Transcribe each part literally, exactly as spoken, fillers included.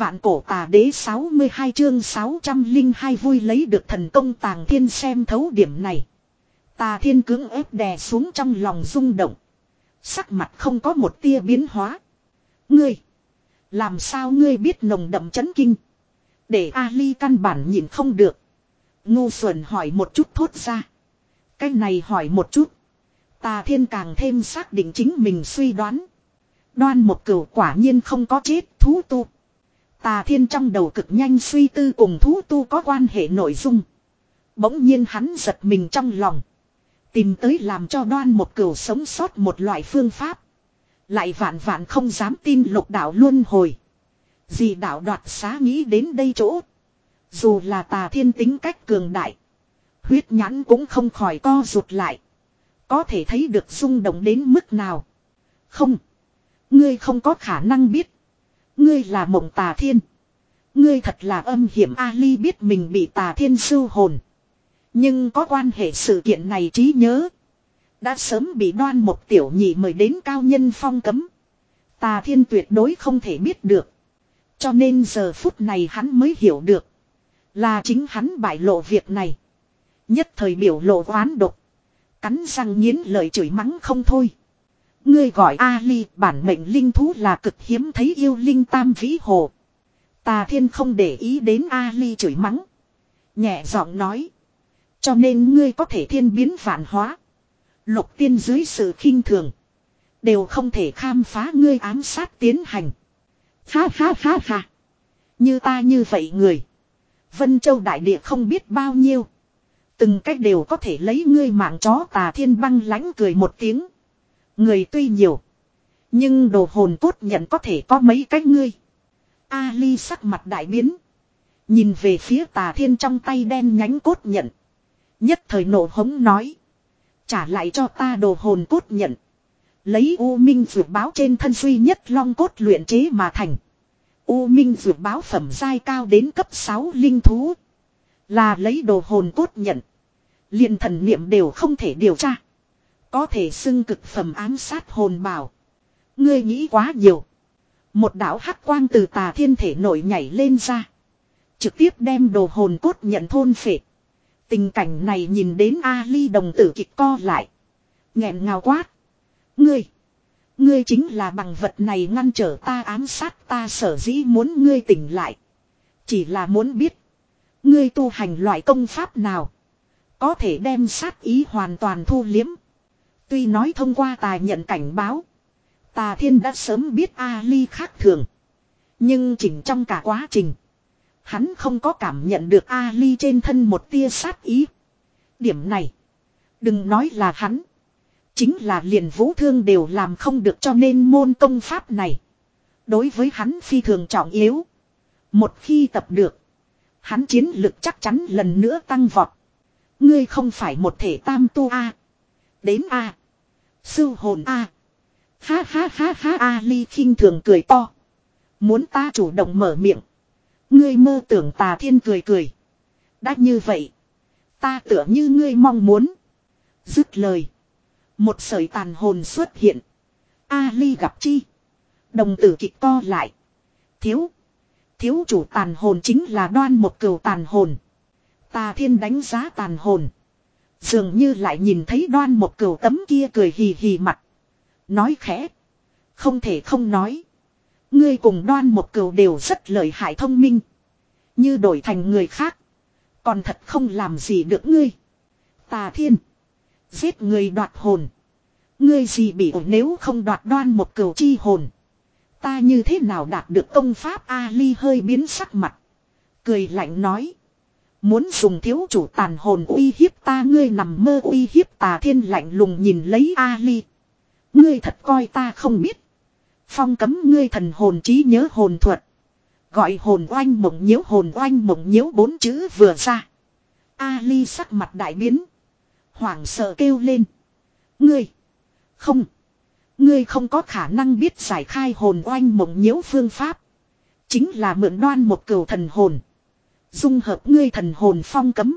Vạn cổ tà đế sáu mươi hai chương sáu trăm linh hai vui lấy được thần công Tàng Thiên xem thấu điểm này. Tà Thiên cưỡng ép đè xuống trong lòng rung động. Sắc mặt không có một tia biến hóa. Ngươi! Làm sao ngươi biết nồng đậm chấn kinh? Để Ali căn bản nhìn không được. Ngu xuẩn hỏi một chút thốt ra. Cái này hỏi một chút. Tà Thiên càng thêm xác định chính mình suy đoán. Đoan một cửu quả nhiên không có chết thú tu. Tà Thiên trong đầu cực nhanh suy tư cùng thú tu có quan hệ nội dung. Bỗng nhiên hắn giật mình trong lòng. Tìm tới làm cho đoan một cửu sống sót một loại phương pháp. Lại vạn vạn không dám tin lục đạo luân hồi. Dì đạo đoạt xá nghĩ đến đây chỗ. Dù là Tà Thiên tính cách cường đại. Huyết nhãn cũng không khỏi co rụt lại. Có thể thấy được rung động đến mức nào. Không. Ngươi không có khả năng biết. Ngươi là mộng Tà Thiên. Ngươi thật là âm hiểm. Ali biết mình bị Tà Thiên sưu hồn. Nhưng có quan hệ sự kiện này trí nhớ. Đã sớm bị đoan một tiểu nhị mời đến cao nhân phong cấm. Tà Thiên tuyệt đối không thể biết được. Cho nên giờ phút này hắn mới hiểu được. Là chính hắn bại lộ việc này. Nhất thời biểu lộ oán độc. Cắn răng nghiến lợi chửi mắng không thôi. Ngươi gọi Ali bản mệnh linh thú là cực hiếm thấy yêu linh tam vĩ hồ. Tà Thiên không để ý đến Ali chửi mắng. Nhẹ giọng nói. Cho nên ngươi có thể thiên biến vạn hóa. Lục tiên dưới sự khinh thường. Đều không thể khám phá ngươi ám sát tiến hành. Ha ha ha ha. Như ta như vậy người. Vân Châu đại địa không biết bao nhiêu. Từng cách đều có thể lấy ngươi mạng chó. Tà Thiên băng lãnh cười một tiếng. Người tuy nhiều. Nhưng đồ hồn cốt nhận có thể có mấy cách ngươi. Ali sắc mặt đại biến. Nhìn về phía Tà Thiên trong tay đen nhánh cốt nhận. Nhất thời nổ hống nói. Trả lại cho ta đồ hồn cốt nhận. Lấy U Minh Dược báo trên thân duy nhất long cốt luyện chế mà thành. U Minh Dược báo phẩm giai cao đến cấp sáu linh thú. Là lấy đồ hồn cốt nhận. Liền thần niệm đều không thể điều tra. Có thể xưng cực phẩm ám sát hồn bảo. Ngươi nghĩ quá nhiều. Một đạo hắc quang từ Tà Thiên thể nổi nhảy lên ra. Trực tiếp đem đồ hồn cốt nhận thôn phệ. Tình cảnh này nhìn đến Ali đồng tử kịch co lại. Nghẹn ngào quát. Ngươi. Ngươi chính là bằng vật này ngăn trở ta ám sát ta sở dĩ muốn ngươi tỉnh lại. Chỉ là muốn biết. Ngươi tu hành loại công pháp nào. Có thể đem sát ý hoàn toàn thu liếm. Tuy nói thông qua tài nhận cảnh báo. Tà Thiên đã sớm biết Ali khác thường. Nhưng chỉnh trong cả quá trình. Hắn không có cảm nhận được Ali trên thân một tia sát ý. Điểm này. Đừng nói là hắn. Chính là liền vũ thương đều làm không được cho nên môn công pháp này. Đối với hắn phi thường trọng yếu. Một khi tập được. Hắn chiến lực chắc chắn lần nữa tăng vọt. Ngươi không phải một thể tam tu A. Đến A. Sưu hồn A. Ha ha ha ha Ali khinh thường cười to. Muốn ta chủ động mở miệng. Ngươi mơ tưởng Tà Thiên cười cười. Đã như vậy. Ta tựa như ngươi mong muốn. Dứt lời. Một sợi tàn hồn xuất hiện. Ali gặp chi. Đồng tử kịch co lại. Thiếu. Thiếu chủ tàn hồn chính là đoan một cừu tàn hồn. Tà Thiên đánh giá tàn hồn. Dường như lại nhìn thấy đoan một cừu tấm kia cười hì hì mặt. Nói khẽ. Không thể không nói. Ngươi cùng đoan một cừu đều rất lợi hại thông minh. Như đổi thành người khác. Còn thật không làm gì được ngươi. Tà Thiên. Giết người đoạt hồn. Ngươi gì bị ổi nếu không đoạt đoan một cừu chi hồn. Ta như thế nào đạt được công pháp Ali hơi biến sắc mặt. Cười lạnh nói. Muốn dùng thiếu chủ tàn hồn uy hiếp ta ngươi nằm mơ uy hiếp. Tà Thiên lạnh lùng nhìn lấy Ali. Ngươi thật coi ta không biết. Phong cấm ngươi thần hồn trí nhớ hồn thuật. Gọi hồn oanh mộng nhiễu hồn oanh mộng nhiễu bốn chữ vừa ra. Ali sắc mặt đại biến. Hoảng sợ kêu lên. Ngươi. Không. Ngươi không có khả năng biết giải khai hồn oanh mộng nhiễu phương pháp. Chính là mượn đoan một cừu thần hồn. Dung hợp ngươi thần hồn phong cấm.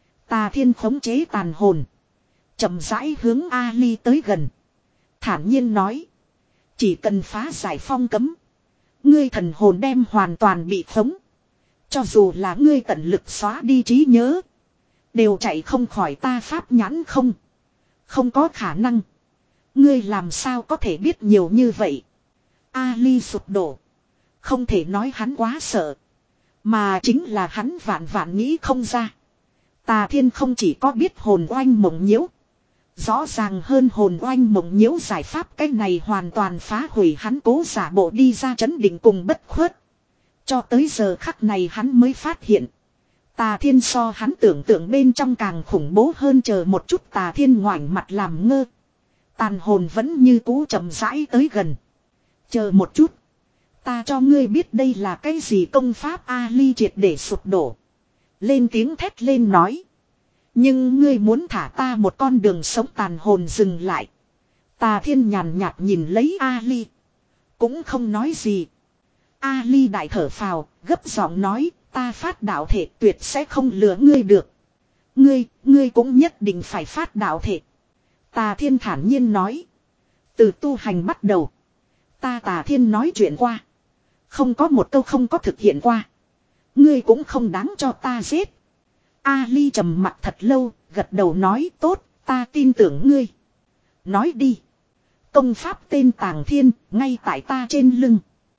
Tà Thiên khống chế tàn hồn. Chậm rãi hướng Ali tới gần. Thản nhiên nói. Chỉ cần phá giải phong cấm. Ngươi thần hồn đem hoàn toàn bị khống. Cho dù là ngươi tận lực xóa đi trí nhớ. Đều chạy không khỏi ta pháp nhãn không. Không có khả năng. Ngươi làm sao có thể biết nhiều như vậy. Ali sụp đổ. Không thể nói hắn quá sợ. Mà chính là hắn vạn vạn nghĩ không ra. Tà Thiên không chỉ có biết hồn oanh mộng nhiễu. Rõ ràng hơn hồn oanh mộng nhiễu giải pháp cái này hoàn toàn phá hủy hắn cố giả bộ đi ra chấn định cùng bất khuất. Cho tới giờ khắc này hắn mới phát hiện. Tà Thiên so hắn tưởng tượng bên trong càng khủng bố hơn, chờ một chút. Tà Thiên ngoảnh mặt làm ngơ. Tàn hồn vẫn như cũ chậm rãi tới gần. Chờ một chút. Ta cho ngươi biết đây là cái gì công pháp. Ali triệt để sụp đổ. Lên tiếng thét lên nói. Nhưng ngươi muốn thả ta một con đường sống. Tàn hồn dừng lại. Tà Thiên nhàn nhạt nhìn lấy Ali. Cũng không nói gì. Ali đại thở phào, gấp giọng nói. Ta phát đạo thể tuyệt sẽ không lừa ngươi được. Ngươi, ngươi cũng nhất định phải phát đạo thể. Tà Thiên thản nhiên nói. Từ tu hành bắt đầu. Ta Tà Thiên nói chuyện qua. Không có một câu không có thực hiện qua. Ngươi cũng không đáng cho ta giết. Ali trầm mặt thật lâu, gật đầu nói tốt, ta tin tưởng ngươi. Nói đi. Công pháp tên Tàng Thiên, ngay tại ta trên lưng.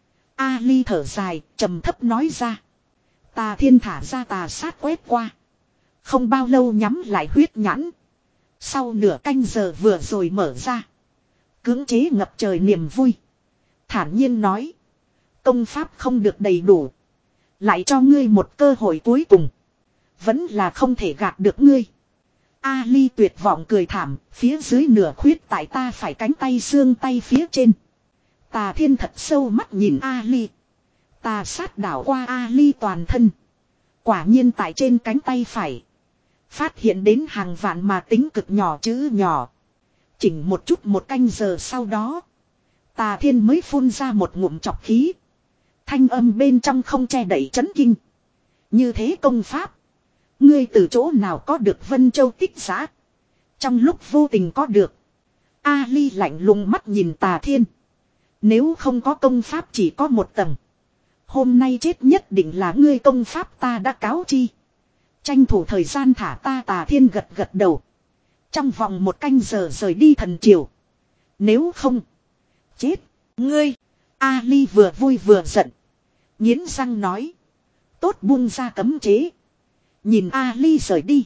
Ali thở dài, trầm thấp nói ra. Tà Thiên thả ra tà sát quét qua. Không bao lâu nhắm lại huyết nhãn. Sau nửa canh giờ vừa rồi mở ra. Cưỡng chế ngập trời niềm vui. Thản nhiên nói. Công pháp không được đầy đủ. Lại cho ngươi một cơ hội cuối cùng. Vẫn là không thể gạt được ngươi. Ali tuyệt vọng cười thảm. Phía dưới nửa khuyết tại ta phải cánh tay xương tay phía trên. Tà Thiên thật sâu mắt nhìn Ali. Tà sát đảo qua Ali toàn thân. Quả nhiên tại trên cánh tay phải. Phát hiện đến hàng vạn mà tính cực nhỏ chữ nhỏ. Chỉnh một chút một canh giờ sau đó. Tà Thiên mới phun ra một ngụm chọc khí. Thanh âm bên trong không che đậy chấn kinh. Như thế công pháp. Ngươi từ chỗ nào có được Vân Châu Tích Giã. Trong lúc vô tình có được. Ali lạnh lùng mắt nhìn Tà Thiên. Nếu không có công pháp chỉ có một tầng. Hôm nay chết nhất định là ngươi. Công pháp ta đã cáo chi. Tranh thủ thời gian thả ta. Tà Thiên gật gật đầu. Trong vòng một canh giờ rời đi thần triều. Nếu không. Chết. Ngươi. Ali vừa vui vừa giận. Nghiến răng nói. Tốt, buông ra cấm chế. Nhìn Ali rời đi.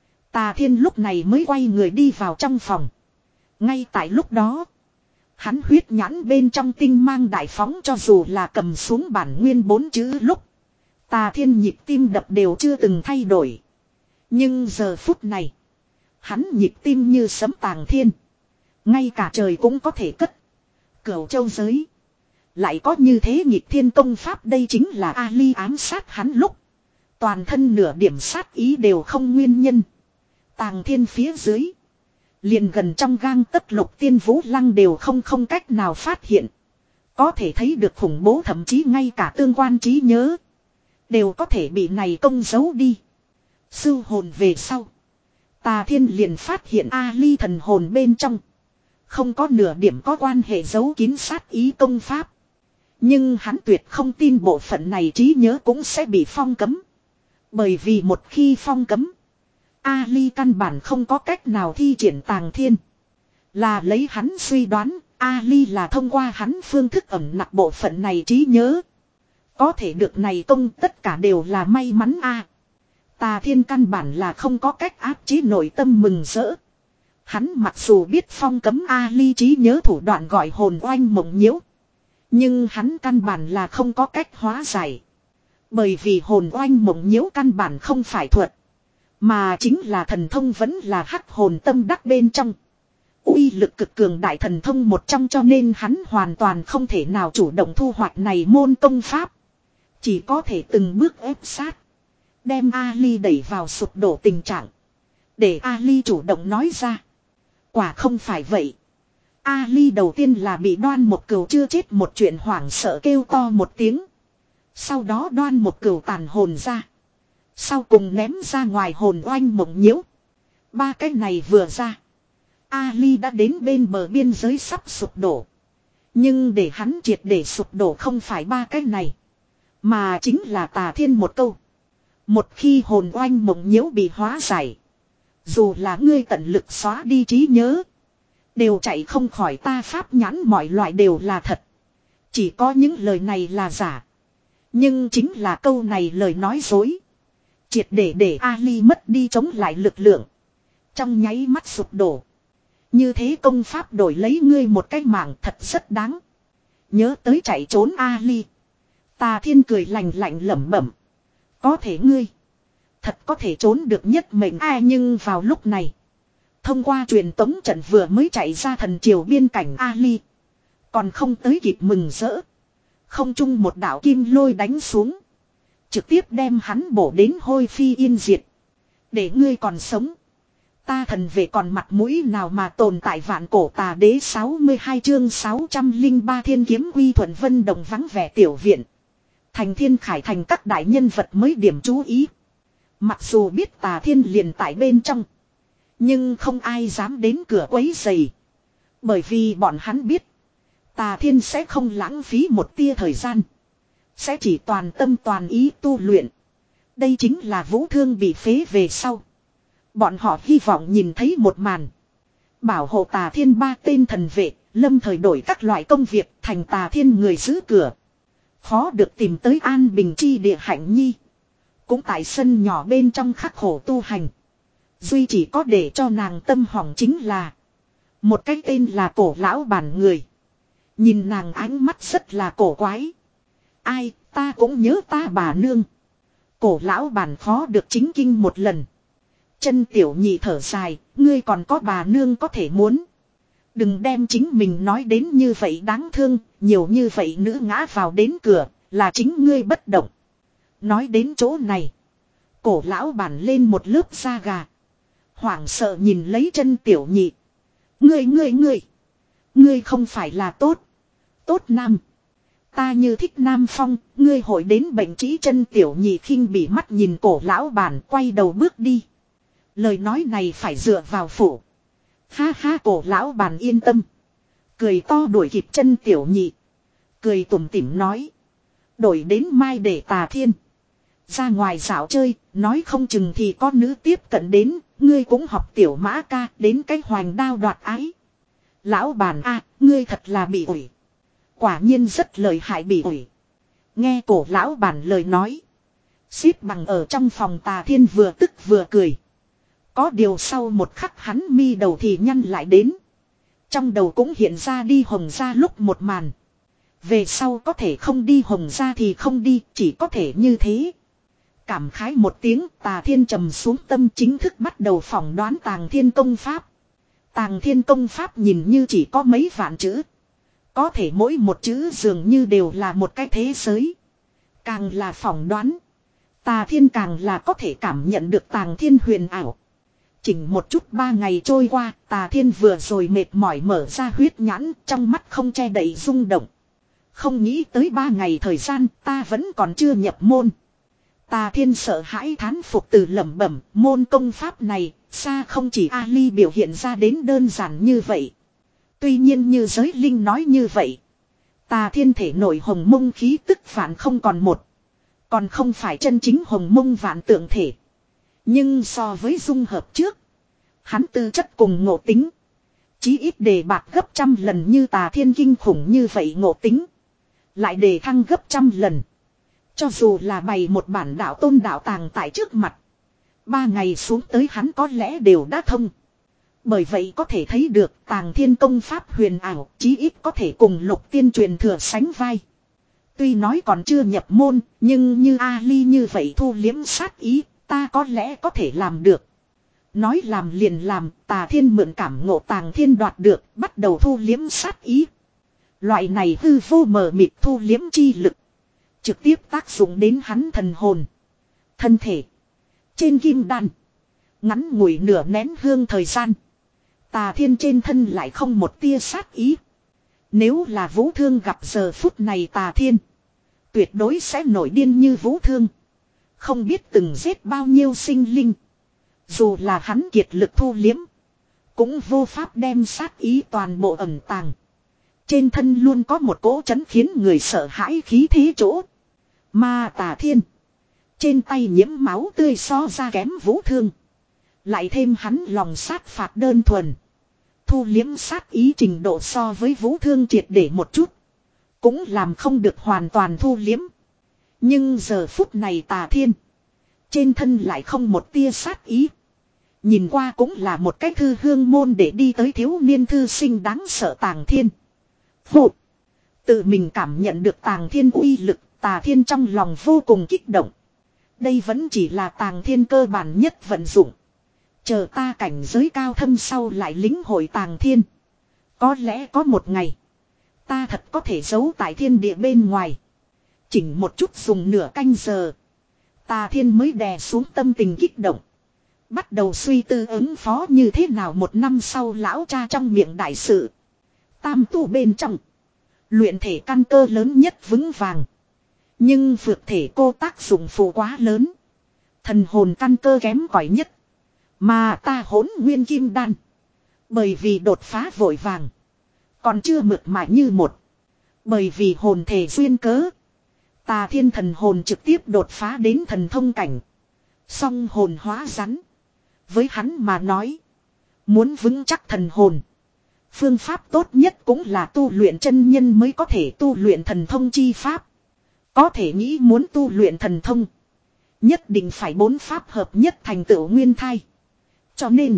Tà Thiên lúc này mới quay người đi vào trong phòng. Ngay tại lúc đó. Hắn huyết nhãn bên trong tinh mang đại phóng, cho dù là cầm xuống bản nguyên bốn chữ lúc. Tà Thiên nhịp tim đập đều chưa từng thay đổi. Nhưng giờ phút này. Hắn nhịp tim như sấm Tàng Thiên. Ngay cả trời cũng có thể cất. Cửu châu giới. Lại có như thế nhịp thiên công pháp, đây chính là Ali ám sát hắn lúc. Toàn thân nửa điểm sát ý đều không nguyên nhân. Tàng Thiên phía dưới. Liền gần trong gang tấc Lục Tiên Vũ Lăng đều không không cách nào phát hiện. Có thể thấy được khủng bố, thậm chí ngay cả tương quan trí nhớ. Đều có thể bị này công giấu đi. Sưu hồn về sau. Tà Thiên liền phát hiện Ali thần hồn bên trong. Không có nửa điểm có quan hệ giấu kín sát ý công pháp. Nhưng hắn tuyệt không tin bộ phận này trí nhớ cũng sẽ bị phong cấm. Bởi vì một khi phong cấm. Ali căn bản không có cách nào thi triển Tàng Thiên. Là lấy hắn suy đoán. Ali là thông qua hắn phương thức ẩn nặc bộ phận này trí nhớ. Có thể được này công tất cả đều là may mắn a. À, Tà Thiên căn bản là không có cách áp chế nội tâm mừng rỡ. Hắn mặc dù biết phong cấm Ali trí nhớ thủ đoạn gọi hồn oanh mộng nhiễu. Nhưng hắn căn bản là không có cách hóa giải. Bởi vì hồn oanh mộng nhiễu căn bản không phải thuật. Mà chính là thần thông, vẫn là hắc hồn tâm đắc bên trong. Uy lực cực cường đại thần thông một trong, cho nên hắn hoàn toàn không thể nào chủ động thu hoạch này môn công pháp. Chỉ có thể từng bước ép sát. Đem Ali đẩy vào sụp đổ tình trạng. Để Ali chủ động nói ra. Quả không phải vậy. Ali đầu tiên là bị Đoan Một Cửu chưa chết một chuyện hoảng sợ kêu to một tiếng. Sau đó Đoan Một Cửu tàn hồn ra. Sau cùng ném ra ngoài hồn oanh mộng nhiễu. Ba cái này vừa ra. Ali đã đến bên bờ biên giới sắp sụp đổ. Nhưng để hắn triệt để sụp đổ không phải ba cái này. Mà chính là Tà Thiên một câu. Một khi hồn oanh mộng nhiễu bị hóa giải. Dù là ngươi tận lực xóa đi trí nhớ. Đều chạy không khỏi ta pháp nhãn, mọi loại đều là thật. Chỉ có những lời này là giả. Nhưng chính là câu này lời nói dối. Triệt để để Ali mất đi chống lại lực lượng. Trong nháy mắt sụp đổ. Như thế công pháp đổi lấy ngươi một cái mạng thật rất đáng. Nhớ tới chạy trốn Ali. Tà Thiên cười lạnh lạnh lẩm bẩm. Có thể ngươi. Thật có thể trốn được nhất mệnh ai, nhưng vào lúc này. Thông qua truyền tống trận vừa mới chạy ra thần triều biên cảnh Ali. Còn không tới kịp mừng rỡ. Không chung một đạo kim lôi đánh xuống. Trực tiếp đem hắn bổ đến hôi phi yên diệt. Để ngươi còn sống. Ta thần về còn mặt mũi nào mà tồn tại vạn cổ tà đế. Sáu mươi hai chương sáu trăm lẻ ba thiên kiếm quy thuận vân đồng vắng vẻ tiểu viện. Thành Thiên Khải thành các đại nhân vật mới điểm chú ý. Mặc dù biết Tà Thiên liền tại bên trong. Nhưng không ai dám đến cửa quấy rầy. Bởi vì bọn hắn biết. Tà Thiên sẽ không lãng phí một tia thời gian. Sẽ chỉ toàn tâm toàn ý tu luyện. Đây chính là Vũ Thương bị phế về sau. Bọn họ hy vọng nhìn thấy một màn. Bảo hộ Tà Thiên ba tên thần vệ. Lâm thời đổi các loại công việc thành Tà Thiên người giữ cửa. Khó được tìm tới an bình chi địa Hạnh Nhi. Cũng tại sân nhỏ bên trong khắc khổ tu hành. Duy chỉ có để cho nàng tâm hỏng chính là. Một cái tên là Cổ lão bản người. Nhìn nàng ánh mắt rất là cổ quái. Ai, ta cũng nhớ ta bà nương. Cổ lão bản khó được chính kinh một lần. Chân tiểu nhị thở dài, ngươi còn có bà nương có thể muốn. Đừng đem chính mình nói đến như vậy đáng thương, nhiều như vậy nữ ngã vào đến cửa, là chính ngươi bất động. Nói đến chỗ này. Cổ lão bản lên một lớp da gà. Hoảng sợ nhìn lấy chân tiểu nhị. Ngươi ngươi ngươi. Ngươi không phải là tốt. Tốt nam. Ta như thích nam phong. Ngươi hội đến bệnh trĩ chân tiểu nhị khinh bỉ mắt nhìn cổ lão bản quay đầu bước đi. Lời nói này phải dựa vào phủ. Ha ha, cổ lão bản yên tâm. Cười to đuổi kịp chân tiểu nhị. Cười tủm tỉm nói. Đổi đến mai để Tà Thiên. Ra ngoài dạo chơi, nói không chừng thì có nữ tiếp cận đến, ngươi cũng học tiểu mã ca đến cái hoành đao đoạt ái. Lão bản a, ngươi thật là bị ủi. Quả nhiên rất lợi hại bị ủi. Nghe cổ lão bản lời nói. Xếp bằng ở trong phòng Tà Thiên vừa tức vừa cười. Có điều sau một khắc hắn mi đầu thì nhăn lại đến. Trong đầu cũng hiện ra đi Hồng gia lúc một màn. Về sau có thể không đi Hồng gia thì không đi, chỉ có thể như thế. Cảm khái một tiếng, Tà Thiên trầm xuống tâm chính thức bắt đầu phỏng đoán Tàng Thiên công pháp. Tàng Thiên công pháp nhìn như chỉ có mấy vạn chữ. Có thể mỗi một chữ dường như đều là một cái thế giới. Càng là phỏng đoán, Tà Thiên càng là có thể cảm nhận được Tàng Thiên huyền ảo. Chỉnh một chút ba ngày trôi qua, Tà Thiên vừa rồi mệt mỏi mở ra huyết nhãn, trong mắt không che đậy rung động. Không nghĩ tới ba ngày thời gian, ta vẫn còn chưa nhập môn. Tà Thiên sợ hãi thán phục từ lẩm bẩm, môn công pháp này, xa không chỉ Ali biểu hiện ra đến đơn giản như vậy. Tuy nhiên như giới linh nói như vậy, Tà Thiên thể nội hồng mông khí tức phản không còn một. Còn không phải chân chính hồng mông vạn tượng thể. Nhưng so với dung hợp trước, hắn tư chất cùng ngộ tính. Chí ít đề bạt gấp trăm lần như Tà Thiên kinh khủng như vậy ngộ tính. Lại đề thăng gấp trăm lần. Cho dù là bày một bản đạo tôn đạo tàng tại trước mặt. Ba ngày xuống tới hắn có lẽ đều đã thông. Bởi vậy có thể thấy được Tàng Thiên công pháp huyền ảo, chí ít có thể cùng Lục Tiên truyền thừa sánh vai. Tuy nói còn chưa nhập môn, nhưng như Ali như vậy thu liếm sát ý, ta có lẽ có thể làm được. Nói làm liền làm, Tà Thiên mượn cảm ngộ Tàng Thiên đoạt được, bắt đầu thu liếm sát ý. Loại này hư vô mờ mịt thu liếm chi lực, trực tiếp tác dụng đến hắn thần hồn, thân thể. Trên kim đan, ngắn ngủi nửa nén hương thời gian, Tà Thiên trên thân lại không một tia sát ý. Nếu là Vũ Thương gặp giờ phút này Tà Thiên, tuyệt đối sẽ nổi điên như Vũ Thương. Không biết từng giết bao nhiêu sinh linh. Dù là hắn kiệt lực thu liếm, cũng vô pháp đem sát ý toàn bộ ẩn tàng. Trên thân luôn có một cỗ chấn khiến người sợ hãi khí thế chỗ. Mà Tà Thiên. Trên tay nhiễm máu tươi so ra kém Vũ Thương. Lại thêm hắn lòng sát phạt đơn thuần. Thu liếm sát ý trình độ so với Vũ Thương triệt để một chút. Cũng làm không được hoàn toàn thu liếm. Nhưng giờ phút này Tà Thiên. Trên thân lại không một tia sát ý. Nhìn qua cũng là một cái thư hương môn để đi tới thiếu niên thư sinh đáng sợ Tàng Thiên. Phụ. Tự mình cảm nhận được Tàng Thiên uy lực, Tà Thiên trong lòng vô cùng kích động. Đây vẫn chỉ là Tàng Thiên cơ bản nhất vận dụng. Chờ ta cảnh giới cao thâm sau lại lính hội Tàng Thiên. Có lẽ có một ngày. Ta thật có thể giấu tại thiên địa bên ngoài. Chỉnh một chút dùng nửa canh giờ. Tà Thiên mới đè xuống tâm tình kích động. Bắt đầu suy tư ứng phó như thế nào một năm sau lão cha trong miệng đại sự. Tam tu bên trong. Luyện thể căn cơ lớn nhất vững vàng. Nhưng phược thể cô tác dụng phụ quá lớn. Thần hồn căn cơ kém cỏi nhất. Mà ta hỗn nguyên kim đan. Bởi vì đột phá vội vàng. Còn chưa mượt mà như một. Bởi vì hồn thể duyên cớ. Tà Thiên thần hồn trực tiếp đột phá đến thần thông cảnh. Song hồn hóa rắn. Với hắn mà nói. Muốn vững chắc thần hồn. Phương pháp tốt nhất cũng là tu luyện chân nhân mới có thể tu luyện thần thông chi pháp. Có thể nghĩ muốn tu luyện thần thông. Nhất định phải bốn pháp hợp nhất thành tựu nguyên thai. Cho nên.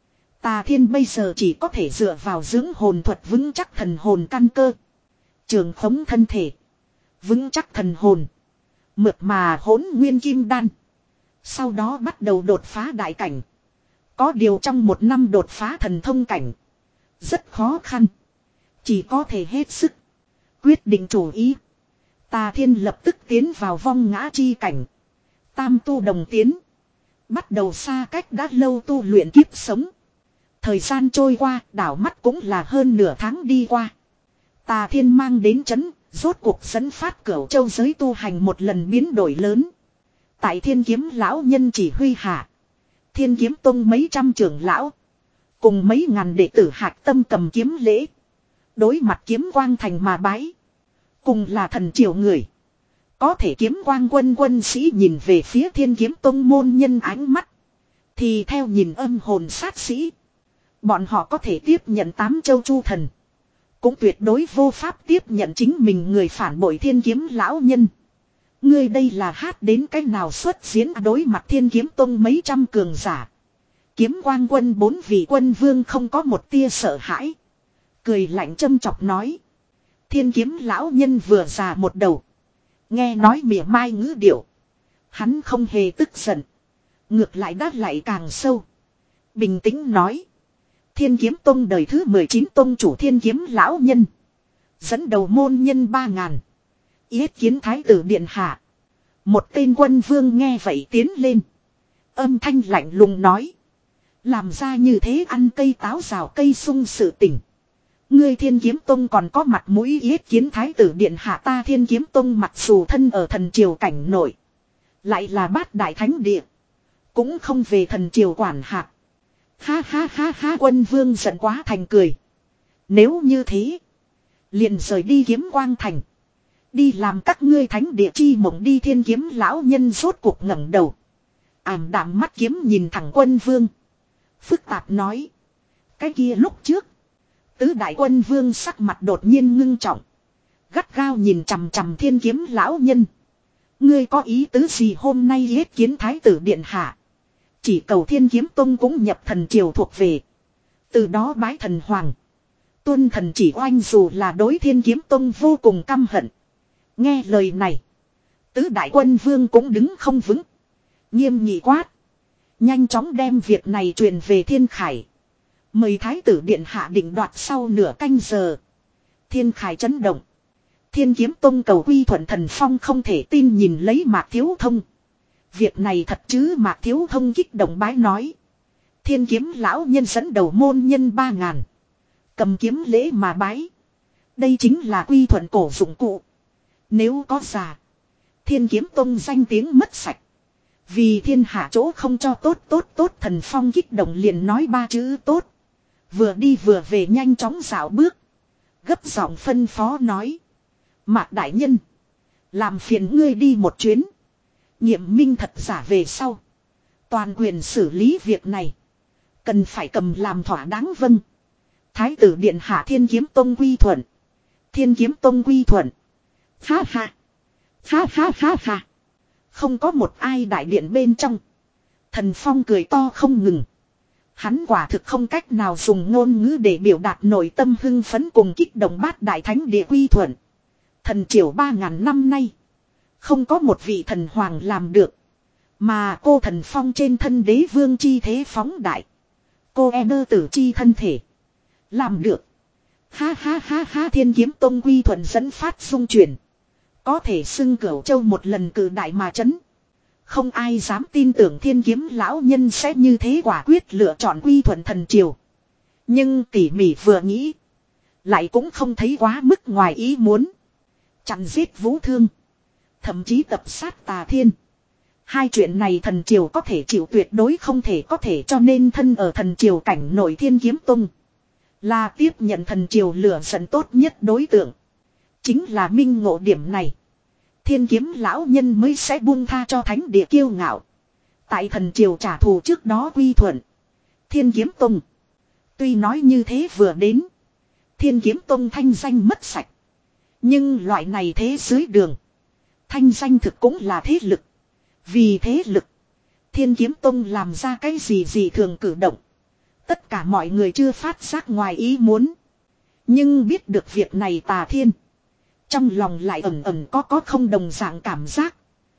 Tà Thiên bây giờ chỉ có thể dựa vào dưỡng hồn thuật vững chắc thần hồn căn cơ. Trường khống thân thể. Vững chắc thần hồn. Mượt mà hỗn nguyên kim đan. Sau đó bắt đầu đột phá đại cảnh. Có điều trong một năm đột phá thần thông cảnh. Rất khó khăn. Chỉ có thể hết sức. Quyết định chủ ý. Tà Thiên lập tức tiến vào vong ngã chi cảnh. Tam tu đồng tiến. Bắt đầu xa cách đã lâu tu luyện kiếp sống. Thời gian trôi qua, đảo mắt cũng là hơn nửa tháng đi qua. Tà Thiên mang đến chấn, rốt cuộc dẫn phát Cửu Châu giới tu hành một lần biến đổi lớn. Tại Thiên Kiếm lão nhân chỉ huy hạ. Thiên Kiếm Tông mấy trăm trưởng lão. Cùng mấy ngàn đệ tử hạc tâm cầm kiếm lễ. Đối mặt kiếm quang thành mà bái. Cùng là thần triều người. Có thể kiếm quang quân quân sĩ nhìn về phía Thiên Kiếm Tông môn nhân ánh mắt. Thì theo nhìn âm hồn sát sĩ. Bọn họ có thể tiếp nhận tám châu chu thần. Cũng tuyệt đối vô pháp tiếp nhận chính mình người phản bội Thiên Kiếm lão nhân. Ngươi đây là hát đến cách nào xuất diễn đối mặt Thiên Kiếm Tông mấy trăm cường giả. Kiếm quang quân bốn vị quân vương không có một tia sợ hãi. Cười lạnh châm chọc nói. Thiên Kiếm lão nhân vừa già một đầu. Nghe nói mỉa mai ngữ điệu. Hắn không hề tức giận. Ngược lại đắt lại càng sâu. Bình tĩnh nói. Thiên Kiếm Tông đời thứ mười chín tông chủ Thiên Kiếm lão nhân. Dẫn đầu môn nhân ba ngàn. Yết kiến thái tử điện hạ. Một tên quân vương nghe vậy tiến lên. Âm thanh lạnh lùng nói. Làm ra như thế ăn cây táo rào cây sung sự tỉnh. Ngươi Thiên Kiếm Tông còn có mặt mũi yết kiến thái tử điện hạ ta Thiên Kiếm Tông mặc dù thân ở thần triều cảnh nội. Lại là bát đại thánh địa. Cũng không về thần triều quản hạt. Ha ha ha ha quân vương giận quá thành cười. Nếu như thế. Liền rời đi Kiếm Quang Thành. Đi làm các ngươi thánh địa chi mộng đi Thiên Kiếm lão nhân rốt cuộc ngẩng đầu. Ảm đạm mắt kiếm nhìn thẳng quân vương. Phức tạp nói. Cái kia lúc trước. Tứ đại quân vương sắc mặt đột nhiên ngưng trọng. Gắt gao nhìn chằm chằm Thiên Kiếm lão nhân. Ngươi có ý tứ gì hôm nay yết kiến thái tử điện hạ. Chỉ cầu Thiên Kiếm Tông cũng nhập thần triều thuộc về. Từ đó bái thần hoàng. Tuân thần chỉ oanh dù là đối Thiên Kiếm Tông vô cùng căm hận. Nghe lời này. Tứ đại quân vương cũng đứng không vững. Nghiêm nghị quát. Nhanh chóng đem việc này truyền về Thiên Khải. Mời thái tử điện hạ định đoạt sau nửa canh giờ. Thiên Khải chấn động. Thiên Kiếm Tông cầu quy thuận thần phong không thể tin nhìn lấy Mạc Thiếu Thông. Việc này thật chứ Mạc Thiếu Thông kích động bái nói. Thiên Kiếm lão nhân dẫn đầu môn nhân ba ngàn. Cầm kiếm lễ mà bái. Đây chính là quy thuận cổ dụng cụ. Nếu có giả. Thiên Kiếm Tông danh tiếng mất sạch. Vì thiên hạ chỗ không cho tốt tốt tốt thần phong kích động liền nói ba chữ tốt. Vừa đi vừa về nhanh chóng dạo bước. Gấp giọng phân phó nói. Mạc đại nhân. Làm phiền ngươi đi một chuyến. Nghiệm minh thật giả về sau. Toàn quyền xử lý việc này. Cần phải cầm làm thỏa đáng vâng. Thái tử điện hạ Thiên Kiếm Tông quy thuận. Thiên Kiếm Tông quy thuận. Ha ha. Ha ha ha ha. Không có một ai đại điện bên trong. Thần Phong cười to không ngừng. Hắn quả thực không cách nào dùng ngôn ngữ để biểu đạt nội tâm hưng phấn cùng kích động bát đại thánh địa quy thuận. Thần triều ba ngàn năm nay. Không có một vị thần hoàng làm được. Mà cô Thần Phong trên thân đế vương chi thế phóng đại. Cô e đơ tử chi thân thể. Làm được. Ha ha ha ha Thiên Kiếm Tông quy thuận dẫn phát xung chuyển. Có thể xưng Cửu Châu một lần cử đại mà chấn. Không ai dám tin tưởng Thiên Kiếm lão nhân sẽ như thế quả quyết lựa chọn quy thuận thần triều. Nhưng tỉ mỉ vừa nghĩ. Lại cũng không thấy quá mức ngoài ý muốn. Chặn giết Vũ Thương. Thậm chí tập sát Tà Thiên. Hai chuyện này thần triều có thể chịu tuyệt đối không thể có thể cho nên thân ở thần triều cảnh nội Thiên Kiếm Tông. Là tiếp nhận thần triều lửa giận tốt nhất đối tượng. Chính là minh ngộ điểm này. Thiên Kiếm lão nhân mới sẽ buông tha cho thánh địa kiêu ngạo. Tại thần triều trả thù trước đó quy thuận. Thiên Kiếm Tông. Tuy nói như thế vừa đến. Thiên Kiếm Tông thanh danh mất sạch. Nhưng loại này thế dưới đường. Thanh danh thực cũng là thế lực. Vì thế lực. Thiên Kiếm Tông làm ra cái gì gì thường cử động. Tất cả mọi người chưa phát giác ngoài ý muốn. Nhưng biết được việc này Tà Thiên. Trong lòng lại ẩn ẩn có có không đồng dạng cảm giác.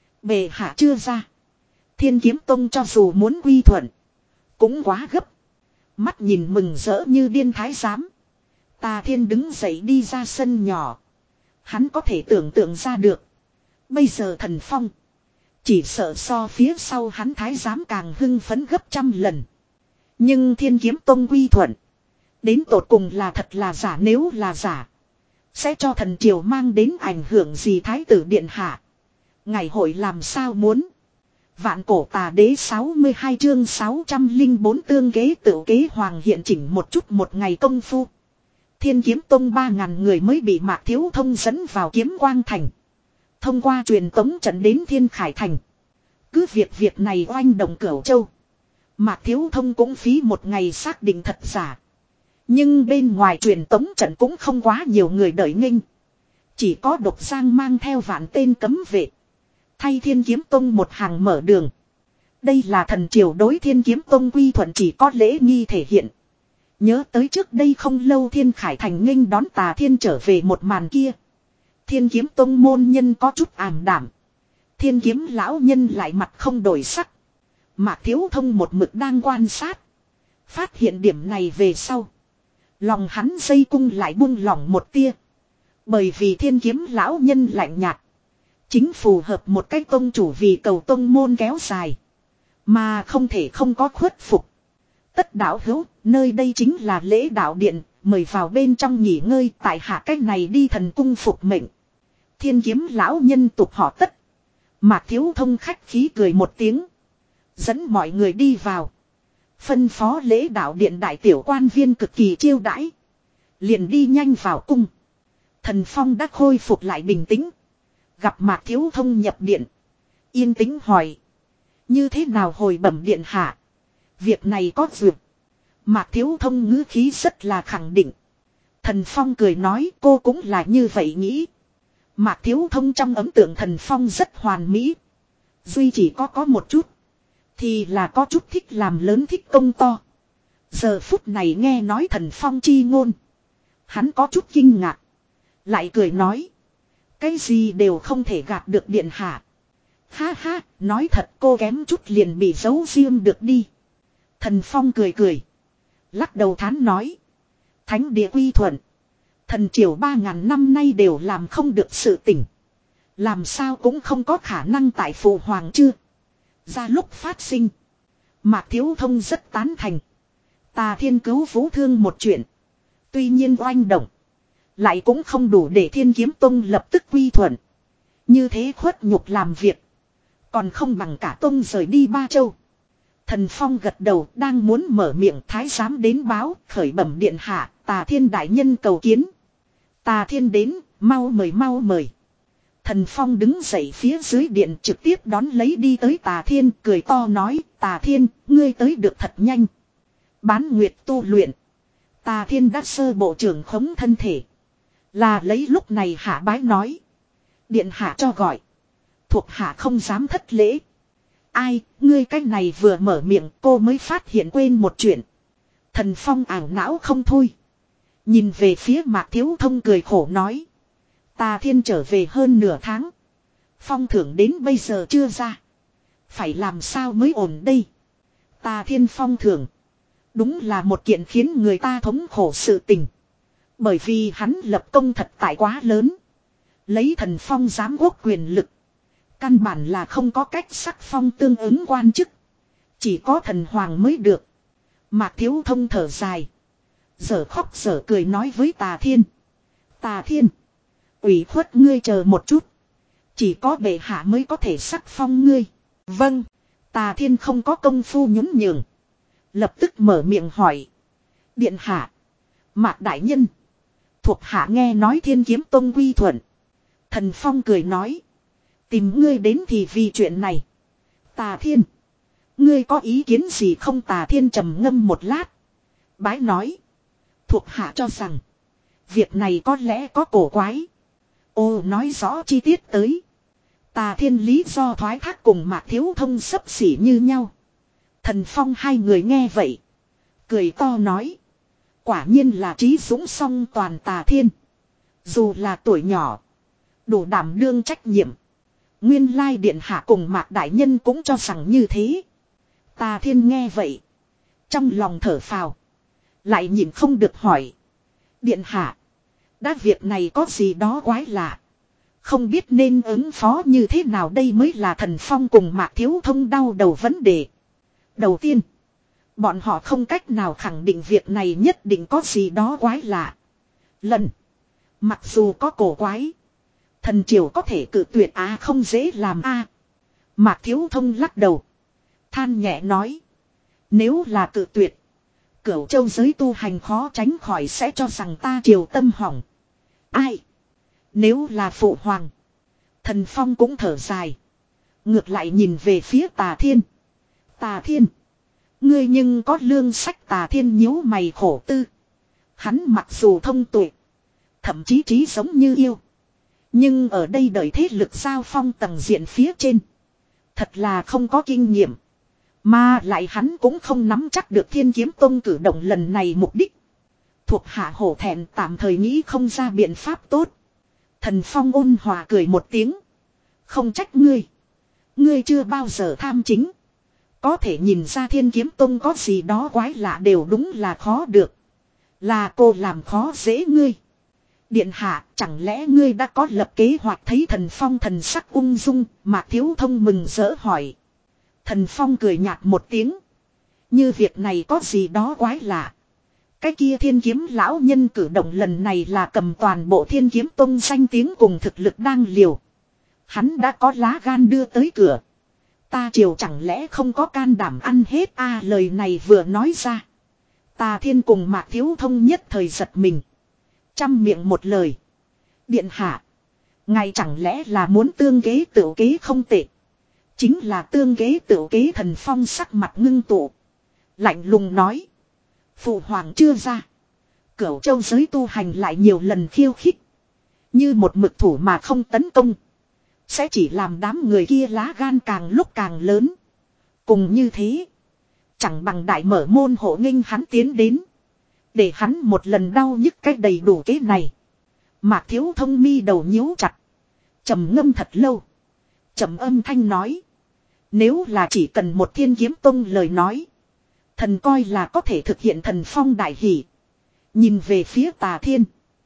Bề hạ chưa ra. Thiên Kiếm Tông cho dù muốn quy thuận. Cũng quá gấp. Mắt nhìn mừng rỡ như điên thái giám. Tà Thiên đứng dậy đi ra sân nhỏ. Hắn có thể tưởng tượng ra được. Bây giờ Thần Phong. Chỉ sợ so phía sau hắn thái giám càng hưng phấn gấp trăm lần. Nhưng Thiên Kiếm Tông quy thuận. Đến tột cùng là thật là giả, nếu là giả. Sẽ cho thần triều mang đến ảnh hưởng gì thái tử điện hạ. Ngày hội làm sao muốn. Vạn cổ tà đế sáu mươi hai chương sáu trăm linh bốn tương kế tự kế hoàng hiện chỉnh một chút một ngày công phu. Thiên Kiếm Tông ba ngàn người mới bị Mạc Thiếu Thông dẫn vào Kiếm Quang Thành. Thông qua truyền tống trận đến Thiên Khải Thành. Cứ việc việc này oanh động Cửu Châu. Mạc Thiếu Thông cũng phí một ngày xác định thật giả. Nhưng bên ngoài truyền tống trận cũng không quá nhiều người đợi nghênh. Chỉ có Độc Giang mang theo vạn tên cấm vệ. Thay Thiên Kiếm Tông một hàng mở đường. Đây là thần triều đối Thiên Kiếm Tông quy thuận chỉ có lễ nghi thể hiện. Nhớ tới trước đây không lâu Thiên Khải Thành nghênh đón Tà Thiên trở về một màn kia. Thiên Kiếm Tông môn nhân có chút ảm đảm. Thiên Kiếm lão nhân lại mặt không đổi sắc. Mạc Thiếu Thông một mực đang quan sát. Phát hiện điểm này về sau. Lòng hắn dây cung lại buông lỏng một tia. Bởi vì Thiên Kiếm lão nhân lạnh nhạt. Chính phù hợp một cách tông chủ vì cầu tông môn kéo dài. Mà không thể không có khuất phục. Tất đạo hữu, nơi đây chính là lễ đạo điện, mời vào bên trong nghỉ ngơi tại hạ cách này đi thần cung phục mệnh. Thiên Kiếm lão nhân tục họ Tất. Mạc Thiếu Thông khách khí cười một tiếng. Dẫn mọi người đi vào. Phân phó lễ đạo điện đại tiểu quan viên cực kỳ chiêu đãi. Liền đi nhanh vào cung. Thần Phong đã khôi phục lại bình tĩnh. Gặp Mạc Thiếu Thông nhập điện. Yên tĩnh hỏi. Như thế nào hồi bẩm điện hạ? Việc này có duyệt. Mạc Thiếu Thông ngữ khí rất là khẳng định. Thần Phong cười nói cô cũng là như vậy nghĩ. Mạc Thiếu Thông trong ấn tượng Thần Phong rất hoàn mỹ. Duy chỉ có có một chút. Thì là có chút thích làm lớn thích công to. Giờ phút này nghe nói Thần Phong chi ngôn. Hắn có chút kinh ngạc. Lại cười nói. Cái gì đều không thể gạt được điện hạ. Ha ha, nói thật cô kém chút liền bị giấu riêng được đi. Thần Phong cười cười. Lắc đầu thán nói. Thánh địa quy thuận. Thần triều ba ngàn năm nay đều làm không được sự tỉnh. Làm sao cũng không có khả năng tại phụ hoàng chưa. Ra lúc phát sinh. Mạc Thiếu Thông rất tán thành. Tà Thiên cứu Vũ Thương một chuyện. Tuy nhiên oanh động. Lại cũng không đủ để Thiên Kiếm Tông lập tức quy thuận. Như thế khuất nhục làm việc. Còn không bằng cả tông rời đi Ba Châu. Thần Phong gật đầu đang muốn mở miệng thái giám đến báo khởi bẩm điện hạ. Tà Thiên đại nhân cầu kiến. Tà Thiên đến, mau mời mau mời. Thần Phong đứng dậy phía dưới điện trực tiếp đón lấy đi tới Tà Thiên, cười to nói, Tà Thiên, ngươi tới được thật nhanh. Bán nguyệt tu luyện. Tà Thiên đã sơ bộ trưởng khống thân thể. Là lấy lúc này hạ bái nói. Điện hạ cho gọi. Thuộc hạ không dám thất lễ. Ai, ngươi cách này vừa mở miệng cô mới phát hiện quên một chuyện. Thần Phong ảo não không thôi. Nhìn về phía Mạc Thiếu Thông cười khổ nói. Tà Thiên trở về hơn nửa tháng. Phong thưởng đến bây giờ chưa ra. Phải làm sao mới ổn đây. Tà Thiên phong thưởng. Đúng là một kiện khiến người ta thống khổ sự tình. Bởi vì hắn lập công thật tại quá lớn. Lấy thần phong giám quốc quyền lực. Căn bản là không có cách sắc phong tương ứng quan chức. Chỉ có thần hoàng mới được. Mạc Thiếu Thông thở dài. Giờ khóc giờ cười nói với Tà Thiên. Tà Thiên. Ủy khuất ngươi chờ một chút. Chỉ có bệ hạ mới có thể sắc phong ngươi. Vâng. Tà Thiên không có công phu nhún nhường. Lập tức mở miệng hỏi. Điện hạ. Mạc đại nhân. Thuộc hạ nghe nói Thiên Kiếm Tông quy thuận. Thần Phong cười nói. Tìm ngươi đến thì vì chuyện này. Tà Thiên. Ngươi có ý kiến gì không? Tà Thiên trầm ngâm một lát. Bái nói. Thuộc hạ cho rằng. Việc này có lẽ có cổ quái. Ô nói rõ chi tiết tới. Tà Thiên lý do thoái thác cùng Mạc Thiếu Thông xấp xỉ như nhau. Thần Phong hai người nghe vậy. Cười to nói. Quả nhiên là trí dũng song toàn Tà Thiên. Dù là tuổi nhỏ. Đủ đảm đương trách nhiệm. Nguyên lai điện hạ cùng Mạc đại nhân cũng cho rằng như thế. Tà Thiên nghe vậy. Trong lòng thở phào. Lại nhìn không được hỏi. Điện hạ. Đã việc này có gì đó quái lạ. Không biết nên ứng phó như thế nào đây mới là Thần Phong cùng Mạc Thiếu Thông đau đầu vấn đề. Đầu tiên. Bọn họ không cách nào khẳng định việc này nhất định có gì đó quái lạ. Lần. Mặc dù có cổ quái. Thần triều có thể cự tuyệt á không dễ làm a. Mạc Thiếu Thông lắc đầu. Than nhẹ nói. Nếu là cự tuyệt. Cửu châu giới tu hành khó tránh khỏi sẽ cho rằng ta triều tâm hỏng. Ai? Nếu là phụ hoàng. Thần Phong cũng thở dài. Ngược lại nhìn về phía Tà Thiên. Tà Thiên. Ngươi nhưng có lương sách. Tà Thiên nhíu mày khổ tư. Hắn mặc dù thông tuệ. Thậm chí trí giống như yêu. Nhưng ở đây đợi thế lực giao phong tầng diện phía trên. Thật là không có kinh nghiệm. Mà lại hắn cũng không nắm chắc được Thiên Kiếm Tông cử động lần này mục đích. Thuộc hạ hổ thẹn tạm thời nghĩ không ra biện pháp tốt. Thần Phong ôn hòa cười một tiếng. Không trách ngươi. Ngươi chưa bao giờ tham chính. Có thể nhìn ra Thiên Kiếm Tông có gì đó quái lạ đều đúng là khó được. Là cô làm khó dễ ngươi. Điện hạ, chẳng lẽ ngươi đã có lập kế hoạch? Thấy Thần Phong thần sắc ung dung, Mạc Thiếu Thông mừng rỡ hỏi. Thần Phong cười nhạt một tiếng. Như việc này có gì đó quái lạ. Cái kia Thiên Kiếm lão nhân cử động lần này là cầm toàn bộ Thiên Kiếm Tông danh tiếng cùng thực lực đang liều. Hắn đã có lá gan đưa tới cửa. Ta triều chẳng lẽ không có can đảm ăn hết a? À, lời này vừa nói ra. Tà Thiên cùng Mạc Thiếu Thông nhất thời giật mình. Trăm miệng một lời. Điện hạ. Ngài chẳng lẽ là muốn tương kế tựu kế không tệ. Chính là tương kế tựu kế. Thần Phong sắc mặt ngưng tụ. Lạnh lùng nói. Phụ hoàng chưa ra. Cửu châu giới tu hành lại nhiều lần khiêu khích. Như một mực thủ mà không tấn công. Sẽ chỉ làm đám người kia lá gan càng lúc càng lớn. Cùng như thế. Chẳng bằng đại mở môn hộ nghênh hắn tiến đến. Để hắn một lần đau nhức cách đầy đủ kế này. Mạc Thiếu Thông mi đầu nhíu chặt. Trầm ngâm thật lâu. Trầm âm thanh nói. Nếu là chỉ cần một Thiên Kiếm Tông lời nói. Thần coi là có thể thực hiện. Thần Phong đại hỷ. Nhìn về phía Tà Thiên.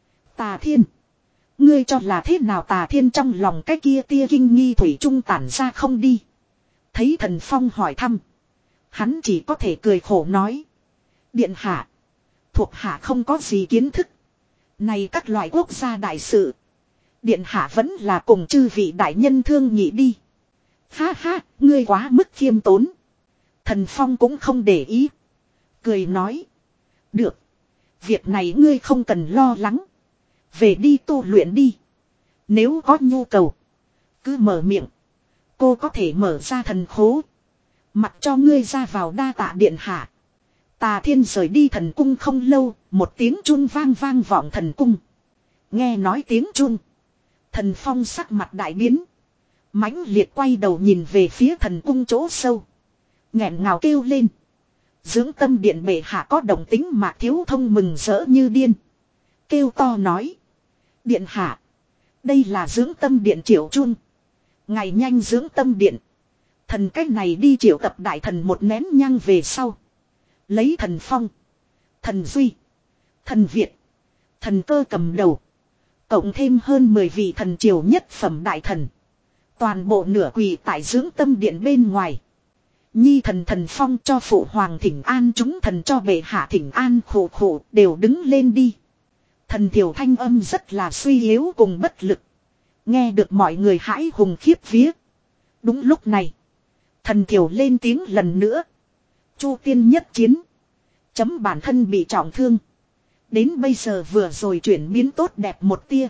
Tà Thiên. Ngươi cho là thế nào? Tà Thiên trong lòng cái kia tia kinh nghi thủy trung tản ra không đi. Thấy Thần Phong hỏi thăm. Hắn chỉ có thể cười khổ nói. Điện hạ. Thuộc hạ không có gì kiến thức. Này các loại quốc gia đại sự. Điện hạ vẫn là cùng chư vị đại nhân thương nghị đi. Ha ha, ngươi quá mức khiêm tốn. Thần Phong cũng không để ý. Cười nói. Được. Việc này ngươi không cần lo lắng. Về đi tu luyện đi. Nếu có nhu cầu. Cứ mở miệng. Cô có thể mở ra thần khố. Mặc cho ngươi ra vào đa tạ điện hạ. Tà Thiên rời đi thần cung không lâu. Một tiếng chuông vang vang vọng thần cung. Nghe nói tiếng chuông. Thần Phong sắc mặt đại biến. Mãnh liệt quay đầu nhìn về phía thần cung chỗ sâu. Nghẹn ngào kêu lên. Dưỡng tâm điện bệ hạ có động tính. Mạc Thiếu Thông mừng rỡ như điên. Kêu to nói. Điện hạ. Đây là dưỡng tâm điện triệu chuông. Ngày nhanh dưỡng tâm điện. Thần cách này đi triệu tập đại thần một nén nhang về sau. Lấy thần Phong. Thần Duy. Thần Việt. Thần Cơ cầm đầu. Cộng thêm hơn mười vị thần triều nhất phẩm đại thần. Toàn bộ nửa quỳ tại dưỡng tâm điện bên ngoài. Nhi thần thần Phong cho phụ hoàng thỉnh an, chúng thần cho bệ hạ thỉnh an, khổ khổ đều đứng lên đi. Thần thiểu thanh âm rất là suy yếu cùng bất lực. Nghe được mọi người hãi hùng khiếp vía. Đúng lúc này. Thần thiểu lên tiếng lần nữa. Chu tiên nhất chiến. Chấm bản thân bị trọng thương. Đến bây giờ vừa rồi chuyển biến tốt đẹp một tia.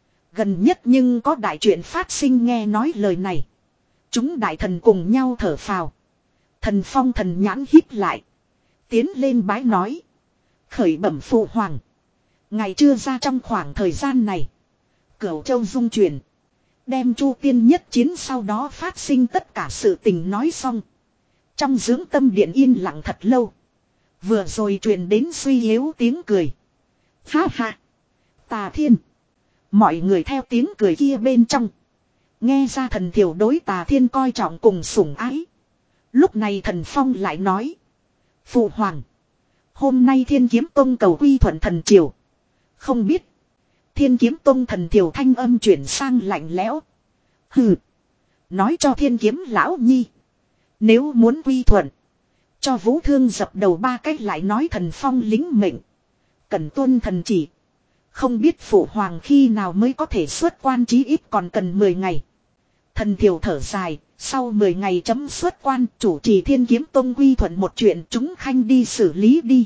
Gần nhất nhưng có đại chuyện phát sinh, nghe nói lời này. Chúng đại thần cùng nhau thở phào. Thần Phong thần nhãn híp lại. Tiến lên bái nói. Khởi bẩm phụ hoàng. Ngày chưa ra trong khoảng thời gian này. Cửu châu dung chuyển. Đem chu tiên nhất chiến sau đó phát sinh tất cả sự tình nói xong. Trong dưỡng tâm điện yên lặng thật lâu. Vừa rồi truyền đến suy yếu tiếng cười. Ha ha. Tà Thiên. Mọi người theo tiếng cười kia bên trong. Nghe ra thần thiểu đối Tà Thiên coi trọng cùng sủng ái. Lúc này thần Phong lại nói. Phụ hoàng. Hôm nay Thiên Kiếm Tông cầu quy thuận thần triều. Không biết. Thiên Kiếm Tông thần thiểu thanh âm chuyển sang lạnh lẽo. Hừ. Nói cho Thiên Kiếm lão nhi. Nếu muốn quy thuận. Cho Vũ Thương dập đầu ba cách lại nói thần Phong lính mệnh. Cần tuân thần chỉ. Không biết phụ hoàng khi nào mới có thể xuất quan, chí ít còn cần mười ngày. Thần thiểu thở dài. Sau mười ngày chấm xuất quan, chủ trì Thiên Kiếm Tông quy thuận một chuyện, chúng khanh đi xử lý đi.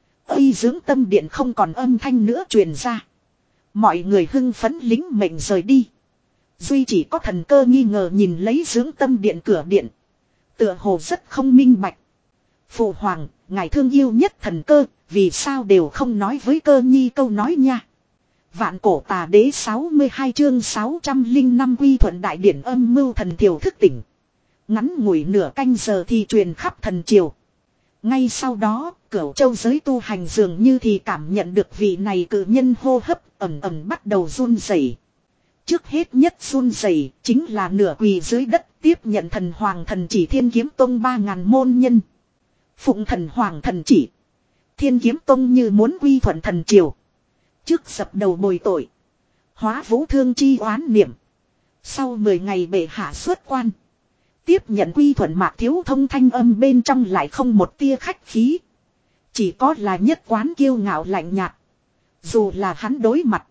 Uy dưỡng tâm điện không còn âm thanh nữa truyền ra. Mọi người hưng phấn lính mệnh rời đi. Duy chỉ có Thần Cơ nghi ngờ nhìn lấy dưỡng tâm điện cửa điện. Tựa hồ rất không minh bạch. Phụ hoàng, ngài thương yêu nhất Thần Cơ, vì sao đều không nói với Cơ nhi câu nói nha. Vạn cổ tà đế sáu mươi hai chương sáu trăm lẻ năm quy thuận đại điển âm mưu thần thiểu thức tỉnh. Ngắn ngủi nửa canh giờ thì truyền khắp thần triều. Ngay sau đó, Cửu Châu giới tu hành dường như thì cảm nhận được vị này cự nhân hô hấp ẩm ẩm bắt đầu run rẩy. Trước hết nhất run rẩy chính là nửa quỳ dưới đất tiếp nhận thần hoàng thần chỉ Thiên Kiếm Tông ba ngàn môn nhân. Phụng thần hoàng thần chỉ. Thiên Kiếm Tông như muốn quy thuận thần triều. Trước dập đầu bồi tội. Hóa Vũ Thương chi oán niệm. Sau mười ngày bệ hạ xuất quan. Tiếp nhận quy thuận Mạc Thiếu Thông thanh âm bên trong lại không một tia khách khí. Chỉ có là nhất quán kiêu ngạo lạnh nhạt. Dù là hắn đối mặt.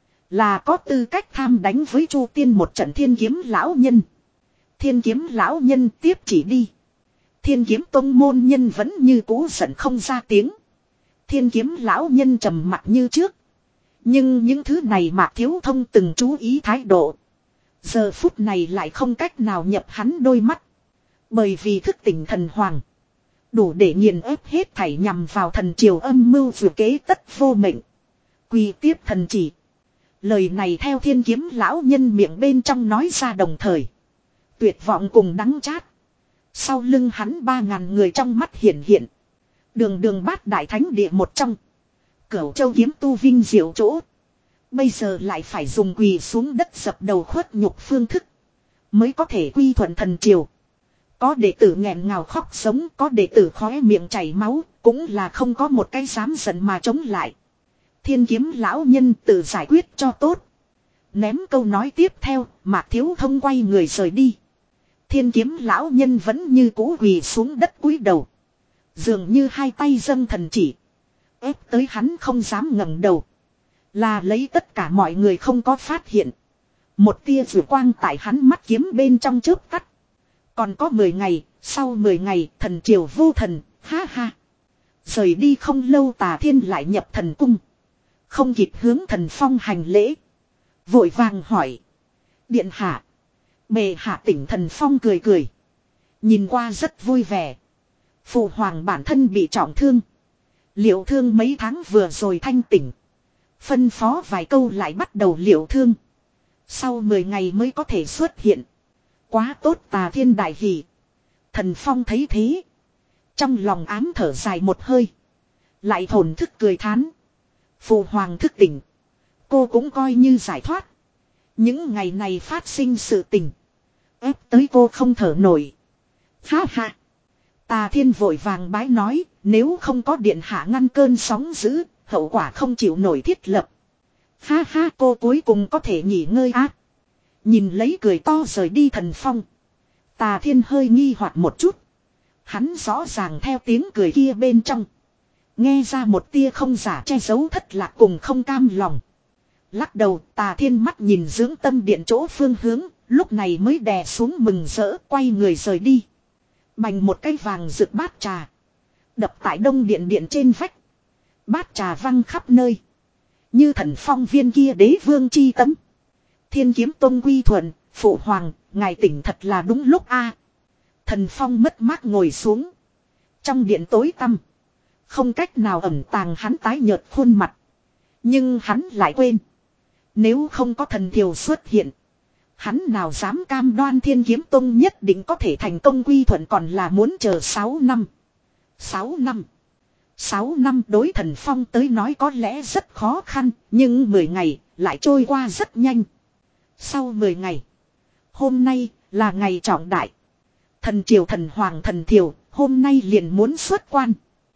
Là có tư cách tham đánh với Chu Tiên một trận Thiên Kiếm lão nhân. Thiên Kiếm lão nhân tiếp chỉ đi. Thiên Kiếm Tông môn nhân vẫn như cũ giận không ra tiếng. Thiên Kiếm lão nhân trầm mặt như trước. Nhưng những thứ này Mạc Thiếu Thông từng chú ý thái độ. Giờ phút này lại không cách nào nhập hắn đôi mắt. Bởi vì thức tỉnh thần hoàng. Đủ để nghiền ép hết thảy nhằm vào thần triều âm mưu vừa kế tất vô mệnh. Quy tiếp thần chỉ. Lời này theo Thiên Kiếm lão nhân miệng bên trong nói ra đồng thời. Tuyệt vọng cùng đắng chát. Sau lưng hắn ba ngàn người trong mắt hiển hiện. Đường đường bát đại thánh địa một trong. Cửu Châu kiếm tu vinh diệu chỗ. Bây giờ lại phải dùng quỳ xuống đất dập đầu khuất nhục phương thức. Mới có thể quy thuận thần triều. Có đệ tử nghẹn ngào khóc sống, có đệ tử khóe miệng chảy máu, cũng là không có một cái dám giận mà chống lại. Thiên Kiếm lão nhân tự giải quyết cho tốt. Ném câu nói tiếp theo, Mạc Thiếu Thông quay người rời đi. Thiên Kiếm lão nhân vẫn như cũ quỳ xuống đất cúi đầu. Dường như hai tay dâng thần chỉ. Ép tới hắn không dám ngẩng đầu. Là lấy tất cả mọi người không có phát hiện. Một tia rủi quang tại hắn mắt kiếm bên trong chớp tắt. Còn có mười ngày, sau mười ngày thần triều vô thần, ha ha. Rời đi không lâu Tà Thiên lại nhập thần cung. Không kịp hướng Thần Phong hành lễ. Vội vàng hỏi. Điện hạ. Bệ hạ tỉnh. Thần Phong cười cười. Nhìn qua rất vui vẻ. Phụ hoàng bản thân bị trọng thương. Liệu thương mấy tháng vừa rồi thanh tỉnh. Phân phó vài câu lại bắt đầu liệu thương. Sau mười ngày mới có thể xuất hiện. Quá tốt. Tà Thiên đại hỷ. Thần Phong thấy thế. Trong lòng ám thở dài một hơi. Lại thổn thức cười thán. Phụ hoàng thức tỉnh. Cô cũng coi như giải thoát. Những ngày này phát sinh sự tình. Ép tới cô không thở nổi. Ha ha. Tà Thiên vội vàng bái nói. Nếu không có điện hạ ngăn cơn sóng dữ. Hậu quả không chịu nổi thiết lập. Ha ha, cô cuối cùng có thể nghỉ ngơi á. Nhìn lấy cười to rời đi Thần Phong. Tà Thiên hơi nghi hoặc một chút. Hắn rõ ràng theo tiếng cười kia bên trong. Nghe ra một tia không giả che giấu thất lạc cùng không cam lòng. Lắc đầu, Tà Thiên mắt nhìn dưỡng tâm điện chỗ phương hướng. Lúc này mới đè xuống mừng rỡ, quay người rời đi. Bành một cái vàng rực bát trà. Đập tại đông điện điện trên vách. Bát trà văng khắp nơi. Như Thần Phong viên kia đế vương chi tấm. Thiên Kiếm Tông quy thuận, phụ hoàng, ngài tỉnh thật là đúng lúc a. Thần Phong mất mát ngồi xuống. Trong điện tối tăm. Không cách nào ẩn tàng hắn tái nhợt khuôn mặt. Nhưng hắn lại quên. Nếu không có thần thiều xuất hiện. Hắn nào dám cam đoan Thiên Kiếm Tông nhất định có thể thành công quy thuận, còn là muốn chờ sáu năm. sáu năm. sáu năm đối Thần Phong tới nói có lẽ rất khó khăn. Nhưng mười ngày lại trôi qua rất nhanh. Sau mười ngày. Hôm nay là ngày trọng đại. Thần triều thần hoàng thần thiều hôm nay liền muốn xuất quan.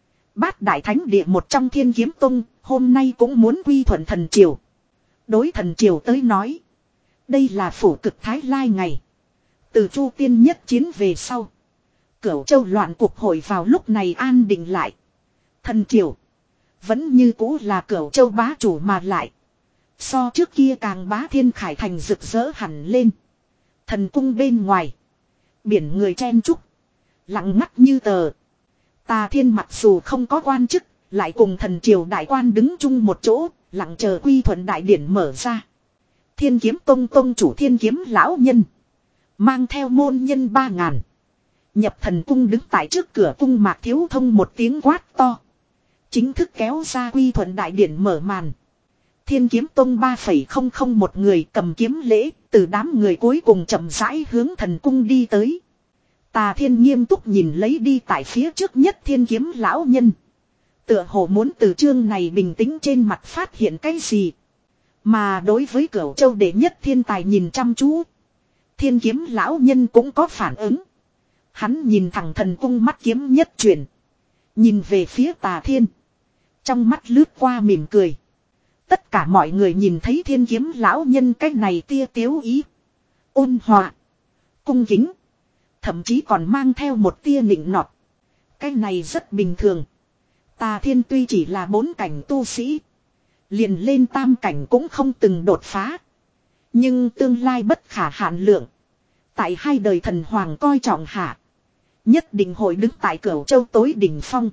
Bát đại thánh địa một trong Thiên Kiếm Tông hôm nay cũng muốn quy thuận thần triều. Đối thần triều tới nói. Đây là phủ cực thái lai ngày. Từ Chu Tiên nhất chiến về sau. Cửu châu loạn cuộc hội vào lúc này an định lại. Thần triều. Vẫn như cũ là Cửu châu bá chủ mà lại. So trước kia càng bá thiên khải thành rực rỡ hẳn lên. Thần cung bên ngoài. Biển người chen chúc. Lặng ngắt như tờ. Tà Thiên mặc dù không có quan chức. Lại cùng thần triều đại quan đứng chung một chỗ. Lặng chờ quy thuận đại điển mở ra. Thiên Kiếm Tông tông chủ Thiên Kiếm lão nhân. Mang theo môn nhân ba ngàn. Nhập thần cung đứng tại trước cửa cung Mạc Thiếu Thông một tiếng quát to. Chính thức kéo ra quy thuận đại điển mở màn. Thiên Kiếm Tông ba phẩy không không một người cầm kiếm lễ. Từ đám người cuối cùng chậm rãi hướng thần cung đi tới. Tà Thiên nghiêm túc nhìn lấy đi tại phía trước nhất Thiên Kiếm lão nhân. Tựa hồ muốn từ chương này bình tĩnh trên mặt phát hiện cái gì. Mà đối với Cửu châu đệ nhất thiên tài nhìn chăm chú. Thiên Kiếm lão nhân cũng có phản ứng. Hắn nhìn thẳng thần cung mắt kiếm nhất chuyển. Nhìn về phía Tà Thiên. Trong mắt lướt qua mỉm cười. Tất cả mọi người nhìn thấy Thiên Kiếm lão nhân cái này tia tiếu ý. Ôn hòa. Cung kính. Thậm chí còn mang theo một tia nịnh nọt. Cái này rất bình thường. Tà Thiên tuy chỉ là bốn cảnh tu sĩ. Liền lên tam cảnh cũng không từng đột phá. Nhưng tương lai bất khả hạn lượng. Tại hai đời thần hoàng coi trọng hạ. Nhất định hội đứng tại Cửu châu tối đỉnh phong.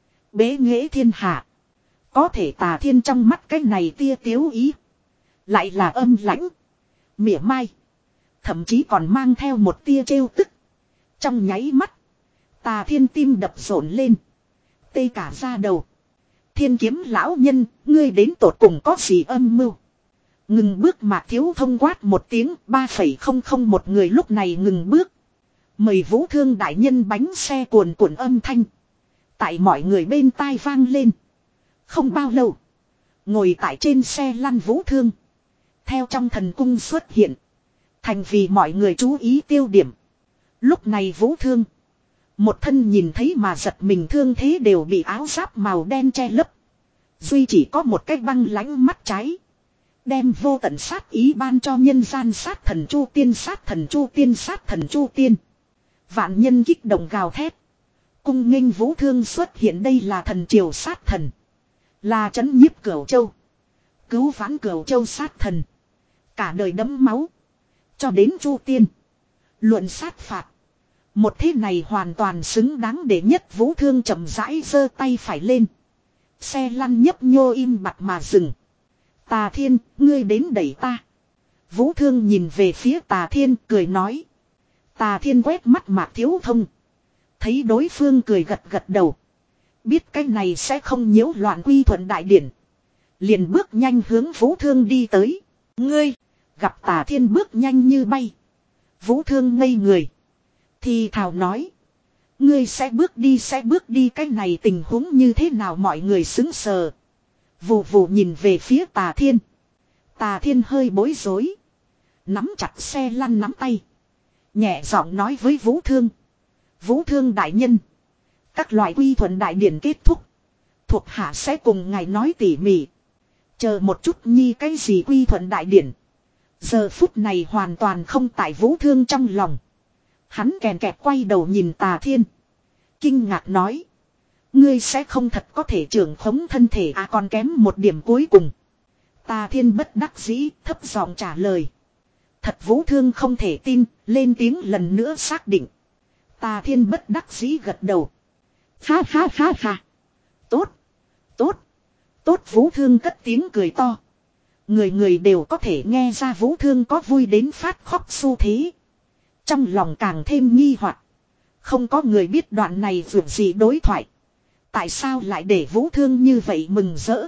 Bế nghệ thiên hạ. Có thể Tà Thiên trong mắt cái này tia tiếu ý. Lại là âm lãnh. Mỉa mai. Thậm chí còn mang theo một tia trêu tức. Trong nháy mắt. Tà Thiên tim đập rộn lên. Tê cả da đầu. Thiên Kiếm lão nhân, ngươi đến tột cùng có gì âm mưu? Ngừng bước Mạc Thiếu Thông quát một tiếng, ba phẩy không không một người lúc này ngừng bước. Mời Vũ Thương đại nhân bánh xe cuồn cuộn âm thanh. Tại mọi người bên tai vang lên. Không bao lâu. Ngồi tại trên xe lăn Vũ Thương. Theo trong thần cung xuất hiện. Thành vì mọi người chú ý tiêu điểm. Lúc này Vũ Thương. Một thân nhìn thấy mà giật mình thương thế đều bị áo giáp màu đen che lấp. Duy chỉ có một cái băng lãnh mắt trái. Đem vô tận sát ý ban cho nhân gian sát thần Chu Tiên sát thần Chu Tiên sát thần Chu Tiên. Vạn nhân kích động gào thét. Cung nghênh Vũ Thương xuất hiện, đây là thần triều sát thần. Là trấn nhiếp Cửu châu. Cứu vãn Cửu châu sát thần. Cả đời đẫm máu. Cho đến Chu Tiên. Luận sát phạt. Một thế này hoàn toàn xứng đáng để nhất. Vũ Thương chậm rãi giơ tay phải lên. Xe lăn nhấp nhô im bặt mà dừng. Tà Thiên, ngươi đến đẩy ta. Vũ Thương nhìn về phía Tà Thiên cười nói. Tà Thiên quét mắt Mạc Thiếu Thông. Thấy đối phương cười gật gật đầu. Biết cái này sẽ không nhiễu loạn quy thuận đại điển. Liền bước nhanh hướng Vũ Thương đi tới. Ngươi, gặp Tà Thiên bước nhanh như bay. Vũ Thương ngây người. Thì thào nói. Ngươi sẽ bước đi sẽ bước đi cái này tình huống như thế nào mọi người xứng sờ. Vù vù nhìn về phía Tà Thiên. Tà Thiên hơi bối rối. Nắm chặt xe lăn nắm tay. Nhẹ giọng nói với Vũ Thương. Vũ Thương đại nhân. Các loại quy thuận đại điển kết thúc. Thuộc hạ sẽ cùng ngài nói tỉ mỉ. Chờ một chút nhi cái gì quy thuận đại điển. Giờ phút này hoàn toàn không tại Vũ Thương trong lòng. Hắn kèn kẹt quay đầu nhìn Tà Thiên. Kinh ngạc nói. Ngươi sẽ không thật có thể trưởng khống thân thể à còn kém một điểm cuối cùng. Tà Thiên bất đắc dĩ thấp giọng trả lời. Thật Vũ Thương không thể tin, lên tiếng lần nữa xác định. Tà Thiên bất đắc dĩ gật đầu. Ha ha ha ha. Tốt, tốt, tốt Vũ Thương cất tiếng cười to. Người người đều có thể nghe ra Vũ Thương có vui đến phát khóc xu thế. Trong lòng càng thêm nghi hoặc. Không có người biết đoạn này vượt gì đối thoại. Tại sao lại để Vũ Thương như vậy mừng rỡ.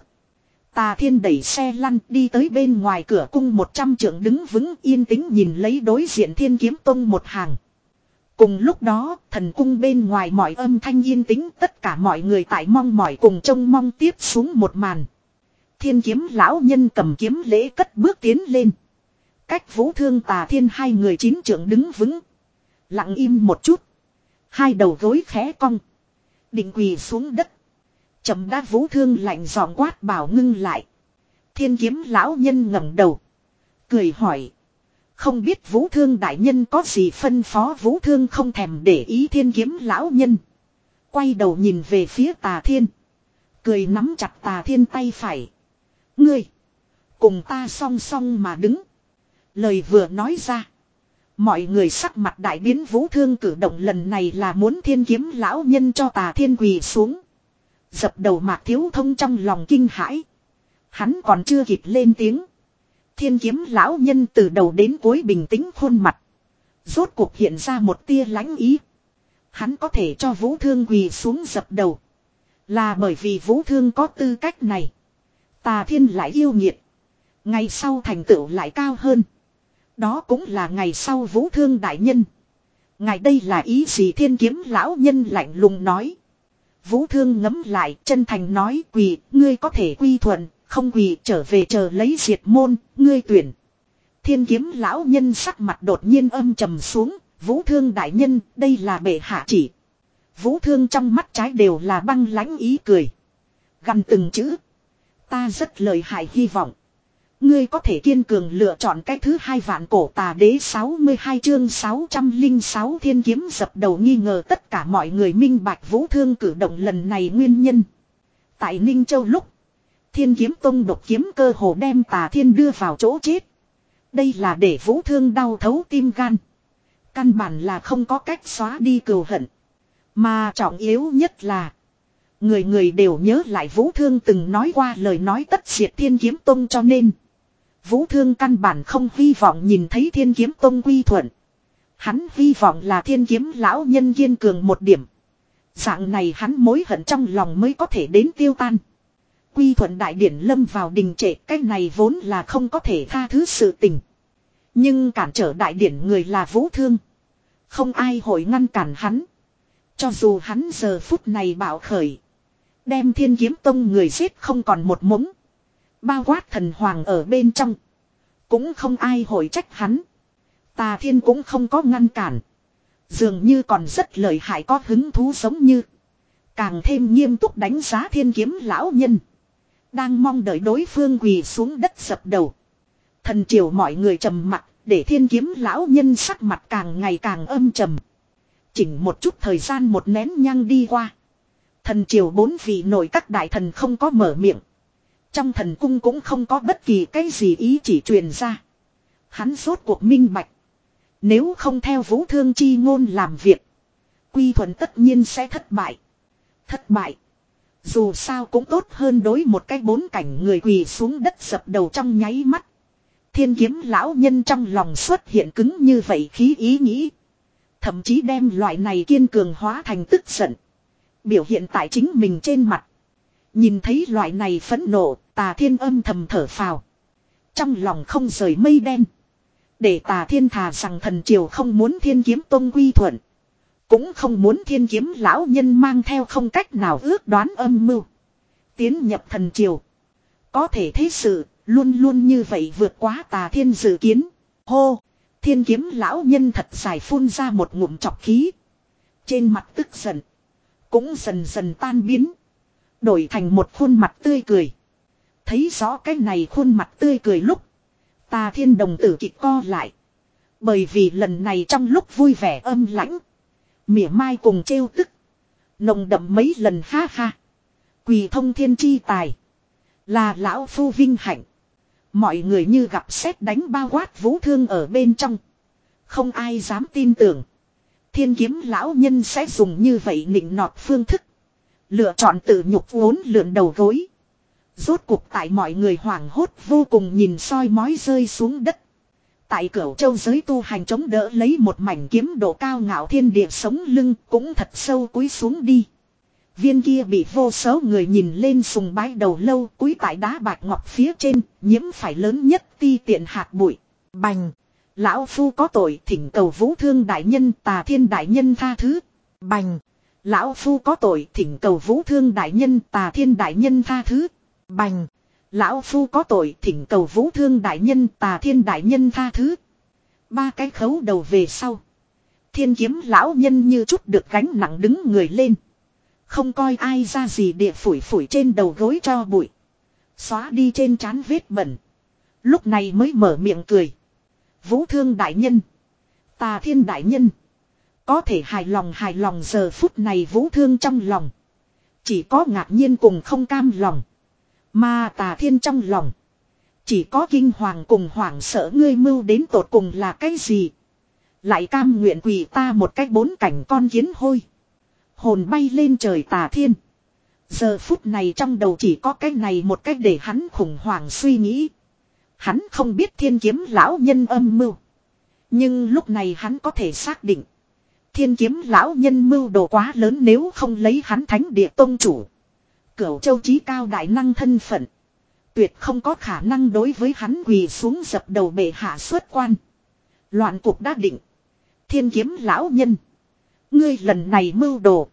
Tà Thiên đẩy xe lăn đi tới bên ngoài cửa cung một trăm trượng đứng vững yên tĩnh nhìn lấy đối diện Thiên Kiếm Tông một hàng. Cùng lúc đó thần cung bên ngoài mọi âm thanh yên tĩnh tất cả mọi người tại mong mỏi cùng trông mong tiếp xuống một màn. Thiên Kiếm lão nhân cầm kiếm lễ cất bước tiến lên. Cách Vũ Thương Tà Thiên hai người chín trượng đứng vững. Lặng im một chút. Hai đầu gối khẽ cong. Định quỳ xuống đất. Chậm đá Vũ Thương lạnh giọng quát bảo ngưng lại. Thiên Kiếm lão nhân ngẩng đầu. Cười hỏi. Không biết Vũ Thương đại nhân có gì phân phó. Vũ Thương không thèm để ý Thiên Kiếm lão nhân. Quay đầu nhìn về phía Tà Thiên. Cười nắm chặt Tà Thiên tay phải. Ngươi. Cùng ta song song mà đứng. Lời vừa nói ra. Mọi người sắc mặt đại biến Vũ Thương cử động lần này là muốn Thiên Kiếm lão nhân cho Tà Thiên quỳ xuống. Dập đầu Mạc Thiếu Thông trong lòng kinh hãi. Hắn còn chưa kịp lên tiếng. Thiên Kiếm lão nhân từ đầu đến cuối bình tĩnh khuôn mặt. Rốt cuộc hiện ra một tia lãnh ý. Hắn có thể cho Vũ Thương quỳ xuống dập đầu. Là bởi vì Vũ Thương có tư cách này. Tà Thiên lại yêu nghiệt. Ngày sau thành tựu lại cao hơn. Đó cũng là ngày sau Vũ Thương đại nhân. Ngày đây là ý gì Thiên Kiếm lão nhân lạnh lùng nói. Vũ Thương ngấm lại chân thành nói quỳ, ngươi có thể quy thuận, không quỳ trở về chờ lấy diệt môn, ngươi tuyển. Thiên Kiếm lão nhân sắc mặt đột nhiên âm trầm xuống, Vũ Thương đại nhân, đây là bệ hạ chỉ. Vũ Thương trong mắt trái đều là băng lãnh ý cười. Gằn từng chữ. Ta rất lợi hại hy vọng. Ngươi có thể kiên cường lựa chọn cái thứ hai vạn cổ tà đế sáu mươi hai chương sáu trăm lẻ sáu Thiên Kiếm dập đầu nghi ngờ tất cả mọi người minh bạch Vũ Thương cử động lần này nguyên nhân. Tại Ninh Châu lúc. Thiên Kiếm Tông độc kiếm cơ hồ đem Tà Thiên đưa vào chỗ chết. Đây là để Vũ Thương đau thấu tim gan. Căn bản là không có cách xóa đi cừu hận. Mà trọng yếu nhất là. Người người đều nhớ lại Vũ Thương từng nói qua lời nói tất diệt Thiên Kiếm Tông cho nên. Vũ Thương căn bản không hy vọng nhìn thấy Thiên Kiếm Tông quy thuận. Hắn hy vọng là Thiên Kiếm lão nhân kiên cường một điểm. Dạng này hắn mối hận trong lòng mới có thể đến tiêu tan. Quy thuận đại điển lâm vào đình trệ, cái này vốn là không có thể tha thứ sự tình. Nhưng cản trở đại điển người là Vũ Thương. Không ai hội ngăn cản hắn. Cho dù hắn giờ phút này bạo khởi. Đem Thiên Kiếm Tông người giết không còn một mống. Bao quát thần hoàng ở bên trong. Cũng không ai hội trách hắn. Tà Thiên cũng không có ngăn cản. Dường như còn rất lợi hại có hứng thú giống như. Càng thêm nghiêm túc đánh giá Thiên Kiếm lão nhân. Đang mong đợi đối phương quỳ xuống đất dập đầu. Thần triều mọi người trầm mặt. Để Thiên Kiếm lão nhân sắc mặt càng ngày càng âm trầm. Chỉnh một chút thời gian một nén nhang đi qua. Thần triều bốn vị nội các đại thần không có mở miệng. Trong thần cung cũng không có bất kỳ cái gì ý chỉ truyền ra. Hắn rốt cuộc minh bạch. Nếu không theo Vũ Thương chi ngôn làm việc. Quy thuận tất nhiên sẽ thất bại. Thất bại. Dù sao cũng tốt hơn đối một cái bốn cảnh người quỳ xuống đất dập đầu trong nháy mắt. Thiên kiếm lão nhân trong lòng xuất hiện cứng như vậy khí ý nghĩ. Thậm chí đem loại này kiên cường hóa thành tức giận. Biểu hiện tại chính mình trên mặt. Nhìn thấy loại này phẫn nộ, Tà Thiên âm thầm thở phào. Trong lòng không rời mây đen. Để Tà Thiên thà rằng thần triều không muốn Thiên Kiếm Tông quy thuận. Cũng không muốn Thiên Kiếm lão nhân mang theo không cách nào ước đoán âm mưu. Tiến nhập thần triều. Có thể thế sự, luôn luôn như vậy vượt quá Tà Thiên dự kiến. Hô! Thiên Kiếm lão nhân thật dài phun ra một ngụm trọc khí. Trên mặt tức giận. Cũng dần dần tan biến. Đổi thành một khuôn mặt tươi cười. Thấy rõ cái này khuôn mặt tươi cười lúc. Tà Thiên đồng tử kịch co lại. Bởi vì lần này trong lúc vui vẻ âm lãnh. Mỉa mai cùng trêu tức. Nồng đậm mấy lần ha ha. Quỳ thông thiên chi tài. Là lão phu vinh hạnh. Mọi người như gặp sét đánh bao quát vũ thương ở bên trong. Không ai dám tin tưởng. Thiên kiếm lão nhân sẽ dùng như vậy nịnh nọt phương thức. Lựa chọn tự nhục vốn lượn đầu gối. Rốt cuộc tại mọi người hoảng hốt vô cùng nhìn soi mói rơi xuống đất. Tại Cửu Châu giới tu hành chống đỡ lấy một mảnh kiếm độ cao ngạo thiên địa sống lưng cũng thật sâu cúi xuống đi. Viên kia bị vô số người nhìn lên sùng bái đầu lâu cúi tại đá bạch ngọc phía trên, nhiễm phải lớn nhất ti tiện hạt bụi. Bành! Lão phu có tội thỉnh cầu Vũ Thương đại nhân Tà Thiên đại nhân tha thứ. Bành! Lão phu có tội thỉnh cầu Vũ Thương đại nhân Tà Thiên đại nhân tha thứ. Bành! Lão phu có tội thỉnh cầu Vũ Thương đại nhân Tà Thiên đại nhân tha thứ. Ba cái khấu đầu về sau. Thiên kiếm lão nhân như chút được gánh nặng đứng người lên. Không coi ai ra gì địa phủi phủi trên đầu gối cho bụi. Xóa đi trên trán vết bẩn. Lúc này mới mở miệng cười. Vũ Thương đại nhân. Tà Thiên đại nhân. Có thể hài lòng hài lòng giờ phút này Vũ Thương trong lòng. Chỉ có ngạc nhiên cùng không cam lòng. Mà Tà Thiên trong lòng. Chỉ có kinh hoàng cùng hoảng sợ ngươi mưu đến tột cùng là cái gì. Lại cam nguyện quỳ ta một cách bốn cảnh con kiến hôi. Hồn bay lên trời Tà Thiên. Giờ phút này trong đầu chỉ có cái này một cách để hắn khủng hoảng suy nghĩ. Hắn không biết thiên kiếm lão nhân âm mưu. Nhưng lúc này hắn có thể xác định. Thiên kiếm lão nhân mưu đồ quá lớn nếu không lấy hắn thánh địa tông chủ. Cửu Châu chí cao đại năng thân phận. Tuyệt không có khả năng đối với hắn quỳ xuống dập đầu bệ hạ xuất quan. Loạn cục đã định. Thiên kiếm lão nhân. Ngươi lần này mưu đồ.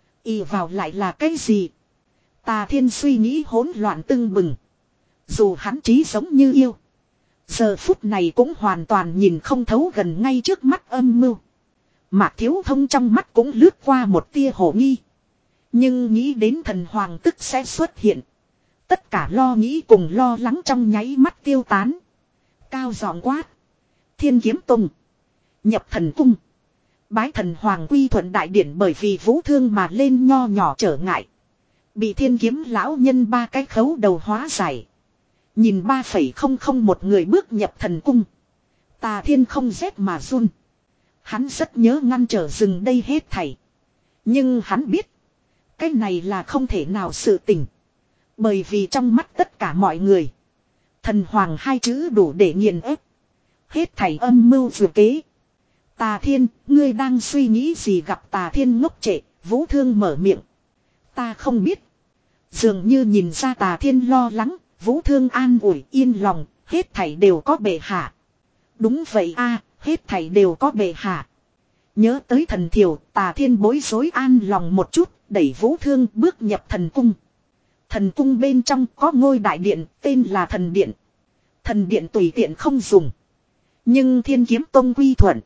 Y vào lại là cái gì? Tà Thiên suy nghĩ hỗn loạn tưng bừng. Dù hắn trí giống như yêu. Giờ phút này cũng hoàn toàn nhìn không thấu gần ngay trước mắt âm mưu. Mạc Thiếu Thông trong mắt cũng lướt qua một tia hồ nghi. Nhưng nghĩ đến thần hoàng tức sẽ xuất hiện. Tất cả lo nghĩ cùng lo lắng trong nháy mắt tiêu tán. Cao giọng quát. Thiên kiếm tông. Nhập thần cung. Bái thần hoàng quy thuận đại điển bởi vì Vũ Thương mà lên nho nhỏ trở ngại. Bị thiên kiếm lão nhân ba cái khấu đầu hóa giải. Nhìn ba phẩy không không một người bước nhập thần cung. Tà Thiên không rét mà run. Hắn rất nhớ ngăn trở dừng đây hết thảy. Nhưng hắn biết. Cái này là không thể nào sự tình. Bởi vì trong mắt tất cả mọi người. Thần hoàng hai chữ đủ để nghiền ép. Hết thảy âm mưu vừa kế. Tà Thiên, ngươi đang suy nghĩ gì gặp Tà Thiên ngốc trệ, Vũ Thương mở miệng. Ta không biết. Dường như nhìn ra Tà Thiên lo lắng, Vũ Thương an ủi yên lòng, hết thảy đều có bệ hạ. Đúng vậy a, hết thảy đều có bệ hạ. Nhớ tới thần thiểu, Tà Thiên bối rối an lòng một chút, đẩy Vũ Thương bước nhập thần cung. Thần cung bên trong có ngôi đại điện, tên là thần điện. Thần điện tùy tiện không dùng. Nhưng Thiên Kiếm Tông quy thuận.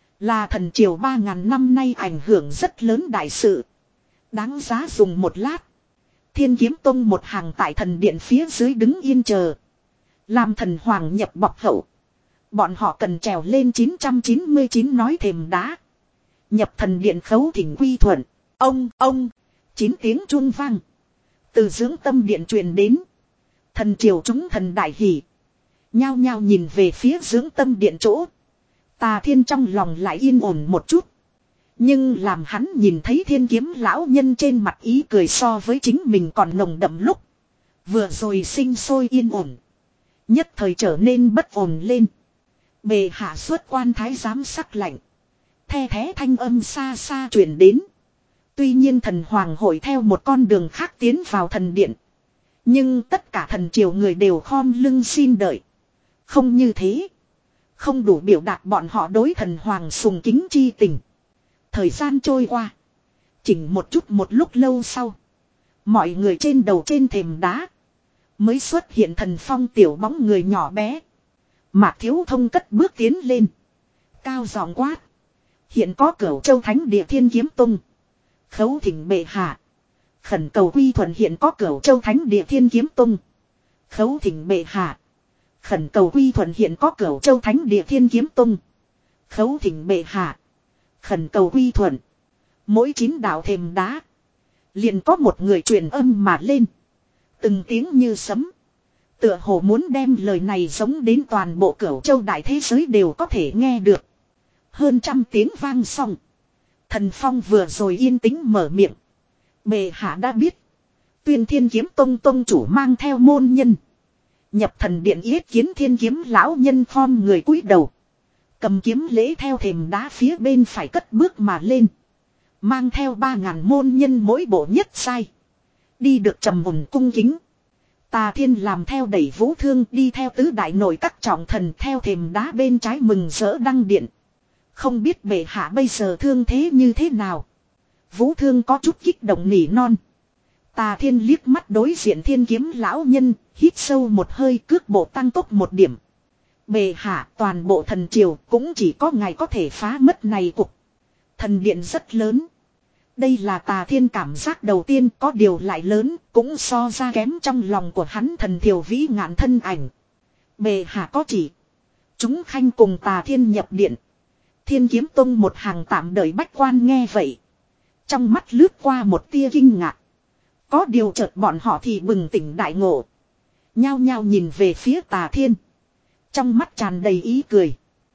Là thần triều ba ngàn năm nay ảnh hưởng rất lớn đại sự. Đáng giá dùng một lát. Thiên Kiếm Tông một hàng tại thần điện phía dưới đứng yên chờ. Làm thần hoàng nhập bọc hậu. Bọn họ cần trèo lên chín trăm chín mươi chín nói thềm đá. Nhập thần điện khấu thỉnh quy thuận. Ông, ông, chín tiếng chuông vang. Từ dưỡng tâm điện truyền đến. Thần triều chúng thần đại hỷ. Nhao nhao nhìn về phía dưỡng tâm điện chỗ. Tà Thiên trong lòng lại yên ổn một chút. Nhưng làm hắn nhìn thấy thiên kiếm lão nhân trên mặt ý cười so với chính mình còn nồng đậm lúc. Vừa rồi sinh sôi yên ổn. Nhất thời trở nên bất ổn lên. Bề hạ xuất quan thái giám sắc lạnh. The thé thanh âm xa xa truyền đến. Tuy nhiên thần hoàng hội theo một con đường khác tiến vào thần điện. Nhưng tất cả thần triều người đều khom lưng xin đợi. Không như thế. Không đủ biểu đạt bọn họ đối thần hoàng sùng kính chi tình. Thời gian trôi qua. Chỉnh một chút một lúc lâu sau. Mọi người trên đầu trên thềm đá. Mới xuất hiện thần phong tiểu bóng người nhỏ bé. Mạc Thiếu Thông cất bước tiến lên. Cao giọng quát. Hiện có Cửu Châu Thánh Địa Thiên Kiếm Tông. Khấu thỉnh bệ hạ. Khẩn cầu quy thuận hiện có Cửu Châu Thánh Địa Thiên Kiếm Tông. Khấu thỉnh bệ hạ. Khẩn cầu quy thuận hiện có Cửu Châu Thánh Địa Thiên Kiếm Tông. Khấu thỉnh bệ hạ. Khẩn cầu quy thuận. Mỗi chín đạo thềm đá. Liền có một người truyền âm mà lên. Từng tiếng như sấm. Tựa hồ muốn đem lời này giống đến toàn bộ Cửu Châu đại thế giới đều có thể nghe được. Hơn trăm tiếng vang xong. Thần Phong vừa rồi yên tĩnh mở miệng. Bệ hạ đã biết. Tuyên Thiên Kiếm Tông tông chủ mang theo môn nhân. Nhập thần điện yết kiến thiên kiếm lão nhân khom người cúi đầu. Cầm kiếm lễ theo thềm đá phía bên phải cất bước mà lên. Mang theo ba ngàn môn nhân mỗi bộ nhất sai. Đi được trầm mùng cung kính. Tà Thiên làm theo đẩy vũ thương đi theo tứ đại nội các trọng thần theo thềm đá bên trái mừng rỡ đăng điện. Không biết bệ hạ bây giờ thương thế như thế nào. Vũ thương có chút kích động nỉ non. Tà Thiên liếc mắt đối diện thiên kiếm lão nhân, hít sâu một hơi cước bộ tăng tốc một điểm. Bệ hạ toàn bộ thần triều cũng chỉ có ngài có thể phá mất này cục. Thần điện rất lớn. Đây là Tà Thiên cảm giác đầu tiên có điều lại lớn cũng so ra kém trong lòng của hắn thần thiều vĩ ngạn thân ảnh. Bệ hạ có chỉ. Chúng khanh cùng Tà Thiên nhập điện. Thiên Kiếm Tông một hàng tạm đợi bách quan nghe vậy. Trong mắt lướt qua một tia kinh ngạc. Có điều chợt bọn họ thì bừng tỉnh đại ngộ. Nhao nhao nhìn về phía Tà Thiên. Trong mắt tràn đầy ý cười.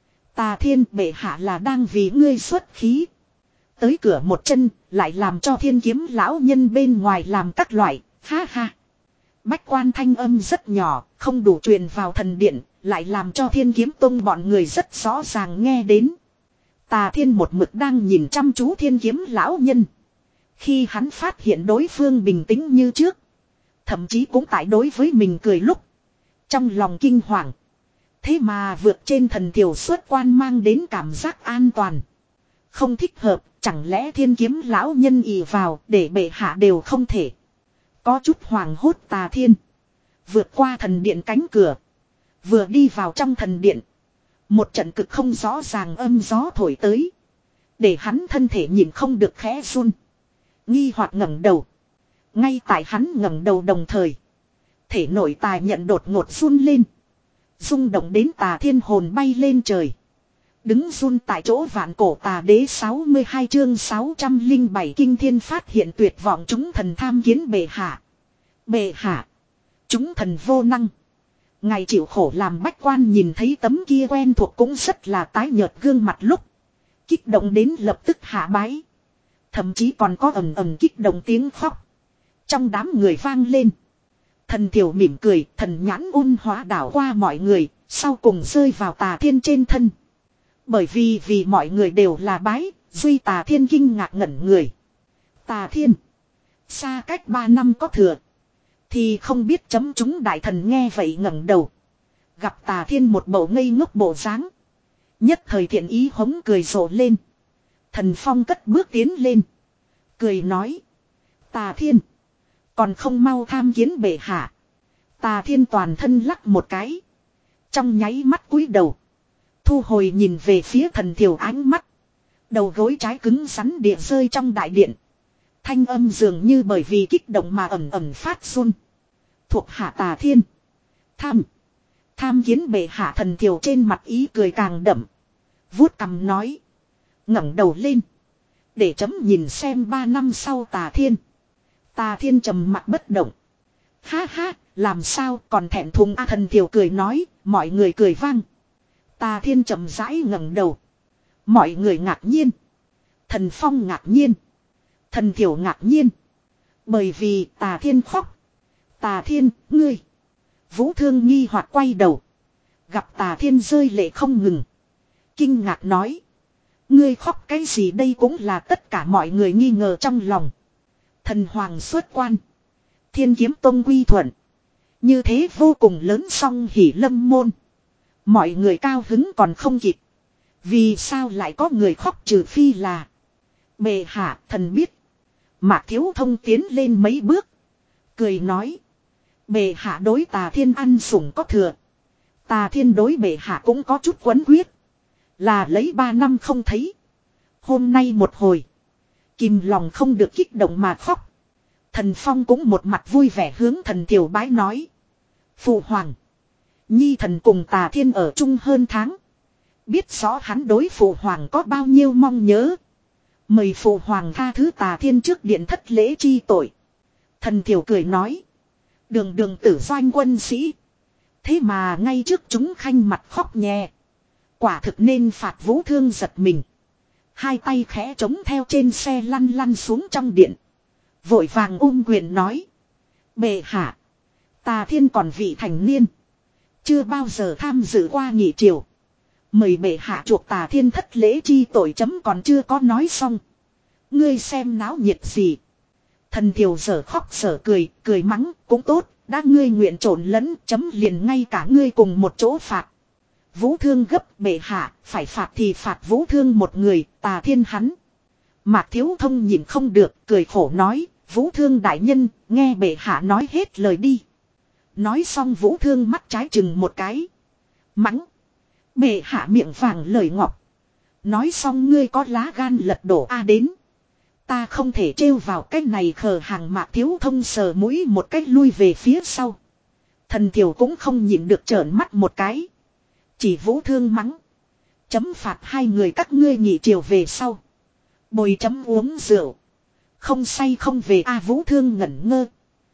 Tà Thiên bệ hạ là đang vì ngươi xuất khí. Tới cửa một chân lại làm cho thiên kiếm lão nhân bên ngoài làm các loại. Ha ha. Bách quan thanh âm rất nhỏ. Không đủ truyền vào thần điện. Lại làm cho thiên kiếm tông bọn người rất rõ ràng nghe đến. Tà Thiên một mực đang nhìn chăm chú thiên kiếm lão nhân. Khi hắn phát hiện đối phương bình tĩnh như trước. Thậm chí cũng tại đối với mình cười lúc. Trong lòng kinh hoàng. Thế mà vượt trên thần thiểu xuất quan mang đến cảm giác an toàn. Không thích hợp, chẳng lẽ thiên kiếm lão nhân ì vào để bệ hạ đều không thể. Có chút hoàng hốt Tà Thiên. Vượt qua thần điện cánh cửa. Vừa đi vào trong thần điện. Một trận cực không rõ ràng âm gió thổi tới. Để hắn thân thể nhìn không được khẽ run. Nghi hoặc ngẩng đầu. Ngay tại hắn ngẩng đầu đồng thời. Thể nội tài nhận đột ngột run lên. Rung động đến Tà Thiên hồn bay lên trời. Đứng run tại chỗ vạn cổ tà đế sáu mươi hai chương sáu trăm lẻ bảy kinh thiên phát hiện tuyệt vọng chúng thần tham kiến bệ hạ. Bệ hạ. Chúng thần vô năng. Ngài chịu khổ làm bách quan nhìn thấy tấm kia quen thuộc cũng rất là tái nhợt gương mặt lúc. Kích động đến lập tức hạ bái. Thậm chí còn có ầm ầm kích động tiếng khóc. Trong đám người vang lên. Thần thiểu mỉm cười, thần nhãn ôn hóa đảo qua mọi người, sau cùng rơi vào Tà Thiên trên thân. Bởi vì vì mọi người đều là bái, duy Tà Thiên kinh ngạc ngẩn người. Tà Thiên. Xa cách ba năm có thừa. Thì không biết chấm chúng đại thần nghe vậy ngẩng đầu. Gặp Tà Thiên một bầu ngây ngốc bộ dáng. Nhất thời thiện ý hống cười rộ lên. Thần Phong cất bước tiến lên. Cười nói. Tà Thiên. Còn không mau tham kiến bệ hạ. Tà Thiên toàn thân lắc một cái. Trong nháy mắt cúi đầu. Thu hồi nhìn về phía thần thiểu ánh mắt. Đầu gối trái cứng rắn địa rơi trong đại điện. Thanh âm dường như bởi vì kích động mà ẩm ẩm phát run. Thuộc hạ Tà Thiên. Tham. Tham kiến bệ hạ thần thiểu trên mặt ý cười càng đậm. Vuốt cằm nói. Ngẩng đầu lên. Để chấm nhìn xem ba năm sau Tà Thiên. Tà Thiên trầm mặt bất động. Ha ha, làm sao còn thẹn thùng a thần thiểu cười nói, mọi người cười vang. Tà Thiên chậm rãi ngẩng đầu. Mọi người ngạc nhiên. Thần Phong ngạc nhiên. Thần Thiểu ngạc nhiên. Bởi vì Tà Thiên khóc. Tà Thiên, ngươi. Vũ Thương nghi hoặc quay đầu. Gặp Tà Thiên rơi lệ không ngừng. Kinh ngạc nói. Ngươi khóc cái gì đây cũng là tất cả mọi người nghi ngờ trong lòng. Thần Hoàng xuất quan. Thiên Kiếm Tông quy thuận. Như thế vô cùng lớn song hỉ lâm môn. Mọi người cao hứng còn không kịp. Vì sao lại có người khóc trừ phi là. Bệ hạ thần biết. Mạc Thiếu Thông tiến lên mấy bước. Cười nói. Bệ hạ đối Tà Thiên ăn sủng có thừa. Tà Thiên đối bệ hạ cũng có chút quấn quyết. Là lấy ba năm không thấy. Hôm nay một hồi. Kìm lòng không được kích động mà khóc. Thần Phong cũng một mặt vui vẻ hướng thần Tiểu bái nói. Phụ hoàng. Nhi thần cùng Tà Thiên ở chung hơn tháng. Biết rõ hắn đối phụ hoàng có bao nhiêu mong nhớ. Mời phụ hoàng tha thứ Tà Thiên trước điện thất lễ chi tội. Thần Tiểu cười nói. Đường đường tử doanh quân sĩ. Thế mà ngay trước chúng khanh mặt khóc nhè. Quả thực nên phạt Vũ Thương giật mình. Hai tay khẽ chống theo trên xe lăn lăn xuống trong điện. Vội vàng ôm quyền nói. Bệ hạ. Tà Thiên còn vị thành niên. Chưa bao giờ tham dự qua nghị triều. Mời bệ hạ chuộc Tà Thiên thất lễ chi tội chấm còn chưa có nói xong. Ngươi xem náo nhiệt gì. Thần Thiều giờ khóc sở cười, cười mắng, cũng tốt, đã ngươi nguyện trộn lẫn, chấm liền ngay cả ngươi cùng một chỗ phạt. Vũ Thương gấp bệ hạ, phải phạt thì phạt Vũ Thương một người, Tà Thiên hắn. Mạc Thiếu Thông nhìn không được, cười khổ nói, Vũ Thương đại nhân, nghe bệ hạ nói hết lời đi. Nói xong Vũ Thương mắt trái chừng một cái. Mắng. Bệ hạ miệng vàng lời ngọc. Nói xong ngươi có lá gan lật đổ A đến. Ta không thể trêu vào cái này khờ hàng. Mạc Thiếu Thông sờ mũi một cách lui về phía sau. Thần Thiều cũng không nhịn được trợn mắt một cái. Chỉ Vũ Thương mắng. Chấm phạt hai người các ngươi nghỉ chiều về sau. Bồi chấm uống rượu. Không say không về A. Vũ Thương ngẩn ngơ.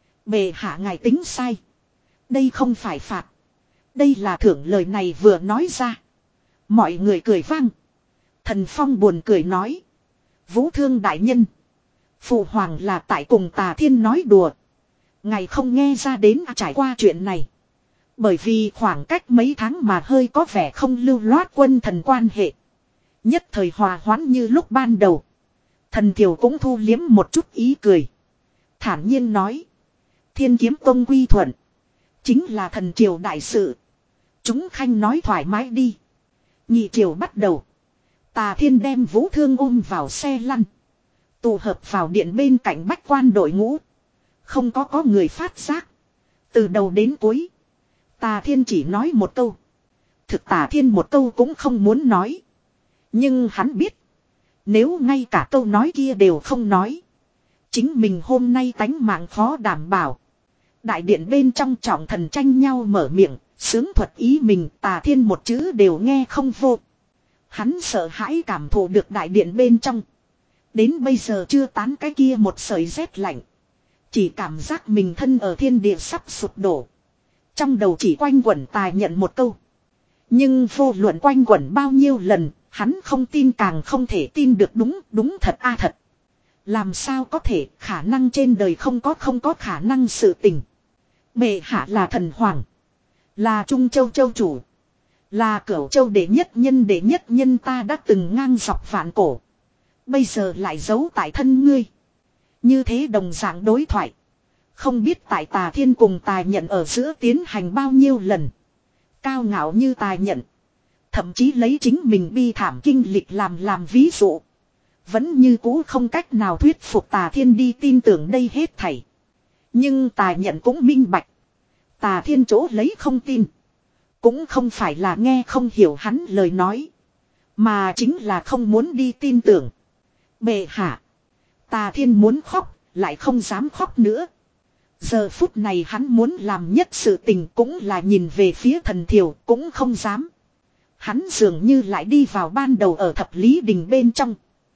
Bệ hạ ngài tính sai. Đây không phải phạt. Đây là thưởng. Lời này vừa nói ra. Mọi người cười vang. Thần Phong buồn cười nói. Vũ Thương đại nhân. Phụ hoàng là tại cùng Tà Thiên nói đùa. Ngài không nghe ra đến à, trải qua chuyện này. Bởi vì khoảng cách mấy tháng mà hơi có vẻ không lưu loát quân thần quan hệ. Nhất thời hòa hoãn như lúc ban đầu. Thần Thiều cũng thu liếm một chút ý cười. Thản nhiên nói. Thiên Kiếm Tông quy thuận. Chính là thần triều đại sự. Chúng khanh nói thoải mái đi. Nhị triều bắt đầu. Tà Thiên đem Vũ Thương ôm vào xe lăn. Tụ hợp vào điện bên cạnh bách quan đội ngũ. Không có có người phát giác. Từ đầu đến cuối. Tà Thiên chỉ nói một câu. Thực Tà Thiên một câu cũng không muốn nói. Nhưng hắn biết. Nếu ngay cả câu nói kia đều không nói. Chính mình hôm nay tánh mạng khó đảm bảo. Đại điện bên trong trọng thần tranh nhau mở miệng. Sướng thuật ý mình. Tà Thiên một chữ đều nghe không vô. Hắn sợ hãi cảm thụ được đại điện bên trong. Đến bây giờ chưa tán cái kia một sợi rét lạnh. Chỉ cảm giác mình thân ở thiên địa sắp sụp đổ. Trong đầu chỉ quanh quẩn Tài nhận một câu. Nhưng vô luận quanh quẩn bao nhiêu lần, hắn không tin càng không thể tin được đúng, đúng thật a thật. Làm sao có thể, khả năng trên đời không có không có khả năng sự tình. Bệ hạ là thần hoàng. Là Trung Châu Châu chủ. Là Cửu Châu đệ nhất nhân đệ nhất nhân ta đã từng ngang dọc vạn cổ. Bây giờ lại giấu tại thân ngươi. Như thế đồng dạng đối thoại. Không biết tại Tà Thiên cùng Tài nhận ở giữa tiến hành bao nhiêu lần. Cao ngạo như Tài nhận. Thậm chí lấy chính mình bi thảm kinh lịch làm làm ví dụ. Vẫn như cũ không cách nào thuyết phục Tà Thiên đi tin tưởng đây hết thảy. Nhưng Tài nhận cũng minh bạch. Tà Thiên chỗ lấy không tin. Cũng không phải là nghe không hiểu hắn lời nói. Mà chính là không muốn đi tin tưởng. Bệ hạ. Tà Thiên muốn khóc, lại không dám khóc nữa. Giờ phút này hắn muốn làm nhất sự tình cũng là nhìn về phía thần Thiều, cũng không dám. Hắn dường như lại đi vào ban đầu ở thập lý đình bên trong.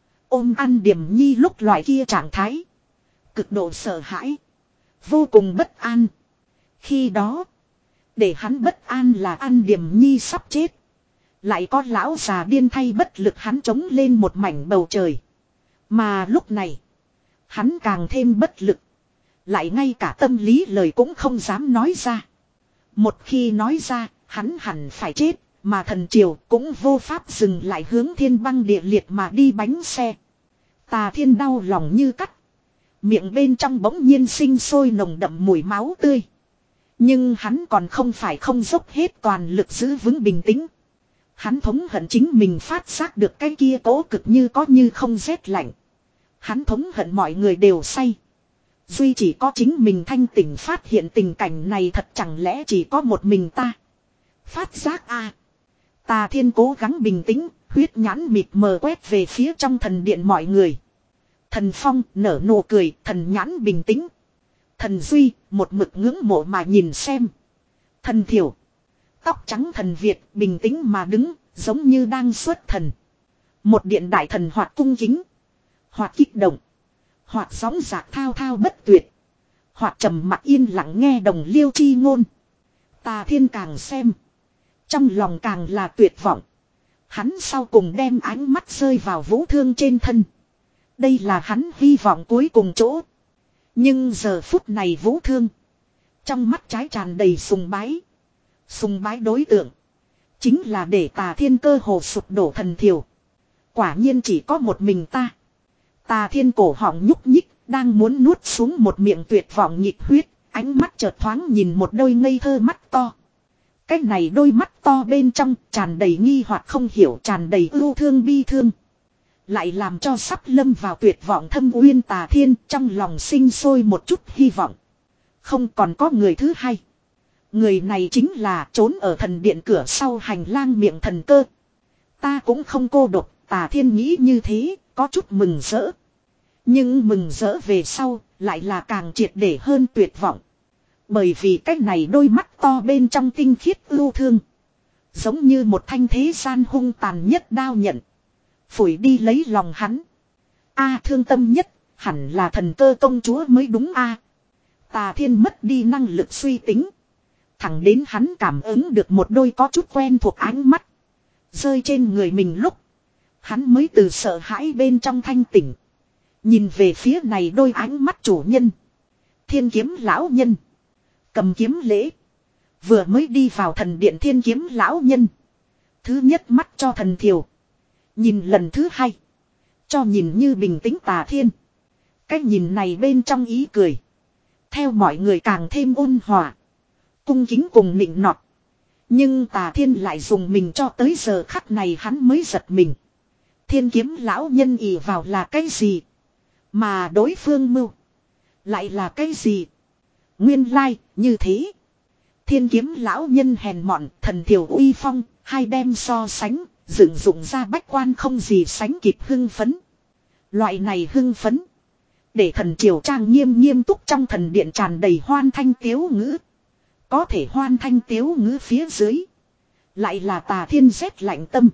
Ôm An Điềm Nhi lúc loại kia trạng thái. Cực độ sợ hãi. Vô cùng bất an. Khi đó, để hắn bất an là An Điềm Nhi sắp chết. Lại có lão già điên thay bất lực hắn chống lên một mảnh bầu trời. Mà lúc này, hắn càng thêm bất lực. Lại ngay cả tâm lý lời cũng không dám nói ra. Một khi nói ra, hắn hẳn phải chết, mà thần triều cũng vô pháp dừng lại hướng thiên băng địa liệt mà đi bánh xe. Tà Thiên đau lòng như cắt. Miệng bên trong bỗng nhiên sinh sôi nồng đậm mùi máu tươi. Nhưng hắn còn không phải không dốc hết toàn lực giữ vững bình tĩnh. Hắn thống hận chính mình phát giác được cái kia cố cực như có như không rét lạnh. Hắn thống hận mọi người đều say. Duy chỉ có chính mình thanh tỉnh phát hiện tình cảnh này thật chẳng lẽ chỉ có một mình ta. Phát giác a à. Tà Thiên cố gắng bình tĩnh, huyết nhãn mịt mờ quét về phía trong thần điện mọi người. Thần Phong nở nụ cười, thần nhãn bình tĩnh. Thần Duy một mực ngưỡng mộ mà nhìn xem. Thần Thiểu, tóc trắng thần Việt bình tĩnh mà đứng, giống như đang xuất thần. Một điện đại thần hoặc cung kính, hoặc kích động, hoặc sóng dạc thao thao bất tuyệt, hoặc trầm mặc yên lặng nghe đồng liêu chi ngôn. Tà Thiên càng xem, trong lòng càng là tuyệt vọng. Hắn sau cùng đem ánh mắt rơi vào Vũ Thương trên thân. Đây là hắn hy vọng cuối cùng chỗ. Nhưng giờ phút này Vũ Thương, trong mắt trái tràn đầy sùng bái. Sùng bái đối tượng chính là để Tà Thiên cơ hồ sụp đổ thần Thiểu. Quả nhiên chỉ có một mình ta. Tà Thiên cổ họng nhúc nhích, đang muốn nuốt xuống một miệng tuyệt vọng nhịp huyết, ánh mắt chợt thoáng nhìn một đôi ngây thơ mắt to. Cái này đôi mắt to bên trong tràn đầy nghi hoặc không hiểu, tràn đầy ưu thương bi thương. Lại làm cho sắp lâm vào tuyệt vọng thâm uyên Tà Thiên trong lòng sinh sôi một chút hy vọng. Không còn có người thứ hai. Người này chính là trốn ở thần điện cửa sau hành lang miệng thần cơ. Ta cũng không cô độc, Tà Thiên nghĩ như thế, có chút mừng rỡ. Nhưng mừng rỡ về sau, lại là càng triệt để hơn tuyệt vọng. Bởi vì cái này đôi mắt to bên trong tinh khiết ưu thương. Giống như một thanh thế gian hung tàn nhất đao nhận. Phủi đi lấy lòng hắn. A thương tâm nhất, hẳn là thần cơ công chúa mới đúng a. Tà Thiên mất đi năng lực suy tính. Thẳng đến hắn cảm ứng được một đôi có chút quen thuộc ánh mắt. Rơi trên người mình lúc. Hắn mới từ sợ hãi bên trong thanh tỉnh. Nhìn về phía này đôi ánh mắt chủ nhân. Thiên Kiếm lão nhân. Cầm kiếm lễ. Vừa mới đi vào thần điện Thiên Kiếm lão nhân. Thứ nhất mắt cho thần Thiểu. Nhìn lần thứ hai. Cho nhìn như bình tĩnh Tà Thiên. Cái nhìn này bên trong ý cười. Theo mọi người càng thêm ôn hòa. Cung kính cùng nịnh nọt. Nhưng Tà Thiên lại dùng mình cho tới giờ khắc này hắn mới giật mình. Thiên Kiếm lão nhân ỷ vào là cái gì? Mà đối phương mưu. Lại là cái gì? Nguyên lai, like, như thế. Thiên Kiếm lão nhân hèn mọn, thần Thiểu uy phong, hai đem so sánh, dựng dụng ra bách quan không gì sánh kịp hưng phấn. Loại này hưng phấn. Để thần triều trang nghiêm nghiêm túc trong thần điện tràn đầy hoan thanh tiếu ngữ. Có thể hoan thanh tiếu ngữ phía dưới. Lại là Tà Thiên rét lạnh tâm.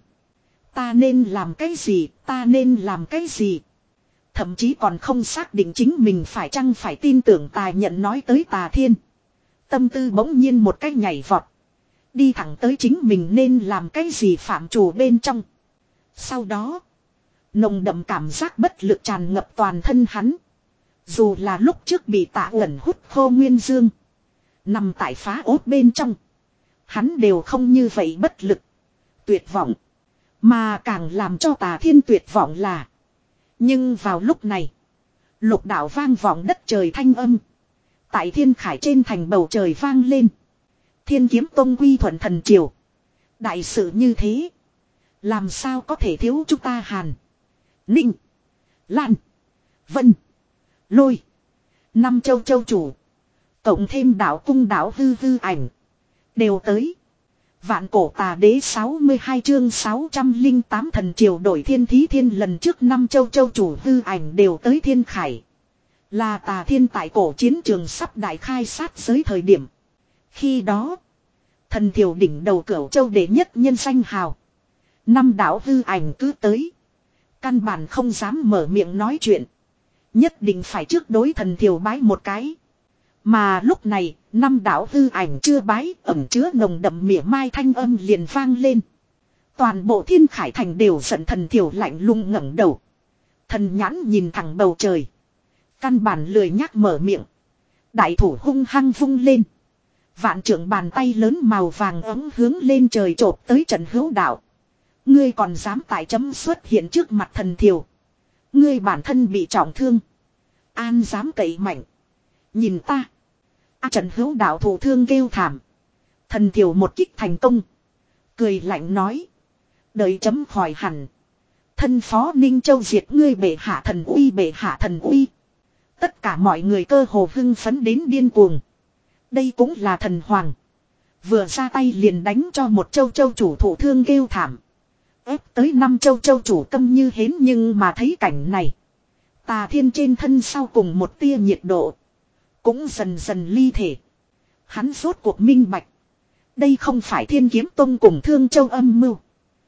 Ta nên làm cái gì, ta nên làm cái gì. Thậm chí còn không xác định chính mình phải chăng phải tin tưởng tài nhận nói tới Tà Thiên. Tâm tư bỗng nhiên một cái nhảy vọt. Đi thẳng tới chính mình nên làm cái gì phạm trù bên trong. Sau đó, nồng đậm cảm giác bất lực tràn ngập toàn thân hắn. Dù là lúc trước bị Tạ Uẩn hút khô nguyên dương. Nằm tại phá ốt bên trong. Hắn đều không như vậy bất lực. Tuyệt vọng. Mà càng làm cho Tà Thiên tuyệt vọng là. Nhưng vào lúc này. Lục đạo vang vọng đất trời thanh âm. Tại thiên khải trên thành bầu trời vang lên. Thiên Kiếm tông quy thuận thần triều. Đại sự như thế. Làm sao có thể thiếu chúng ta Hàn, Ninh, Lan, Vân, Lôi, năm châu châu chủ. Cộng thêm đạo cung đạo hư hư ảnh. Đều tới. Vạn cổ tà đế sáu mươi hai chương sáu trăm lẻ tám thần triều đổi thiên thí thiên lần trước năm châu châu chủ hư ảnh đều tới thiên khải. Là Tà Thiên tại cổ chiến trường sắp đại khai sát giới thời điểm. Khi đó, thần triều đỉnh đầu cửu châu đệ nhất nhân danh hào. Năm đạo hư ảnh cứ tới. Căn bản không dám mở miệng nói chuyện. Nhất định phải trước đối thần triều bái một cái. Mà lúc này, năm đạo hư ảnh chưa bái, ẩn chứa nồng đậm mỉa mai thanh âm liền vang lên. Toàn bộ thiên khải thành đều giận thần thiểu lạnh lùng ngẩng đầu. Thần nhãn nhìn thẳng bầu trời. Căn bản lười nhác mở miệng. Đại thủ hung hăng vung lên. Vạn trưởng bàn tay lớn màu vàng ấm hướng lên trời chộp tới Trần Hữu Đạo. Ngươi còn dám tại chấm xuất hiện trước mặt thần thiều. Ngươi bản thân bị trọng thương. An dám cậy mạnh. Nhìn ta. À, Trần Hữu Đạo thụ thương kêu thảm. Thần thiều một kích thành công. Cười lạnh nói. Đợi chấm khỏi hẳn. Thân phó Ninh Châu diệt ngươi bệ hạ thần uy bệ hạ thần uy. Tất cả mọi người cơ hồ hưng phấn đến điên cuồng. Đây cũng là thần hoàng. Vừa ra tay liền đánh cho một châu châu chủ thụ thương kêu thảm. Ép tới năm châu châu chủ câm như hến nhưng mà thấy cảnh này. Tà Thiên trên thân sau cùng một tia nhiệt độ. Cũng dần dần ly thể. Hắn rốt cuộc minh bạch. Đây không phải Thiên Kiếm Tông cùng Thương Châu âm mưu.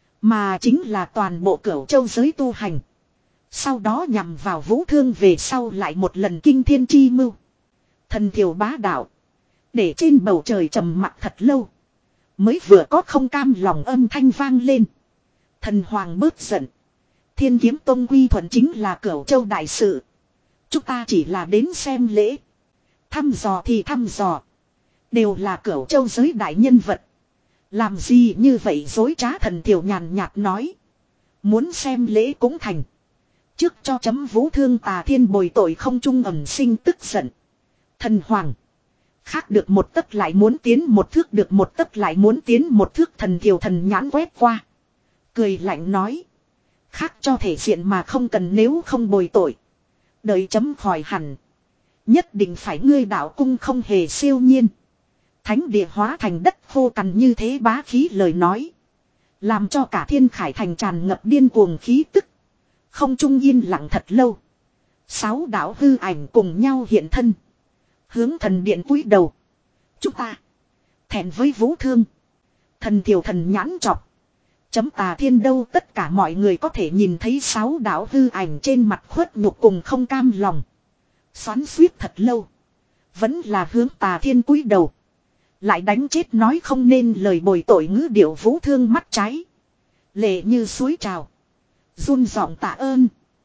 Mà chính là toàn bộ Cửu Châu giới tu hành. Sau đó nhằm vào Vũ Thương về sau lại một lần kinh thiên chi mưu. Thần thiểu bá đạo. Để trên bầu trời trầm mặc thật lâu. Mới vừa có không cam lòng âm thanh vang lên. Thần hoàng bớt giận. Thiên Kiếm Tông quy thuận chính là Cửu Châu đại sự. Chúng ta chỉ là đến xem lễ. Thăm dò thì thăm dò. Đều là Cửu Châu giới đại nhân vật. Làm gì như vậy dối trá thần thiểu nhàn nhạt nói. Muốn xem lễ cũng thành. Trước cho chấm Vũ Thương Tà Thiên bồi tội không trung ẩm sinh tức giận. Thần hoàng. Khác được một tấc lại muốn tiến một thước được một tấc lại muốn tiến một thước thần thiểu thần nhãn quét qua. Cười lạnh nói. Khác cho thể diện mà không cần nếu không bồi tội. Đợi chấm khỏi hẳn. Nhất định phải ngươi đạo cung không hề siêu nhiên. Thánh địa hóa thành đất khô cằn như thế bá khí lời nói. Làm cho cả thiên khải thành tràn ngập điên cuồng khí tức. Không trung yên lặng thật lâu. Sáu đạo hư ảnh cùng nhau hiện thân. Hướng thần điện cúi đầu. Chúng ta. Thẹn với Vũ Thương. Thần thiểu thần nhãn chọc. Chấm Tà Thiên đâu tất cả mọi người có thể nhìn thấy sáu đạo hư ảnh trên mặt khuất nhục cùng không cam lòng. Xoắn suýt thật lâu. Vẫn là hướng Tà Thiên cúi đầu. Lại đánh chết nói không nên lời bồi tội ngữ điệu Vũ Thương mắt trái. Lệ như suối trào. Run giọng tạ ơn.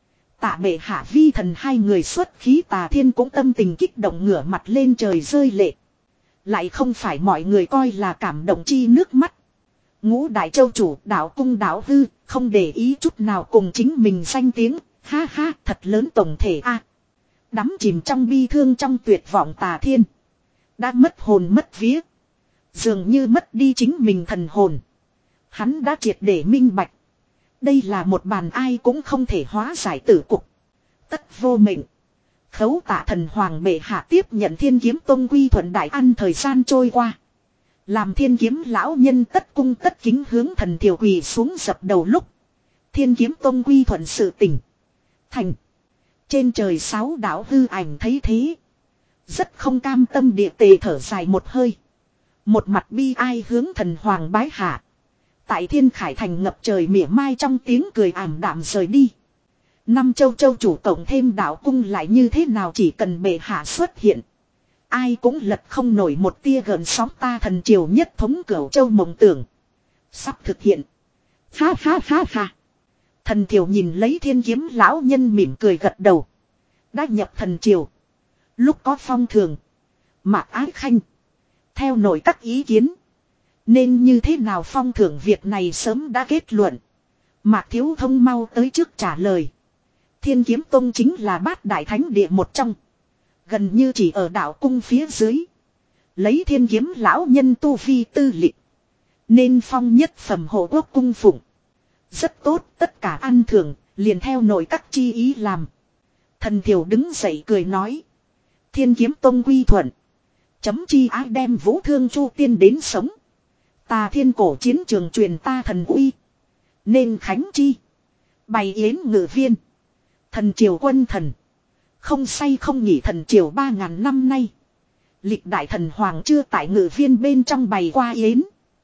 Tạ bệ hạ vi thần hai người xuất khí Tà Thiên cũng tâm tình kích động ngửa mặt lên trời rơi lệ. Lại không phải mọi người coi là cảm động chi nước mắt. Ngũ đại châu chủ đạo cung đạo hư không để ý chút nào cùng chính mình danh tiếng. Ha ha thật lớn tổng thể a. Đắm chìm trong bi thương trong tuyệt vọng Tà Thiên. Đã mất hồn mất vía. Dường như mất đi chính mình thần hồn. Hắn đã triệt để minh bạch. Đây là một bàn ai cũng không thể hóa giải tử cục. Tất vô mệnh. Khấu tạ thần hoàng bệ hạ tiếp nhận Thiên Kiếm Tông quy thuận đại ăn thời gian trôi qua. Làm Thiên Kiếm lão nhân tất cung tất kính hướng thần thiểu quỳ xuống dập đầu lúc. Thiên Kiếm Tông quy thuận sự tỉnh. Thành. Trên trời sáu đạo hư ảnh thấy thế. Rất không cam tâm địa tề thở dài một hơi. Một mặt bi ai hướng thần hoàng bái hạ. Tại Thiên Khải Thành ngập trời mỉa mai trong tiếng cười ảm đạm rời đi. Năm châu châu chủ tổng thêm đạo cung lại như thế nào chỉ cần bệ hạ xuất hiện. Ai cũng lật không nổi một tia gợn sóng ta thần triều nhất thống Cửu Châu mộng tưởng. Sắp thực hiện. Ha ha ha ha. Thần triều nhìn lấy Thiên Kiếm lão nhân mỉm cười gật đầu. Đã nhập thần triều. Lúc có phong thường. Mạc Ái Khanh. Theo nổi các ý kiến. Nên như thế nào phong thưởng việc này sớm đã kết luận. Mạc Thiếu Thông mau tới trước trả lời. Thiên Kiếm Tông chính là bát đại thánh địa một trong. Gần như chỉ ở đảo cung phía dưới. Lấy Thiên Kiếm lão nhân tu vi tư lịch. Nên phong nhất phẩm hộ quốc cung phụng. Rất tốt, tất cả ăn thưởng, liền theo nội các chi ý làm. Thần thiểu đứng dậy cười nói. Thiên Kiếm Tông quy thuận. Chấm chi ái đem Vũ Thương Chu tiên đến sống. Tà Thiên cổ chiến trường truyền ta thần uy. Nên khánh chi. Bày yến ngự viên. Thần triều quân thần. Không say không nghỉ thần triều ba ngàn năm nay. Lịch đại thần hoàng chưa tại ngự viên bên trong bày qua yến.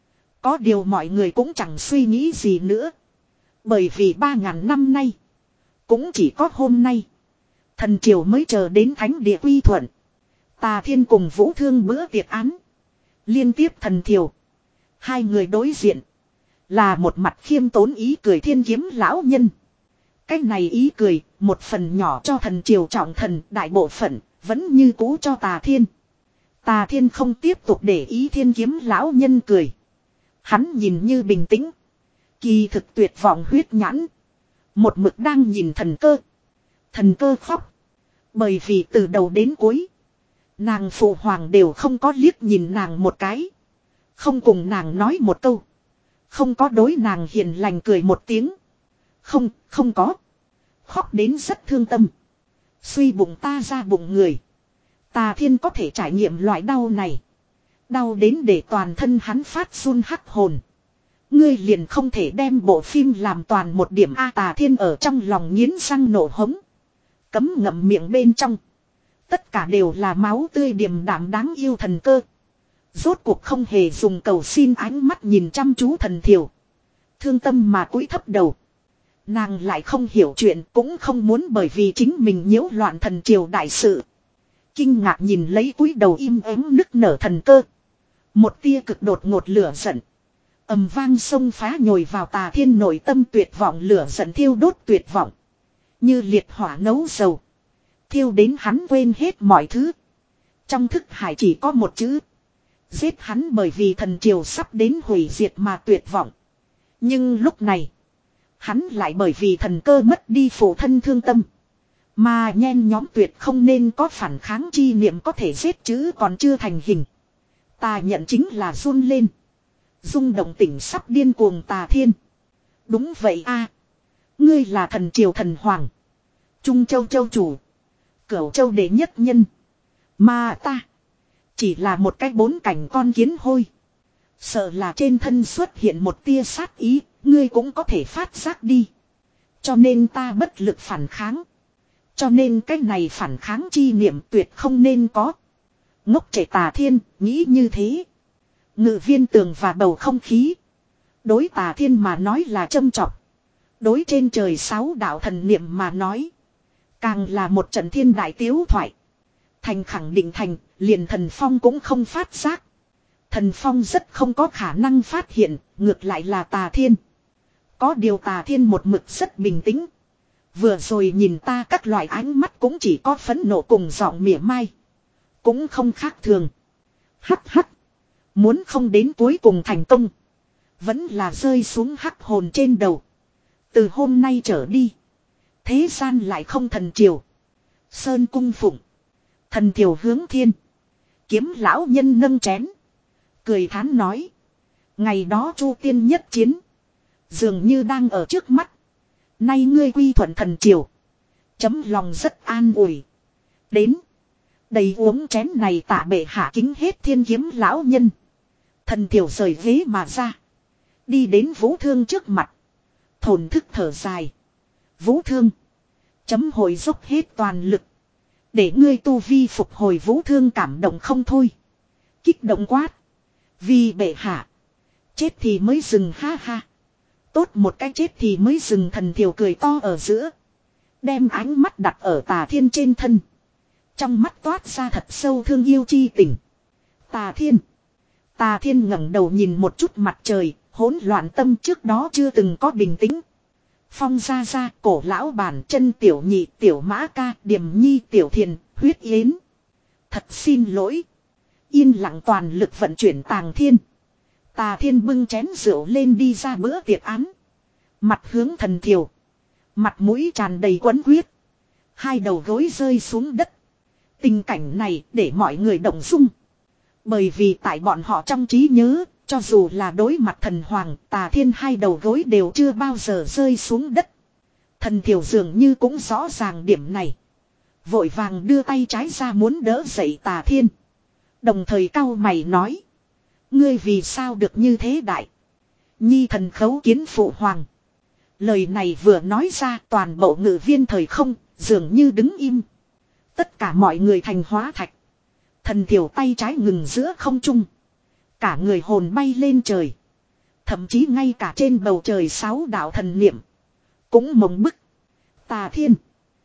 Có điều mọi người cũng chẳng suy nghĩ gì nữa. Bởi vì ba ngàn năm nay. Cũng chỉ có hôm nay. Thần triều mới chờ đến thánh địa quy thuận. Tà Thiên cùng Vũ Thương bữa tiệc án. Liên tiếp thần triều. Hai người đối diện. Là một mặt khiêm tốn ý cười Thiên Kiếm lão nhân. Cái này ý cười, một phần nhỏ cho thần triều trọng thần, đại bộ phận, vẫn như cũ cho Tà Thiên. Tà Thiên không tiếp tục để ý Thiên Kiếm lão nhân cười. Hắn nhìn như bình tĩnh. Kỳ thực tuyệt vọng huyết nhãn. Một mực đang nhìn thần cơ. Thần cơ khóc. Bởi vì từ đầu đến cuối. Nàng phụ hoàng đều không có liếc nhìn nàng một cái. Không cùng nàng nói một câu. Không có đối nàng hiền lành cười một tiếng. Không, không có. Khóc đến rất thương tâm. Suy bụng ta ra bụng người. Tà Thiên có thể trải nghiệm loại đau này. Đau đến để toàn thân hắn phát run hắc hồn. Ngươi liền không thể đem bộ phim làm toàn một điểm A. Tà Thiên ở trong lòng nghiến răng nổ hống. Cấm ngậm miệng bên trong. Tất cả đều là máu tươi điềm đạm đáng yêu thần cơ. Rốt cuộc không hề dùng cầu xin ánh mắt nhìn chăm chú thần thiểu. Thương tâm mà cúi thấp đầu. Nàng lại không hiểu chuyện, cũng không muốn bởi vì chính mình nhiễu loạn thần triều đại sự. Kinh ngạc nhìn lấy cúi đầu im ắng nức nở thần cơ. Một tia cực đột ngột lửa giận. Ầm vang sông phá nhồi vào Tà Thiên nội tâm, tuyệt vọng lửa giận thiêu đốt tuyệt vọng. Như liệt hỏa nấu dầu. Thiêu đến hắn quên hết mọi thứ. Trong thức hải chỉ có một chữ. Giết hắn, bởi vì thần triều sắp đến hủy diệt mà tuyệt vọng. Nhưng lúc này. Hắn lại bởi vì thần cơ mất đi phụ thân thương tâm. Mà nhen nhóm tuyệt không nên có phản kháng chi niệm có thể giết chữ còn chưa thành hình. Ta nhận chính là run lên. Rung động tỉnh sắp điên cuồng Tà Thiên. Đúng vậy a, ngươi là thần triều thần hoàng. Trung châu châu chủ. Cửu châu đệ nhất nhân. Mà ta. Chỉ là một cái bốn cảnh con kiến hôi. Sợ là trên thân xuất hiện một tia sát ý. Ngươi cũng có thể phát giác đi. Cho nên ta bất lực phản kháng. Cho nên cái này phản kháng chi niệm tuyệt không nên có. Ngốc trẻ Tà Thiên nghĩ như thế. Ngự viên tường và bầu không khí. Đối Tà Thiên mà nói là châm chọc. Đối trên trời sáu đạo thần niệm mà nói. Càng là một trận thiên đại tiếu thoại. Thành khẳng định thành, liền thần phong cũng không phát giác. Thần phong rất không có khả năng phát hiện, ngược lại là Tà Thiên. Có điều Tà Thiên một mực rất bình tĩnh. Vừa rồi nhìn ta các loại ánh mắt cũng chỉ có phẫn nộ cùng giọng mỉa mai. Cũng không khác thường. Hắc hắc. Muốn không đến cuối cùng thành công. Vẫn là rơi xuống hắc hồn trên đầu. Từ hôm nay trở đi. Thế gian lại không thần triều. Sơn cung phụng. Thần triều hướng thiên. Kiếm lão nhân nâng chén. Cười thán nói. Ngày đó Chu tiên nhất chiến. Dường như đang ở trước mắt. Nay ngươi quy thuận thần triều. Chấm lòng rất an ủi. Đến. Đầy uống chén này tạ bệ hạ kính hết thiên kiếm lão nhân. Thần triều rời ghế mà ra. Đi đến Vũ Thương trước mặt. Thổn thức thở dài. Vũ Thương. Chấm hồi dốc hết toàn lực. Để ngươi tu vi phục hồi. Vũ Thương cảm động không thôi. Kích động quát. Vì bệ hạ. Chết thì mới dừng ha ha. Tốt một cái chết thì mới dừng. Thần thiểu cười to ở giữa. Đem ánh mắt đặt ở Tà Thiên trên thân. Trong mắt toát ra thật sâu thương yêu chi tình. Tà Thiên. Tà Thiên ngẩng đầu nhìn một chút mặt trời. Hỗn loạn tâm trước đó chưa từng có bình tĩnh. Phong ra ra, cổ lão bản, chân tiểu nhị, tiểu mã ca, điềm nhi, tiểu thiền, huyết yến. Thật xin lỗi. Yên lặng toàn lực vận chuyển Tàng Thiên. Tà Thiên bưng chén rượu lên đi ra bữa tiệc án. Mặt hướng thần thiều. Mặt mũi tràn đầy quấn quyết. Hai đầu gối rơi xuống đất. Tình cảnh này để mọi người động dung. Bởi vì tại bọn họ trong trí nhớ, cho dù là đối mặt thần hoàng, Tà Thiên hai đầu gối đều chưa bao giờ rơi xuống đất. Thần thiểu dường như cũng rõ ràng điểm này. Vội vàng đưa tay trái ra muốn đỡ dậy Tà Thiên. Đồng thời cau mày nói. Ngươi vì sao được như thế đại? Nhi thần khấu kiến phụ hoàng. Lời này vừa nói ra toàn bộ ngự viên thời không, dường như đứng im. Tất cả mọi người thành hóa thạch. Thần thiểu tay trái ngừng giữa không trung. Cả người hồn bay lên trời. Thậm chí ngay cả trên bầu trời sáu đạo thần niệm. Cũng mộng bức. Tà Thiên.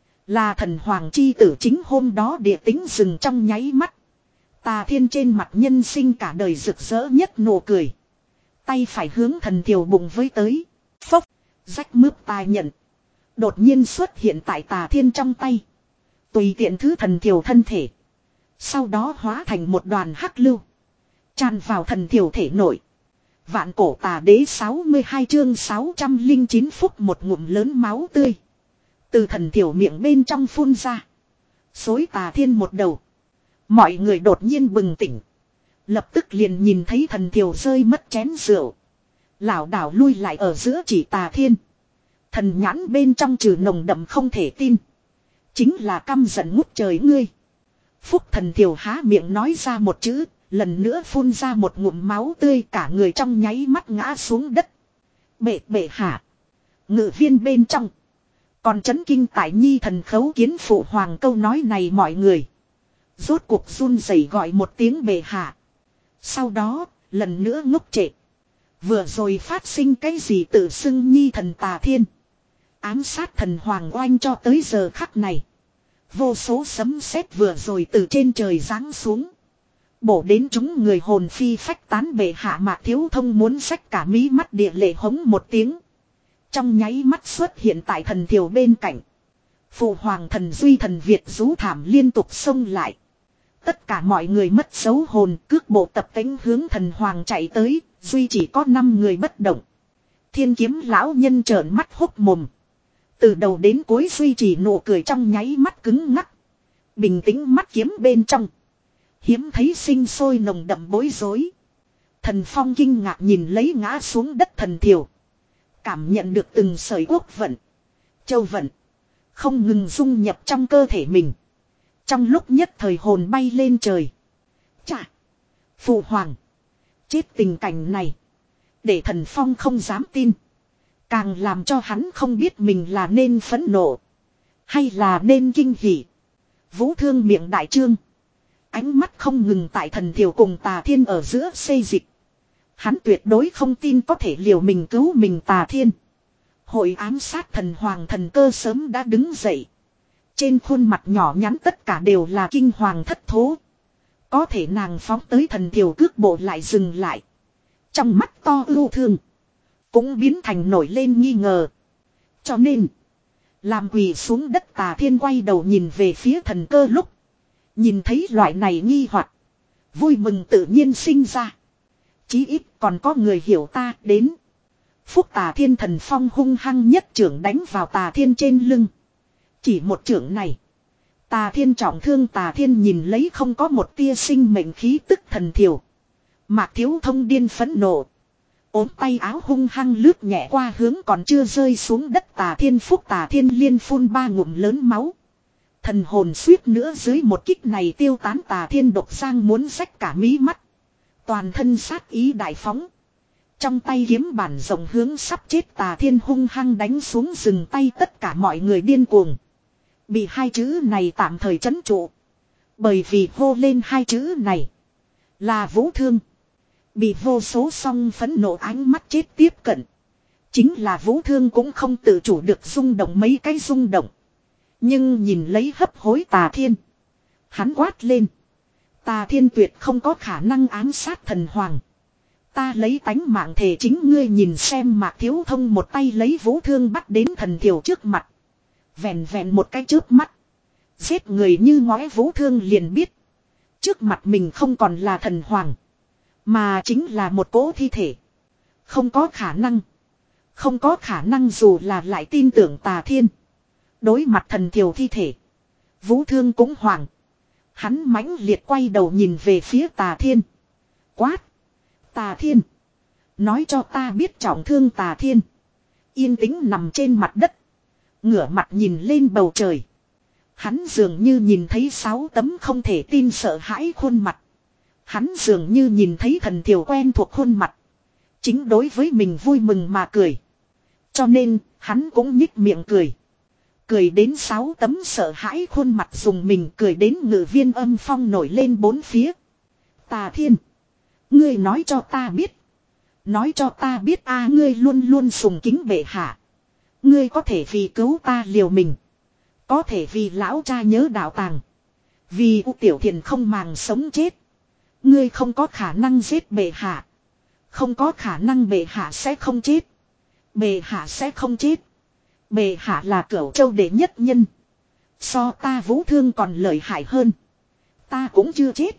Là thần hoàng chi tử chính hôm đó địa tính dừng trong nháy mắt. Tà Thiên trên mặt nhân sinh cả đời rực rỡ nhất nụ cười. Tay phải hướng thần thiều bụng với tới. Phốc. Rách mướp tai nhận. Đột nhiên xuất hiện tại Tà Thiên trong tay. Tùy tiện thứ thần thiểu thân thể. Sau đó hóa thành một đoàn hắc lưu. Tràn vào thần thiểu thể nội. Vạn cổ tà đế sáu mươi hai chương sáu trăm linh chín phút một ngụm lớn máu tươi. Từ thần thiểu miệng bên trong phun ra. Xối Tà Thiên một đầu. Mọi người đột nhiên bừng tỉnh. Lập tức liền nhìn thấy thần thiểu rơi mất chén rượu. Lảo đảo lui lại ở giữa chỉ Tà Thiên. Thần nhãn bên trong trừ nồng đậm không thể tin. Chính là căm giận ngút trời ngươi. Phúc thần thiểu há miệng nói ra một chữ. Lần nữa phun ra một ngụm máu tươi, cả người trong nháy mắt ngã xuống đất. Bệ bệ hạ. Ngự viên bên trong. Còn chấn kinh tại nhi thần khấu kiến phụ hoàng câu nói này mọi người. Rốt cuộc run rẩy gọi một tiếng bệ hạ. Sau đó, lần nữa ngốc trệ. Vừa rồi phát sinh cái gì tự xưng nhi thần Tà Thiên. Ám sát thần hoàng oanh cho tới giờ khắc này. Vô số sấm sét vừa rồi từ trên trời giáng xuống. Bổ đến chúng người hồn phi phách tán, bệ hạ Mạc Thiếu Thông muốn xách cả mí mắt địa lệ hống một tiếng. Trong nháy mắt xuất hiện tại thần thiểu bên cạnh. Phụ hoàng thần duy thần Việt rú thảm liên tục xông lại. Tất cả mọi người mất dấu hồn, cước bộ tập tính hướng thần hoàng chạy tới, duy chỉ có năm người bất động. Thiên kiếm lão nhân trợn mắt hốc mồm. Từ đầu đến cuối duy trì nụ cười trong nháy mắt cứng ngắc. Bình tĩnh mắt kiếm bên trong. Hiếm thấy sinh sôi nồng đậm bối rối. Thần Phong kinh ngạc nhìn lấy ngã xuống đất thần thiểu. Cảm nhận được từng sợi quốc vận, châu vận không ngừng dung nhập trong cơ thể mình. Trong lúc nhất thời hồn bay lên trời. Chà! Phụ hoàng! Chết tình cảnh này. Để thần Phong không dám tin. Càng làm cho hắn không biết mình là nên phẫn nộ. Hay là nên kinh hỉ. Vũ Thương miệng đại trương. Ánh mắt không ngừng tại thần thiểu cùng Tà Thiên ở giữa xây dịch. Hắn tuyệt đối không tin có thể liều mình cứu mình Tà Thiên. Hội ám sát thần hoàng thần cơ sớm đã đứng dậy. Trên khuôn mặt nhỏ nhắn tất cả đều là kinh hoàng thất thố. Có thể nàng phóng tới thần thiểu cước bộ lại dừng lại. Trong mắt to ưu thương. Cũng biến thành nổi lên nghi ngờ. Cho nên. Làm quỳ xuống đất Tà Thiên quay đầu nhìn về phía thần cơ lúc. Nhìn thấy loại này nghi hoặc. Vui mừng tự nhiên sinh ra. Chí ít còn có người hiểu ta đến. Phúc Tà Thiên thần phong hung hăng nhất trưởng đánh vào Tà Thiên trên lưng. Chỉ một trưởng này. Tà Thiên trọng thương, Tà Thiên nhìn lấy không có một tia sinh mệnh khí tức thần thiểu. Mạc Thiếu Thông điên phẫn nộ. Ốm tay áo hung hăng lướt nhẹ qua hướng còn chưa rơi xuống đất Tà Thiên. Phúc Tà Thiên liên phun ba ngụm lớn máu. Thần hồn suýt nữa dưới một kích này tiêu tán. Tà Thiên độc sang muốn rách cả mí mắt. Toàn thân sát ý đại phóng. Trong tay kiếm bản rộng hướng sắp chết Tà Thiên hung hăng đánh xuống, dừng tay. Tất cả mọi người điên cuồng. Bị hai chữ này tạm thời trấn trụ. Bởi vì hô lên hai chữ này là Vũ Thương. Bị vô số song phẫn nộ ánh mắt chết tiếp cận. Chính là Vũ Thương cũng không tự chủ được rung động mấy cái rung động. Nhưng nhìn lấy hấp hối Tà Thiên. Hắn quát lên. Tà Thiên tuyệt không có khả năng ám sát thần hoàng. Ta lấy tánh mạng thề chính ngươi nhìn xem. Mạc Thiếu Thông một tay lấy Vũ Thương bắt đến thần thiểu trước mặt. Vẹn vẹn một cái chớp mắt. Giết người như ngói Vũ Thương liền biết. Trước mặt mình không còn là thần hoàng. Mà chính là một cỗ thi thể. Không có khả năng. Không có khả năng dù là lại tin tưởng Tà Thiên. Đối mặt thần thiểu thi thể. Vũ Thương cũng hoảng. Hắn mãnh liệt quay đầu nhìn về phía Tà Thiên. Quát. Tà Thiên. Nói cho ta biết trọng thương Tà Thiên. Yên tĩnh nằm trên mặt đất. Ngửa mặt nhìn lên bầu trời. Hắn dường như nhìn thấy sáu tấm không thể tin sợ hãi khuôn mặt. Hắn dường như nhìn thấy thần thiểu quen thuộc khuôn mặt. Chính đối với mình vui mừng mà cười. Cho nên, hắn cũng nhích miệng cười. Cười đến sáu tấm sợ hãi khuôn mặt dùng mình, cười đến ngự viên âm phong nổi lên bốn phía. Tà Thiên. Ngươi nói cho ta biết. Nói cho ta biết a ngươi luôn luôn sùng kính bệ hạ. Ngươi có thể vì cứu ta liều mình. Có thể vì lão cha nhớ đạo tàng. Vì U Tiểu Thiền không màng sống chết. Ngươi không có khả năng giết bệ hạ. Không có khả năng bệ hạ sẽ không chết. Bệ hạ sẽ không chết. Bệ hạ là cửu châu đệ nhất nhân. So ta Vũ Thương còn lợi hại hơn. Ta cũng chưa chết.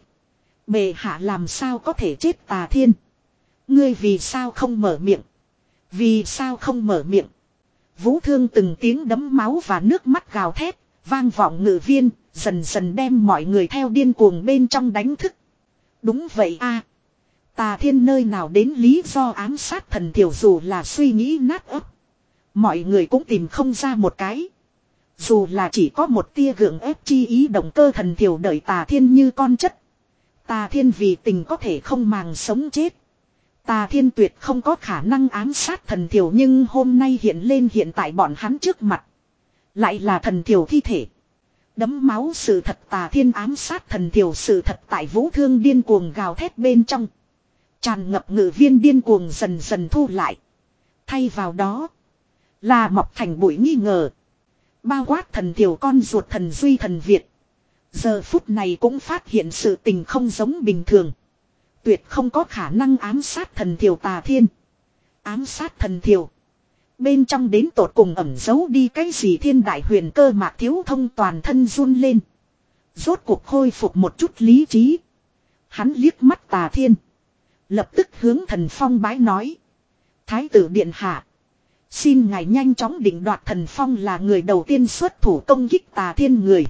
Bệ hạ làm sao có thể chết Tà Thiên. Ngươi vì sao không mở miệng. Vì sao không mở miệng. Vũ Thương từng tiếng đấm máu và nước mắt gào thét. Vang vọng ngự viên. Dần dần đem mọi người theo điên cuồng bên trong đánh thức. Đúng vậy a, Tà Thiên nơi nào đến lý do ám sát thần thiểu, dù là suy nghĩ nát ấp. Mọi người cũng tìm không ra một cái. Dù là chỉ có một tia gượng ép chi ý, động cơ thần thiểu đợi Tà Thiên như con chất. Tà Thiên vì tình có thể không màng sống chết. Tà Thiên tuyệt không có khả năng ám sát thần thiểu, nhưng hôm nay hiện lên hiện tại bọn hắn trước mặt. Lại là thần thiểu thi thể. Đấm máu sự thật, Tà Thiên ám sát thần thiểu sự thật tại Vũ Thương điên cuồng gào thét bên trong. Tràn ngập ngự viên điên cuồng dần dần thu lại. Thay vào đó là mọc thành bụi nghi ngờ. Bao quát thần thiểu con ruột thần Duy thần Việt. Giờ phút này cũng phát hiện sự tình không giống bình thường. Tuyệt không có khả năng ám sát thần thiểu Tà Thiên. Ám sát thần thiểu. Bên trong đến tột cùng ẩn giấu đi cái gì thiên đại huyền cơ, Mạc Thiếu Thông toàn thân run lên. Rốt cuộc khôi phục một chút lý trí. Hắn liếc mắt Tà Thiên. Lập tức hướng Thần Phong bái nói. Thái tử điện hạ. Xin ngài nhanh chóng định đoạt. Thần Phong là người đầu tiên xuất thủ công kích Tà Thiên người.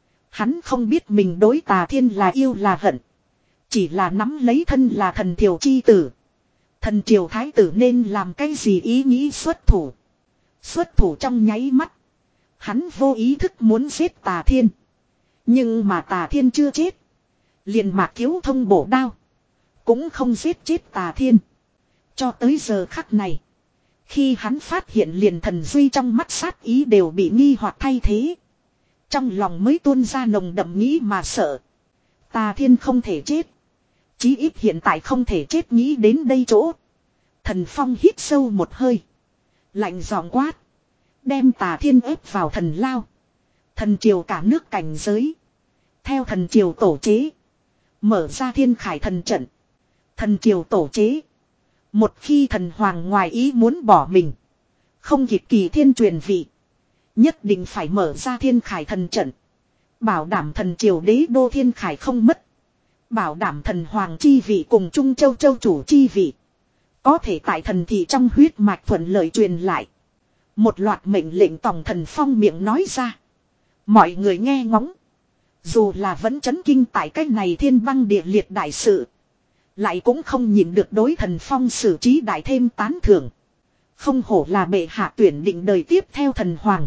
Hắn không biết mình đối Tà Thiên là yêu là hận. Chỉ là nắm lấy thân là thần thiểu chi tử. Thần triều thái tử nên làm cái gì ý nghĩ xuất thủ. Xuất thủ trong nháy mắt. Hắn vô ý thức muốn giết Tà Thiên. Nhưng mà Tà Thiên chưa chết. Liền Mạc Thiếu Thông bổ đao. Cũng không giết chết Tà Thiên. Cho tới giờ khắc này. Khi hắn phát hiện liền thần Duy trong mắt sát ý đều bị nghi hoặc thay thế. Trong lòng mới tuôn ra nồng đậm nghĩ mà sợ. Tà Thiên không thể chết. Chí ít hiện tại không thể chết, nghĩ đến đây chỗ. Thần Phong hít sâu một hơi. Lạnh giọng quát. Đem Tà Thiên ép vào thần lao. Thần triều cả nước cảnh giới. Theo thần triều tổ chế. Mở ra thiên khải thần trận. Thần triều tổ chế. Một khi thần hoàng ngoài ý muốn bỏ mình. Không kịp kỳ thiên truyền vị. Nhất định phải mở ra thiên khải thần trận. Bảo đảm thần triều đế đô thiên khải không mất. Bảo đảm thần hoàng chi vị cùng Trung Châu Châu chủ chi vị. Có thể tại thần thị trong huyết mạch thuận lợi truyền lại. Một loạt mệnh lệnh tổng Thần Phong miệng nói ra. Mọi người nghe ngóng. Dù là vẫn chấn kinh tại cái này thiên băng địa liệt đại sự. Lại cũng không nhìn được đối Thần Phong xử trí đại thêm tán thưởng. Không hổ là bệ hạ tuyển định đời tiếp theo thần hoàng.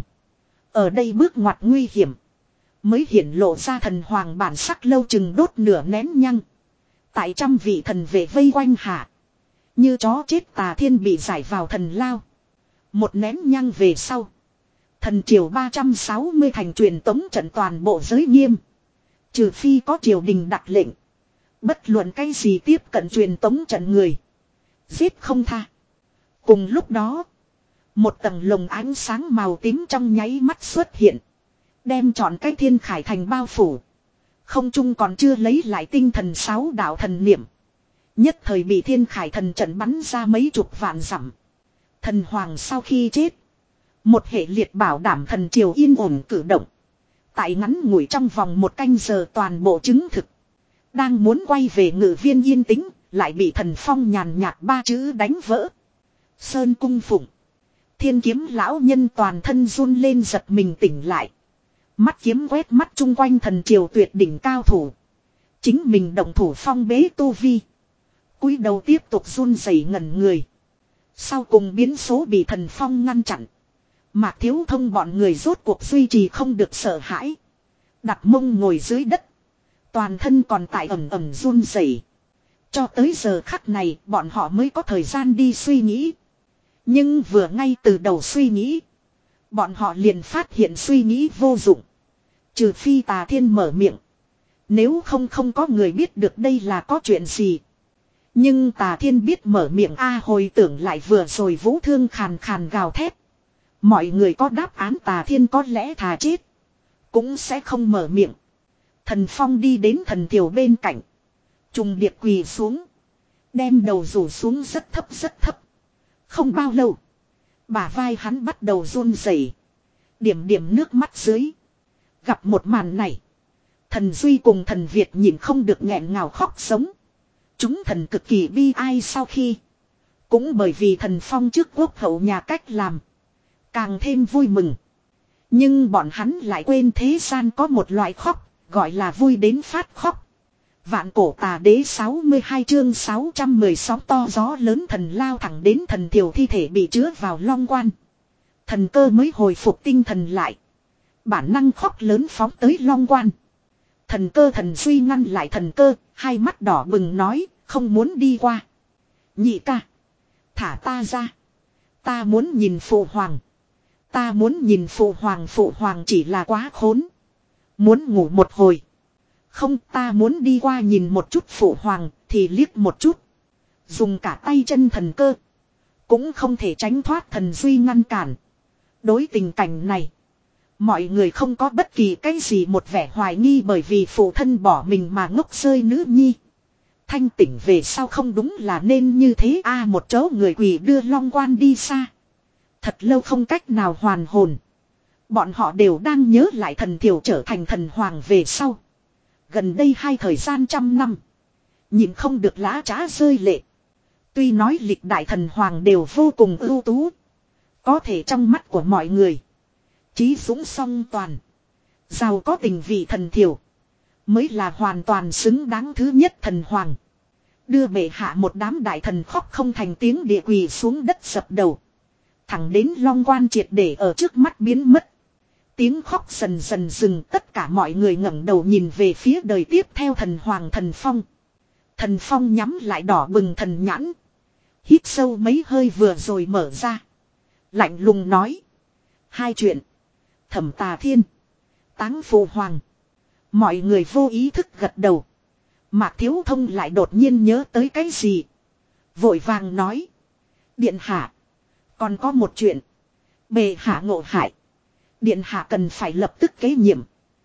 Ở đây bước ngoặt nguy hiểm. Mới hiển lộ ra thần hoàng bản sắc, lâu chừng đốt nửa nén nhăng. Tại trăm vị thần vệ vây quanh hạ. Như chó chết Tà Thiên bị giải vào thần lao. Một nén nhăng về sau. Thần triều ba trăm sáu mươi thành truyền tống trận toàn bộ giới nghiêm. Trừ phi có triều đình đặt lệnh. Bất luận cái gì tiếp cận truyền tống trận người. Giết không tha. Cùng lúc đó. Một tầng lồng ánh sáng màu tím trong nháy mắt xuất hiện. Đem trọn cái thiên khải thành bao phủ. Không trung còn chưa lấy lại tinh thần sáu đạo thần niệm. Nhất thời bị thiên khải thần trận bắn ra mấy chục vạn dặm. Thần hoàng sau khi chết. Một hệ liệt bảo đảm thần triều yên ổn cử động. Tại ngắn ngủi trong vòng một canh giờ toàn bộ chứng thực. Đang muốn quay về ngự viên yên tĩnh. Lại bị Thần Phong nhàn nhạt ba chữ đánh vỡ. Sơn cung phụng. Thiên kiếm lão nhân toàn thân run lên giật mình tỉnh lại. Mắt kiếm quét mắt chung quanh thần triều tuyệt đỉnh cao thủ. Chính mình động thủ phong bế tu vi. Cúi đầu tiếp tục run rẩy ngẩn người. Sau cùng biến số bị Thần Phong ngăn chặn. Mạc Thiếu Thông bọn người rốt cuộc duy trì không được sợ hãi. Đặt mông ngồi dưới đất. Toàn thân còn tại ẩm ẩm run rẩy. Cho tới giờ khắc này bọn họ mới có thời gian đi suy nghĩ. Nhưng vừa ngay từ đầu suy nghĩ. Bọn họ liền phát hiện suy nghĩ vô dụng. Trừ phi Tà Thiên mở miệng. Nếu không không có người biết được đây là có chuyện gì. Nhưng Tà Thiên biết mở miệng a, hồi tưởng lại vừa rồi Vũ Thương khàn khàn gào thét. Mọi người có đáp án Tà Thiên có lẽ thà chết. Cũng sẽ không mở miệng. Thần Phong đi đến thần thiểu bên cạnh. Trùng điệp quỳ xuống. Đem đầu rủ xuống rất thấp rất thấp. Không bao lâu. Bả vai hắn bắt đầu run rẩy, điểm điểm nước mắt dưới. Gặp một màn này, thần Duy cùng thần Việt nhìn không được nghẹn ngào khóc sống. Chúng thần cực kỳ bi ai sau khi. Cũng bởi vì thần Phong trước quốc hậu nhà cách làm. Càng thêm vui mừng. Nhưng bọn hắn lại quên thế gian có một loại khóc, gọi là vui đến phát khóc. Vạn cổ tà đế sáu mươi hai chương sáu trăm mười sáu to gió lớn thần lao thẳng đến thần thiểu thi thể bị chứa vào long quan. Thần cơ mới hồi phục tinh thần lại. Bản năng khóc lớn phóng tới long quan. Thần cơ thần Duy ngăn lại thần cơ, hai mắt đỏ bừng nói, không muốn đi qua. Nhị ca, thả ta ra. Ta muốn nhìn phụ hoàng. Ta muốn nhìn phụ hoàng, phụ hoàng chỉ là quá khốn. Muốn ngủ một hồi. Không, ta muốn đi qua nhìn một chút phụ hoàng, thì liếc một chút. Dùng cả tay chân thần cơ. Cũng không thể tránh thoát thần Duy ngăn cản. Đối tình cảnh này, mọi người không có bất kỳ cái gì một vẻ hoài nghi bởi vì phụ thân bỏ mình mà ngốc rơi nữ nhi. Thanh tỉnh về sau không đúng là nên như thế a à, một chỗ người quỷ đưa long quan đi xa. Thật lâu không cách nào hoàn hồn. Bọn họ đều đang nhớ lại thần thiểu trở thành thần hoàng về sau. Gần đây hai thời gian trăm năm. Nhìn không được lã trá rơi lệ. Tuy nói lịch đại thần hoàng đều vô cùng ưu tú. Có thể trong mắt của mọi người. Chí dũng song toàn. Giàu có tình vị thần thiểu. Mới là hoàn toàn xứng đáng thứ nhất thần hoàng. Đưa bệ hạ một đám đại thần khóc không thành tiếng địa quỳ xuống đất sập đầu. Thẳng đến long quan triệt để ở trước mắt biến mất. Tiếng khóc dần dần dừng, tất cả mọi người ngẩng đầu nhìn về phía đời tiếp theo thần hoàng thần Phong. Thần Phong nhắm lại đỏ bừng thần nhãn. Hít sâu mấy hơi vừa rồi mở ra. Lạnh lùng nói. Hai chuyện. Thẩm Tà Thiên. Táng phụ hoàng. Mọi người vô ý thức gật đầu. Mạc Thiếu Thông lại đột nhiên nhớ tới cái gì. Vội vàng nói. Điện hạ. Còn có một chuyện. Bệ hạ ngộ hại. Điện hạ cần phải lập tức kế nhiệm.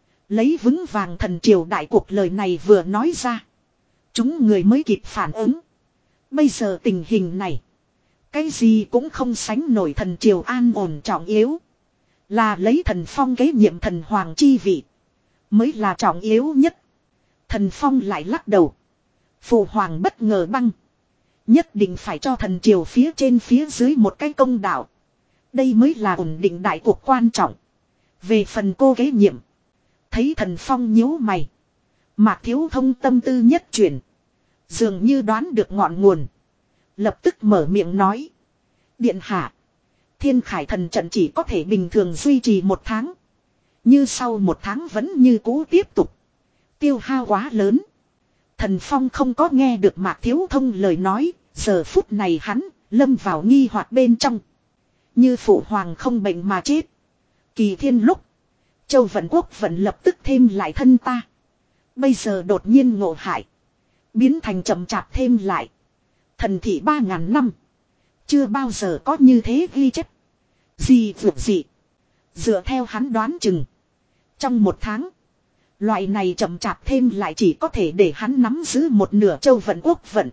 Lấy vững vàng thần triều đại cuộc lời này vừa nói ra. Chúng người mới kịp phản ứng. Bây giờ tình hình này. Cái gì cũng không sánh nổi thần triều an ổn trọng yếu. Là lấy thần Phong kế nhiệm thần hoàng chi vị. Mới là trọng yếu nhất. Thần Phong lại lắc đầu. Phụ hoàng bất ngờ băng. Nhất định phải cho thần triều phía trên phía dưới một cái công đạo. Đây mới là ổn định đại cuộc quan trọng. Về phần cô kế nhiệm. Thấy thần Phong nhíu mày. Mạc Thiếu Thông tâm tư nhất chuyển. Dường như đoán được ngọn nguồn. Lập tức mở miệng nói. Điện hạ. Thiên Khải thần trận chỉ có thể bình thường duy trì một tháng. Như sau một tháng vẫn như cũ tiếp tục. Tiêu hao quá lớn. Thần Phong không có nghe được Mạc Thiếu Thông lời nói. Giờ phút này hắn lâm vào nghi hoặc bên trong. Như phụ hoàng không bệnh mà chết. Kỳ thiên lúc. Châu Vận Quốc vẫn lập tức thêm lại thân ta. Bây giờ đột nhiên ngộ hại. Biến thành chậm chạp thêm lại. Thần thị ba ngàn năm. Chưa bao giờ có như thế ghi chép. Gì vượt gì. Dựa theo hắn đoán chừng. Trong một tháng. Loại này chậm chạp thêm lại chỉ có thể để hắn nắm giữ một nửa Châu Vận Quốc vận.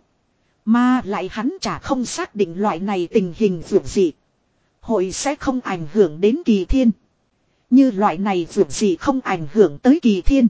Mà lại hắn chả không xác định loại này tình hình vượt gì. Hội sẽ không ảnh hưởng đến kỳ thiên. Như loại này vượt gì không ảnh hưởng tới kỳ thiên.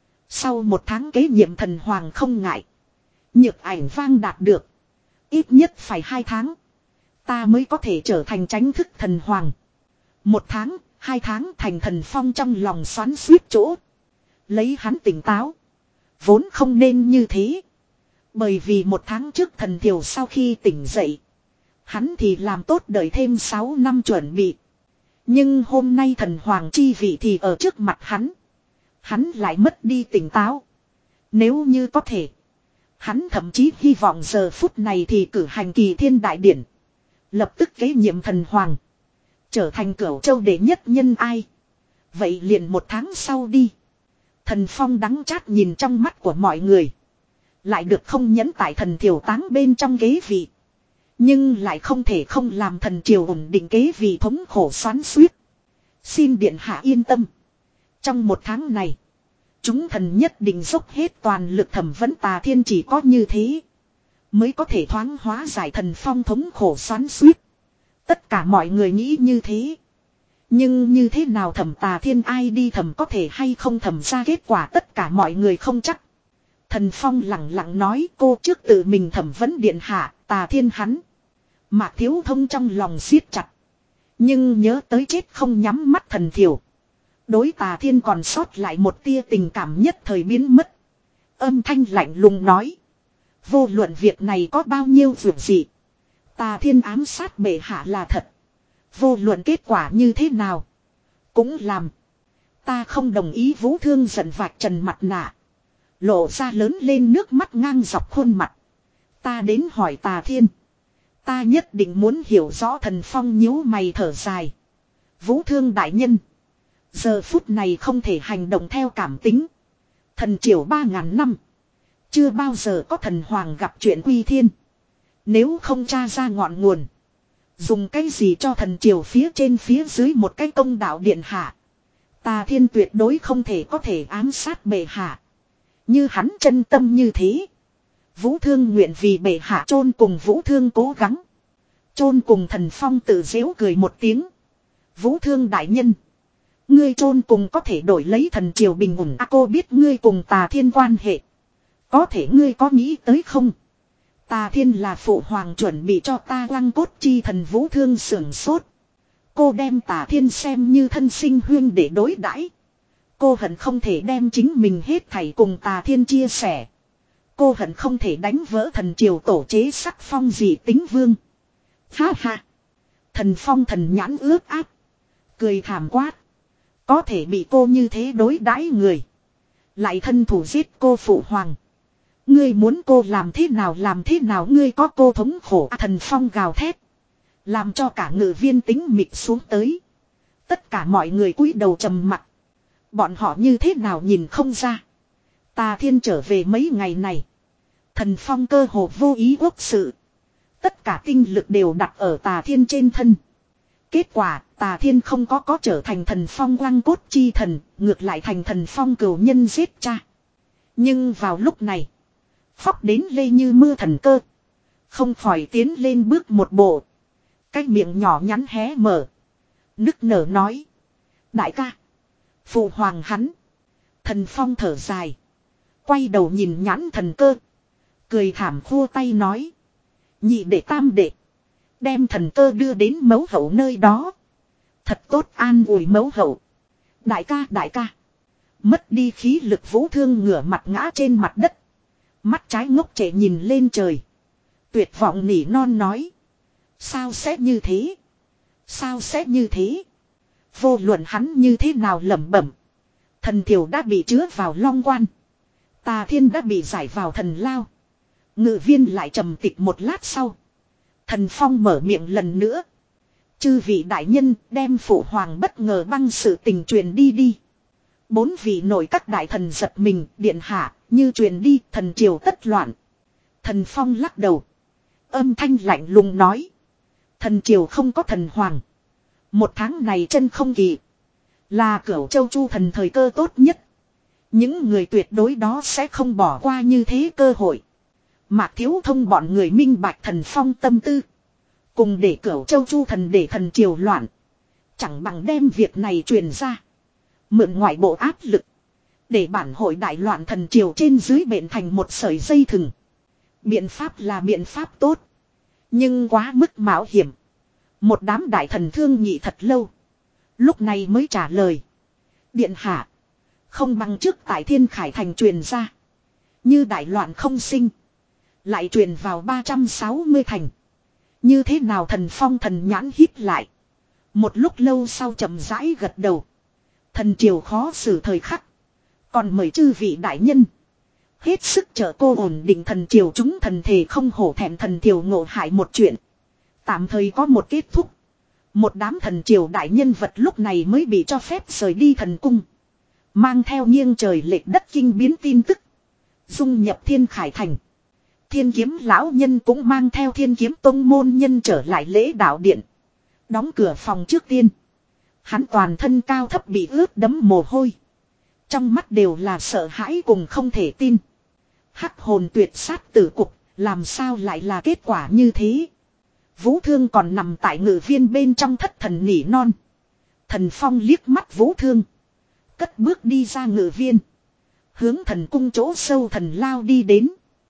Sau một tháng kế nhiệm thần hoàng không ngại. Nhược ảnh vang đạt được. Ít nhất phải hai tháng. Ta mới có thể trở thành chánh thức thần hoàng. Một tháng, hai tháng thành thần Phong trong lòng xoắn suýt chỗ. Lấy hắn tỉnh táo. Vốn không nên như thế. Bởi vì một tháng trước thần thiểu sau khi tỉnh dậy. Hắn thì làm tốt đợi thêm sáu năm chuẩn bị. Nhưng hôm nay thần hoàng chi vị thì ở trước mặt hắn. Hắn lại mất đi tỉnh táo. Nếu như có thể. Hắn thậm chí hy vọng giờ phút này thì cử hành kỳ thiên đại điển. Lập tức kế nhiệm thần hoàng. Trở thành cửu châu đệ nhất nhân ai. Vậy liền một tháng sau đi. Thần Phong đắng chát nhìn trong mắt của mọi người. Lại được không nhẫn tại thần thiểu táng bên trong ghế vị. Nhưng lại không thể không làm thần triều ổn định kế vị thống khổ xoắn suýt. Xin điện hạ yên tâm. Trong một tháng này. Chúng thần nhất định dốc hết toàn lực thẩm vấn Tà Thiên, chỉ có như thế. Mới có thể thoáng hóa giải thần Phong thống khổ xoắn suýt. Tất cả mọi người nghĩ như thế. Nhưng như thế nào thẩm Tà Thiên ai đi thẩm có thể hay không thẩm ra kết quả tất cả mọi người không chắc. Thần Phong lặng lặng nói cô trước tự mình thẩm vấn điện hạ Tà Thiên hắn. Mạc Thiếu Thông trong lòng siết chặt. Nhưng nhớ tới chết không nhắm mắt thần thiểu. Đối Tà Thiên còn sót lại một tia tình cảm nhất thời biến mất. Âm thanh lạnh lùng nói. Vô luận việc này có bao nhiêu việc gì. Tà Thiên ám sát bệ hạ là thật. Vô luận kết quả như thế nào. Cũng làm. Ta không đồng ý. Vũ Thương giận vạch trần mặt nạ. Lộ ra lớn lên nước mắt ngang dọc khuôn mặt. Ta đến hỏi Tà Thiên. Ta nhất định muốn hiểu rõ. Thần Phong nhíu mày thở dài. Vũ Thương đại nhân. Giờ phút này không thể hành động theo cảm tính. Thần triều ba ngàn năm. Chưa bao giờ có thần hoàng gặp chuyện quy thiên. Nếu không tra ra ngọn nguồn. Dùng cái gì cho thần triều phía trên phía dưới một cái công đạo điện hạ. Tà Thiên tuyệt đối không thể có thể ám sát bệ hạ. Như hắn chân tâm như thế. Vũ Thương nguyện vì bệ hạ chôn cùng Vũ Thương cố gắng. Chôn cùng Thần Phong tự giễu cười một tiếng. Vũ Thương đại nhân. Ngươi chôn cùng có thể đổi lấy thần triều bình ổn. À, cô biết ngươi cùng Tà Thiên quan hệ. Có thể ngươi có nghĩ tới không? Tà Thiên là phụ hoàng chuẩn bị cho ta lăng cốt chi thần. Vũ Thương sưởng sốt. Cô đem Tà Thiên xem như thân sinh huyên để đối đãi. Cô hận không thể đem chính mình hết thảy cùng Tà Thiên chia sẻ. Cô hận không thể đánh vỡ thần triều tổ chế sắc phong dị tính vương. Ha ha. Thần Phong thần nhãn ướt áp. Cười thảm quát. Có thể bị cô như thế đối đãi người. Lại thân thủ giết cô phụ hoàng. Ngươi muốn cô làm thế nào làm thế nào ngươi có cô thống khổ. À, Thần Phong gào thét. Làm cho cả ngự viên tính mịt xuống tới. Tất cả mọi người cúi đầu trầm mặt. Bọn họ như thế nào nhìn không ra. Tà Thiên trở về mấy ngày này. Thần Phong cơ hồ vô ý quốc sự. Tất cả tinh lực đều đặt ở Tà Thiên trên thân. Kết quả Tà Thiên không có có trở thành Thần Phong lăng cốt chi thần. Ngược lại thành Thần Phong cừu nhân giết cha. Nhưng vào lúc này. Phóc đến lê như mưa thần cơ. Không khỏi tiến lên bước một bộ. Cái miệng nhỏ nhắn hé mở. Nức nở nói. Đại ca. Phụ hoàng hắn. Thần Phong thở dài. Quay đầu nhìn nhãn thần cơ. Cười thảm khua tay nói. Nhị đệ tam đệ. Đem thần cơ đưa đến mẫu hậu nơi đó. Thật tốt an ủi mẫu hậu. Đại ca đại ca. Mất đi khí lực Vũ Thương ngửa mặt ngã trên mặt đất. Mắt trái ngốc trệ nhìn lên trời. Tuyệt vọng nỉ non nói. Sao sẽ như thế? Sao sẽ như thế? Vô luận hắn như thế nào lẩm bẩm. Thần thiểu đã bị chứa vào long quan. Tà Thiên đã bị giải vào thần lao. Ngự viên lại trầm tịch một lát sau. Thần Phong mở miệng lần nữa. Chư vị đại nhân đem phụ hoàng bất ngờ băng sự tình truyền đi đi. Bốn vị nội các đại thần giật mình điện hạ như truyền đi thần triều tất loạn. Thần Phong lắc đầu. Âm thanh lạnh lùng nói. Thần triều không có thần hoàng. Một tháng này chân không kỳ. Là Cửu Châu Chu thần thời cơ tốt nhất. Những người tuyệt đối đó sẽ không bỏ qua như thế cơ hội. Mạc Thiếu Thông bọn người minh bạch Thần Phong tâm tư. Cùng để Cửu Châu Chu thần để thần triều loạn. Chẳng bằng đem việc này truyền ra. Mượn ngoại bộ áp lực. Để bản hội đại loạn thần triều trên dưới bện thành một sợi dây thừng. Biện pháp là biện pháp tốt. Nhưng quá mức mạo hiểm. Một đám đại thần thương nhị thật lâu. Lúc này mới trả lời. Điện hạ. Không bằng trước tại Thiên Khải Thành truyền ra. Như đại loạn không sinh. Lại truyền vào ba trăm sáu mươi thành. Như thế nào Thần Phong thần nhãn híp lại. Một lúc lâu sau chậm rãi gật đầu. Thần triều khó xử thời khắc. Còn mời chư vị đại nhân. Hết sức trợ cô ổn định thần triều chúng thần thể không hổ thẹn thần triều ngộ hại một chuyện. Tạm thời có một kết thúc. Một đám thần triều đại nhân vật lúc này mới bị cho phép rời đi thần cung. Mang theo nghiêng trời lệch đất kinh biến tin tức. Dung nhập Thiên Khải Thành. Thiên kiếm lão nhân cũng mang theo Thiên kiếm tông môn nhân trở lại lễ đạo điện. Đóng cửa phòng trước tiên. Hắn toàn thân cao thấp bị ướt đẫm mồ hôi. Trong mắt đều là sợ hãi cùng không thể tin. Hắc hồn tuyệt sát tử cục, làm sao lại là kết quả như thế? Vũ Thương còn nằm tại ngự viên bên trong thất thần nỉ non. Thần Phong liếc mắt Vũ Thương. Cất bước đi ra ngự viên. Hướng thần cung chỗ sâu thần lao đi đến.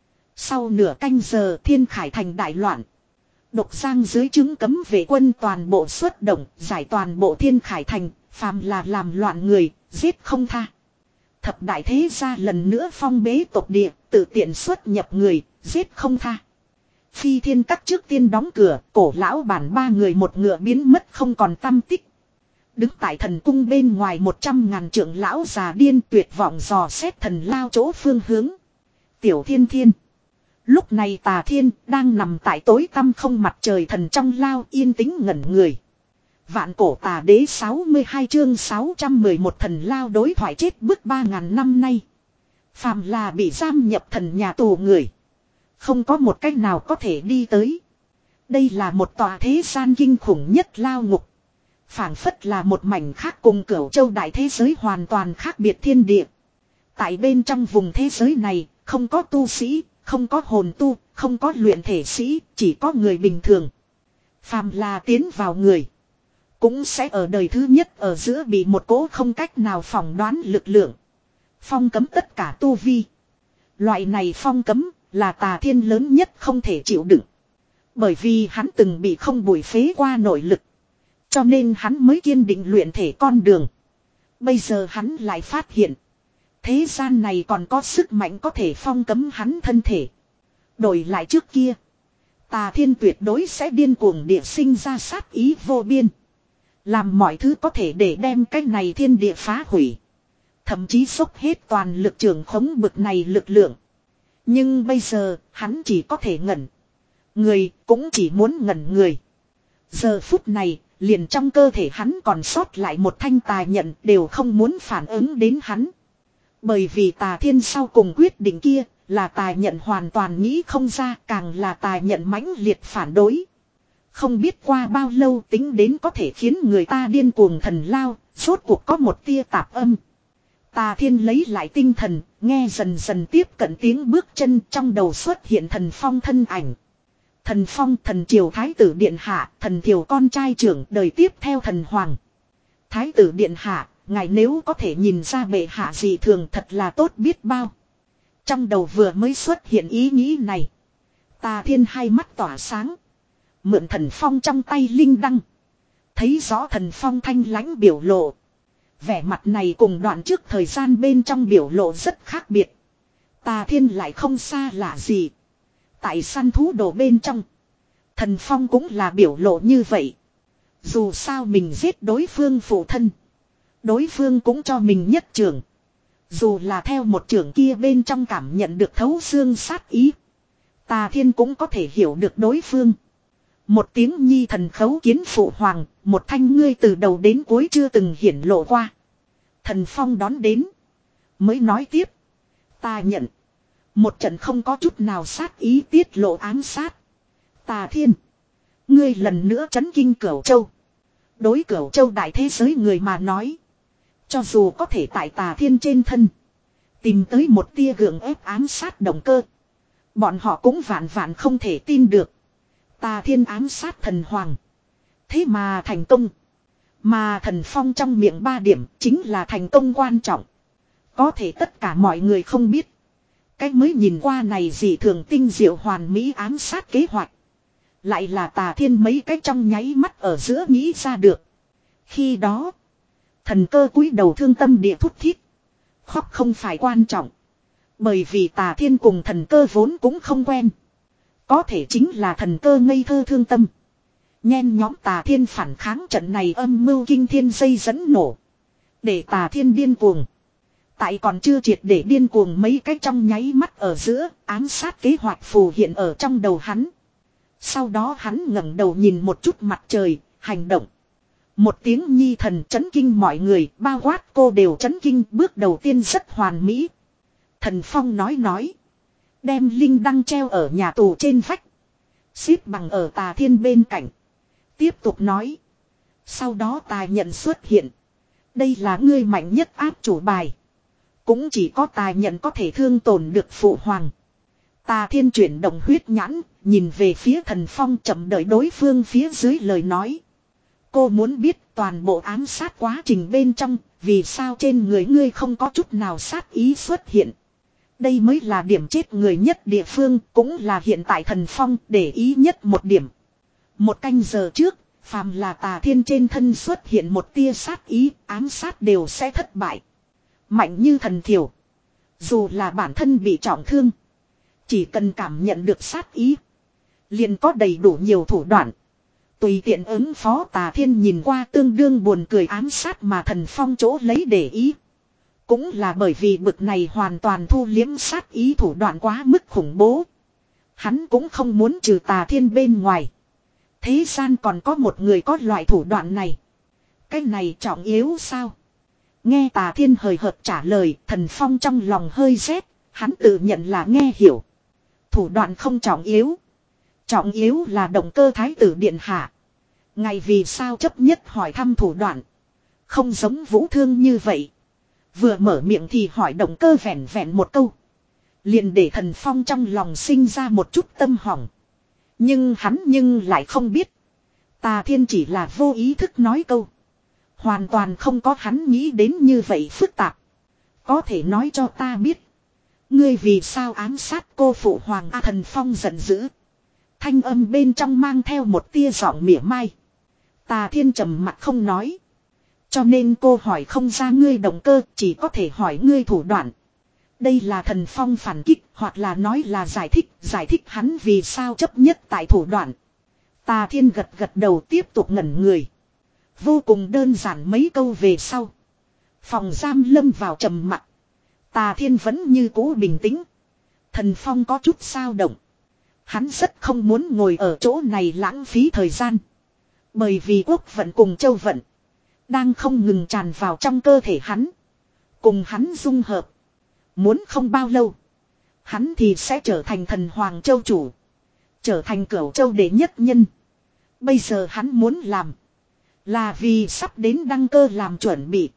Sau nửa canh giờ Thiên Khải thành đại loạn. Độc Giang dưới trướng cấm vệ quân toàn bộ xuất động, giải toàn bộ Thiên Khải thành, phàm là làm loạn người, giết không tha. Thập đại thế gia lần nữa phong bế tộc địa, tự tiện xuất nhập người, giết không tha. Phi Thiên các trước tiên đóng cửa, cổ lão bản ba người một ngựa biến mất không còn tăm tích. Đứng tại thần cung bên ngoài một trăm ngàn trưởng lão già điên tuyệt vọng dò xét thần lao chỗ phương hướng. Tiểu Thiên Thiên. Lúc này Tà Thiên đang nằm tại tối tăm không mặt trời thần trong lao yên tĩnh ngẩn người. Vạn cổ tà đế sáu mươi hai chương sáu trăm mười một thần lao đối thoại chết bước ba ngàn năm nay. Phàm là bị giam nhập thần nhà tù người. Không có một cách nào có thể đi tới. Đây là một tòa thế gian kinh khủng nhất lao ngục. Phảng phất là một mảnh khác cùng Cửu Châu đại thế giới hoàn toàn khác biệt thiên địa. Tại bên trong vùng thế giới này, không có tu sĩ, không có hồn tu, không có luyện thể sĩ, chỉ có người bình thường. Phàm là tiến vào người. Cũng sẽ ở đời thứ nhất ở giữa bị một cỗ không cách nào phỏng đoán lực lượng. Phong cấm tất cả tu vi. Loại này phong cấm là Tà Thiên lớn nhất không thể chịu đựng. Bởi vì hắn từng bị không bùi phế qua nội lực. Cho nên hắn mới kiên định luyện thể con đường. Bây giờ hắn lại phát hiện. Thế gian này còn có sức mạnh có thể phong cấm hắn thân thể. Đổi lại trước kia. Tà Thiên tuyệt đối sẽ điên cuồng địa sinh ra sát ý vô biên. Làm mọi thứ có thể để đem cái này thiên địa phá hủy. Thậm chí xúc hết toàn lực trường khống bực này lực lượng. Nhưng bây giờ hắn chỉ có thể ngẩn. Người cũng chỉ muốn ngẩn người. Giờ phút này liền trong cơ thể hắn còn sót lại một thanh tà nhận đều không muốn phản ứng đến hắn. Bởi vì Tà Thiên sau cùng quyết định kia là tà nhận hoàn toàn nghĩ không ra, càng là tà nhận mãnh liệt phản đối. Không biết qua bao lâu tính đến có thể khiến người ta điên cuồng thần lao, rốt cuộc có một tia tạp âm. Tà Thiên lấy lại tinh thần, nghe dần dần tiếp cận tiếng bước chân, trong đầu xuất hiện Thần Phong thân ảnh. Thần Phong, thần triều thái tử điện hạ, thần triều con trai trưởng đời tiếp theo thần hoàng. Thái tử điện hạ, ngài nếu có thể nhìn ra bệ hạ gì thường thật là tốt biết bao. Trong đầu vừa mới xuất hiện ý nghĩ này. Tà Thiên hai mắt tỏa sáng. Mượn Thần Phong trong tay linh đăng. Thấy rõ Thần Phong thanh lãnh biểu lộ. Vẻ mặt này cùng đoạn trước thời gian bên trong biểu lộ rất khác biệt. Tà Thiên lại không xa lạ gì. Tại săn thú đồ bên trong. Thần Phong cũng là biểu lộ như vậy. Dù sao mình giết đối phương phụ thân. Đối phương cũng cho mình nhất trưởng. Dù là theo một trưởng kia bên trong cảm nhận được thấu xương sát ý. Tà Thiên cũng có thể hiểu được đối phương. Một tiếng nhi thần khấu kiến phụ hoàng. Một thanh ngươi từ đầu đến cuối chưa từng hiển lộ qua. Thần Phong đón đến. Mới nói tiếp. Ta nhận. Một trận không có chút nào sát ý tiết lộ ám sát. Tà Thiên. Ngươi lần nữa chấn kinh Cửu Châu. Đối Cửu Châu đại thế giới người mà nói. Cho dù có thể tại Tà Thiên trên thân. Tìm tới một tia gượng ép ám sát động cơ. Bọn họ cũng vạn vạn không thể tin được. Tà Thiên ám sát thần hoàng. Thế mà thành công. Mà Thần Phong trong miệng ba điểm chính là thành công quan trọng. Có thể tất cả mọi người không biết. Cái mới nhìn qua này dị thường tinh diệu hoàn mỹ ám sát kế hoạch. Lại là Tà Thiên mấy cái trong nháy mắt ở giữa nghĩ ra được. Khi đó. Thần cơ cúi đầu thương tâm địa thút thít. Khóc không phải quan trọng. Bởi vì Tà Thiên cùng thần cơ vốn cũng không quen. Có thể chính là thần cơ ngây thơ thương tâm. Nhen nhóm Tà Thiên phản kháng trận này âm mưu kinh thiên dây dẫn nổ. Để Tà Thiên điên cuồng. Tại còn chưa triệt để điên cuồng mấy cái trong nháy mắt ở giữa, ám sát kế hoạch phù hiện ở trong đầu hắn. Sau đó hắn ngẩng đầu nhìn một chút mặt trời, hành động. Một tiếng nhi thần chấn kinh mọi người, bao quát cô đều chấn kinh, bước đầu tiên rất hoàn mỹ. Thần Phong nói nói. Đem linh đăng treo ở nhà tù trên vách. Xếp bằng ở Tà Thiên bên cạnh. Tiếp tục nói. Sau đó Tà nhận xuất hiện. Đây là ngươi mạnh nhất áp chủ bài. Cũng chỉ có Tà nhận có thể thương tổn được phụ hoàng. Tà Thiên chuyển động huyết nhãn, nhìn về phía Thần Phong chậm đợi đối phương phía dưới lời nói. Cô muốn biết toàn bộ ám sát quá trình bên trong, vì sao trên người ngươi không có chút nào sát ý xuất hiện. Đây mới là điểm chết người nhất địa phương, cũng là hiện tại Thần Phong để ý nhất một điểm. Một canh giờ trước, phàm là Tà Thiên trên thân xuất hiện một tia sát ý, ám sát đều sẽ thất bại. Mạnh như thần thiểu. Dù là bản thân bị trọng thương, chỉ cần cảm nhận được sát ý, liền có đầy đủ nhiều thủ đoạn. Tùy tiện ứng phó. Tà Thiên nhìn qua tương đương buồn cười ám sát mà Thần Phong chỗ lấy để ý. Cũng là bởi vì bực này hoàn toàn thu liếm sát ý thủ đoạn quá mức khủng bố. Hắn cũng không muốn trừ Tà Thiên bên ngoài. Thế gian còn có một người có loại thủ đoạn này. Cái này trọng yếu sao? Nghe Tà Thiên hời hợt trả lời, Thần Phong trong lòng hơi rét, hắn tự nhận là nghe hiểu. Thủ đoạn không trọng yếu. Trọng yếu là động cơ thái tử điện hạ. Ngày vì sao chấp nhất hỏi thăm thủ đoạn. Không giống Vũ Thương như vậy. Vừa mở miệng thì hỏi động cơ vẹn vẹn một câu. Liền để Thần Phong trong lòng sinh ra một chút tâm hỏng. Nhưng hắn nhưng lại không biết. Tà Thiên chỉ là vô ý thức nói câu. Hoàn toàn không có hắn nghĩ đến như vậy phức tạp. Có thể nói cho ta biết. Ngươi vì sao ám sát cô phụ hoàng? A Thần Phong giận dữ. Thanh âm bên trong mang theo một tia giọng mỉa mai. Tà Thiên trầm mặt không nói. Cho nên cô hỏi không ra ngươi động cơ, chỉ có thể hỏi ngươi thủ đoạn. Đây là Thần Phong phản kích, hoặc là nói là giải thích, giải thích hắn vì sao chấp nhất tại thủ đoạn. Tà Thiên gật gật đầu tiếp tục ngẩn người. Vô cùng đơn giản mấy câu về sau. Phòng giam lâm vào trầm mặc. Tà Thiên vẫn như cũ bình tĩnh. Thần Phong có chút xao động. Hắn rất không muốn ngồi ở chỗ này lãng phí thời gian. Bởi vì quốc vận cùng châu vận đang không ngừng tràn vào trong cơ thể hắn. Cùng hắn dung hợp. Muốn không bao lâu, hắn thì sẽ trở thành thần hoàng châu chủ. Trở thành cửu châu đệ nhất nhân. Bây giờ hắn muốn làm là vì sắp đến đăng cơ làm chuẩn bị.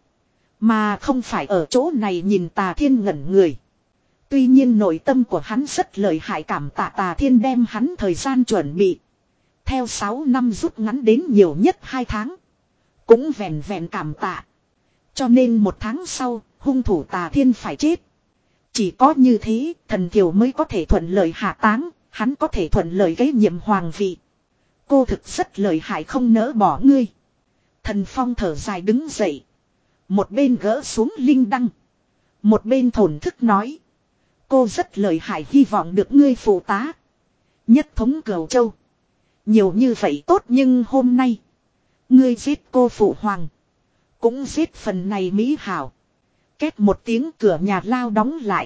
Mà không phải ở chỗ này nhìn Tà Thiên ngẩn người. Tuy nhiên nội tâm của hắn rất lợi hại, cảm tạ Tà Thiên đem hắn thời gian chuẩn bị. Theo sáu năm rút ngắn đến nhiều nhất hai tháng. Cũng vẹn vẹn cảm tạ. Cho nên một tháng sau, hung thủ Tà Thiên phải chết. Chỉ có như thế, thần thiểu mới có thể thuận lợi hạ táng, hắn có thể thuận lợi kế nhiệm hoàng vị. Cô thực rất lợi hại, không nỡ bỏ ngươi. Thần Phong thở dài đứng dậy. Một bên gỡ xuống linh đăng. Một bên thổn thức nói. Cô rất lợi hại, hy vọng được ngươi phụ tá. Nhất thống Cửu Châu. Nhiều như vậy tốt, nhưng hôm nay ngươi giết cô phụ hoàng. Cũng giết phần này mỹ hảo. Két một tiếng, cửa nhà lao đóng lại.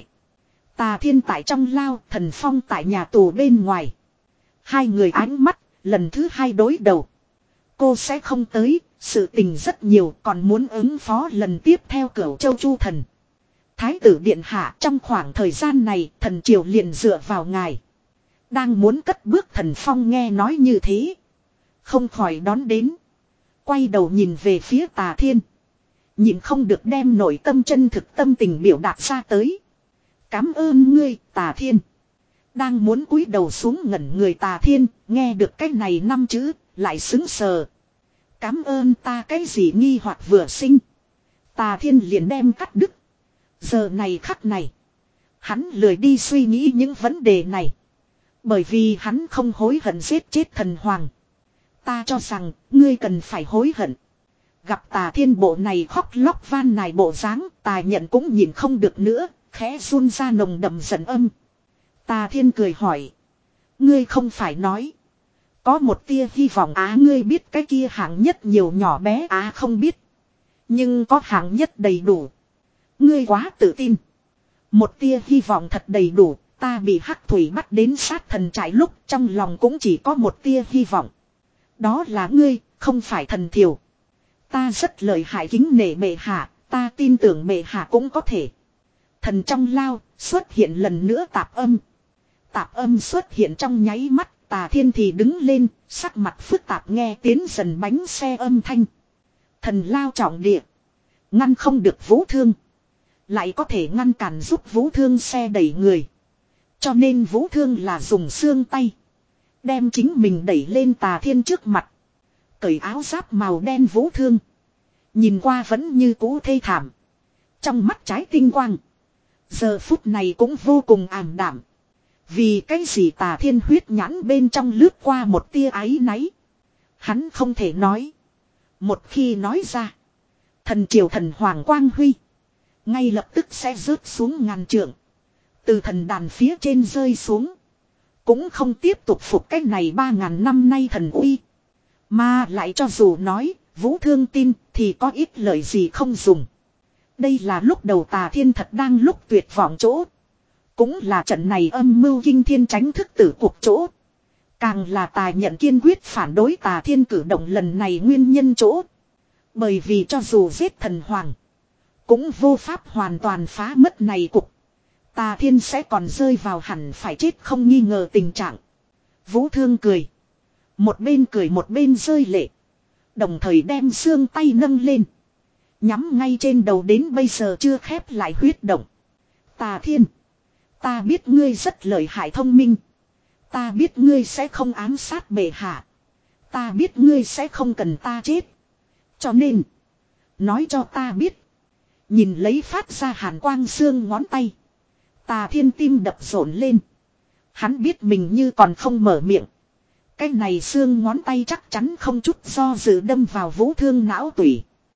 Tà Thiên tại trong lao, Thần Phong tại nhà tù bên ngoài. Hai người ánh mắt lần thứ hai đối đầu. Cô sẽ không tới, sự tình rất nhiều, còn muốn ứng phó lần tiếp theo Cửu Châu Chu thần. Thái tử điện hạ, trong khoảng thời gian này, thần triều liền dựa vào ngài. Đang muốn cất bước, Thần Phong nghe nói như thế, không khỏi đón đến. Quay đầu nhìn về phía Tà Thiên. Nhìn không được đem nội tâm chân thực tâm tình biểu đạt ra tới. Cảm ơn ngươi, Tà Thiên. Đang muốn cúi đầu xuống ngẩn người Tà Thiên, nghe được cái này năm chữ, lại sững sờ. Cảm ơn ta cái gì? Nghi hoặc vừa sinh. Tà Thiên liền đem cắt đứt. Giờ này khắc này, hắn lười đi suy nghĩ những vấn đề này. Bởi vì hắn không hối hận giết chết thần hoàng. Ta cho rằng, ngươi cần phải hối hận. Gặp Tà Thiên bộ này khóc lóc van nài bộ dáng, Tà Nhận cũng nhìn không được nữa, khẽ run ra nồng đậm giận âm. Tà Thiên cười hỏi. Ngươi không phải nói có một tia hy vọng á? Ngươi biết cái kia hạng nhất nhiều nhỏ bé á? Không biết. Nhưng có hạng nhất đầy đủ. Ngươi quá tự tin. Một tia hy vọng thật đầy đủ. Ta bị Hắc Thủy bắt đến sát thần trại lúc, trong lòng cũng chỉ có một tia hy vọng. Đó là ngươi, không phải thần thiểu. Ta rất lợi hại, kính nể bệ hạ. Ta tin tưởng bệ hạ cũng có thể. Thần trong lao xuất hiện lần nữa tạp âm. Tạp âm xuất hiện trong nháy mắt. Tà Thiên thì đứng lên, sắc mặt phức tạp nghe tiến dần bánh xe âm thanh. Thần lao trọng địa, ngăn không được Vũ Thương, lại có thể ngăn cản giúp Vũ Thương xe đẩy người. Cho nên Vũ Thương là dùng xương tay. Đem chính mình đẩy lên Tà Thiên trước mặt. Cởi áo giáp màu đen Vũ Thương. Nhìn qua vẫn như cũ thê thảm. Trong mắt trái tinh quang. Giờ phút này cũng vô cùng ảm đạm. Vì cái gì Tà Thiên huyết nhãn bên trong lướt qua một tia áy náy. Hắn không thể nói. Một khi nói ra. Thần triều thần Hoàng Quang Huy. Ngay lập tức sẽ rớt xuống ngàn trượng. Từ thần đàn phía trên rơi xuống. Cũng không tiếp tục phục cách này ba ngàn năm nay thần uy. Mà lại cho dù nói, Vũ Thương tin thì có ít lời gì không dùng. Đây là lúc đầu Tà Thiên thật đang lúc tuyệt vọng chỗ. Cũng là trận này âm mưu kinh thiên tránh thức tử cuộc chỗ. Càng là Tài nhận kiên quyết phản đối Tà Thiên cử động lần này nguyên nhân chỗ. Bởi vì cho dù giết thần hoàng. Cũng vô pháp hoàn toàn phá mất này cục. Tà Thiên sẽ còn rơi vào hẳn phải chết không nghi ngờ tình trạng. Vũ Thương cười. Một bên cười một bên rơi lệ. Đồng thời đem xương tay nâng lên. Nhắm ngay trên đầu đến bây giờ chưa khép lại huyết động. Tà Thiên. Ta biết ngươi rất lợi hại thông minh. Ta biết ngươi sẽ không ám sát bệ hạ. Ta biết ngươi sẽ không cần ta chết. Cho nên. Nói cho ta biết. Nhìn lấy phát ra hàn quang xương ngón tay. Tà Thiên tim đập rộn lên. Hắn biết mình như còn không mở miệng. Cái này xương ngón tay chắc chắn không chút do dự đâm vào Vũ Thương não tủy.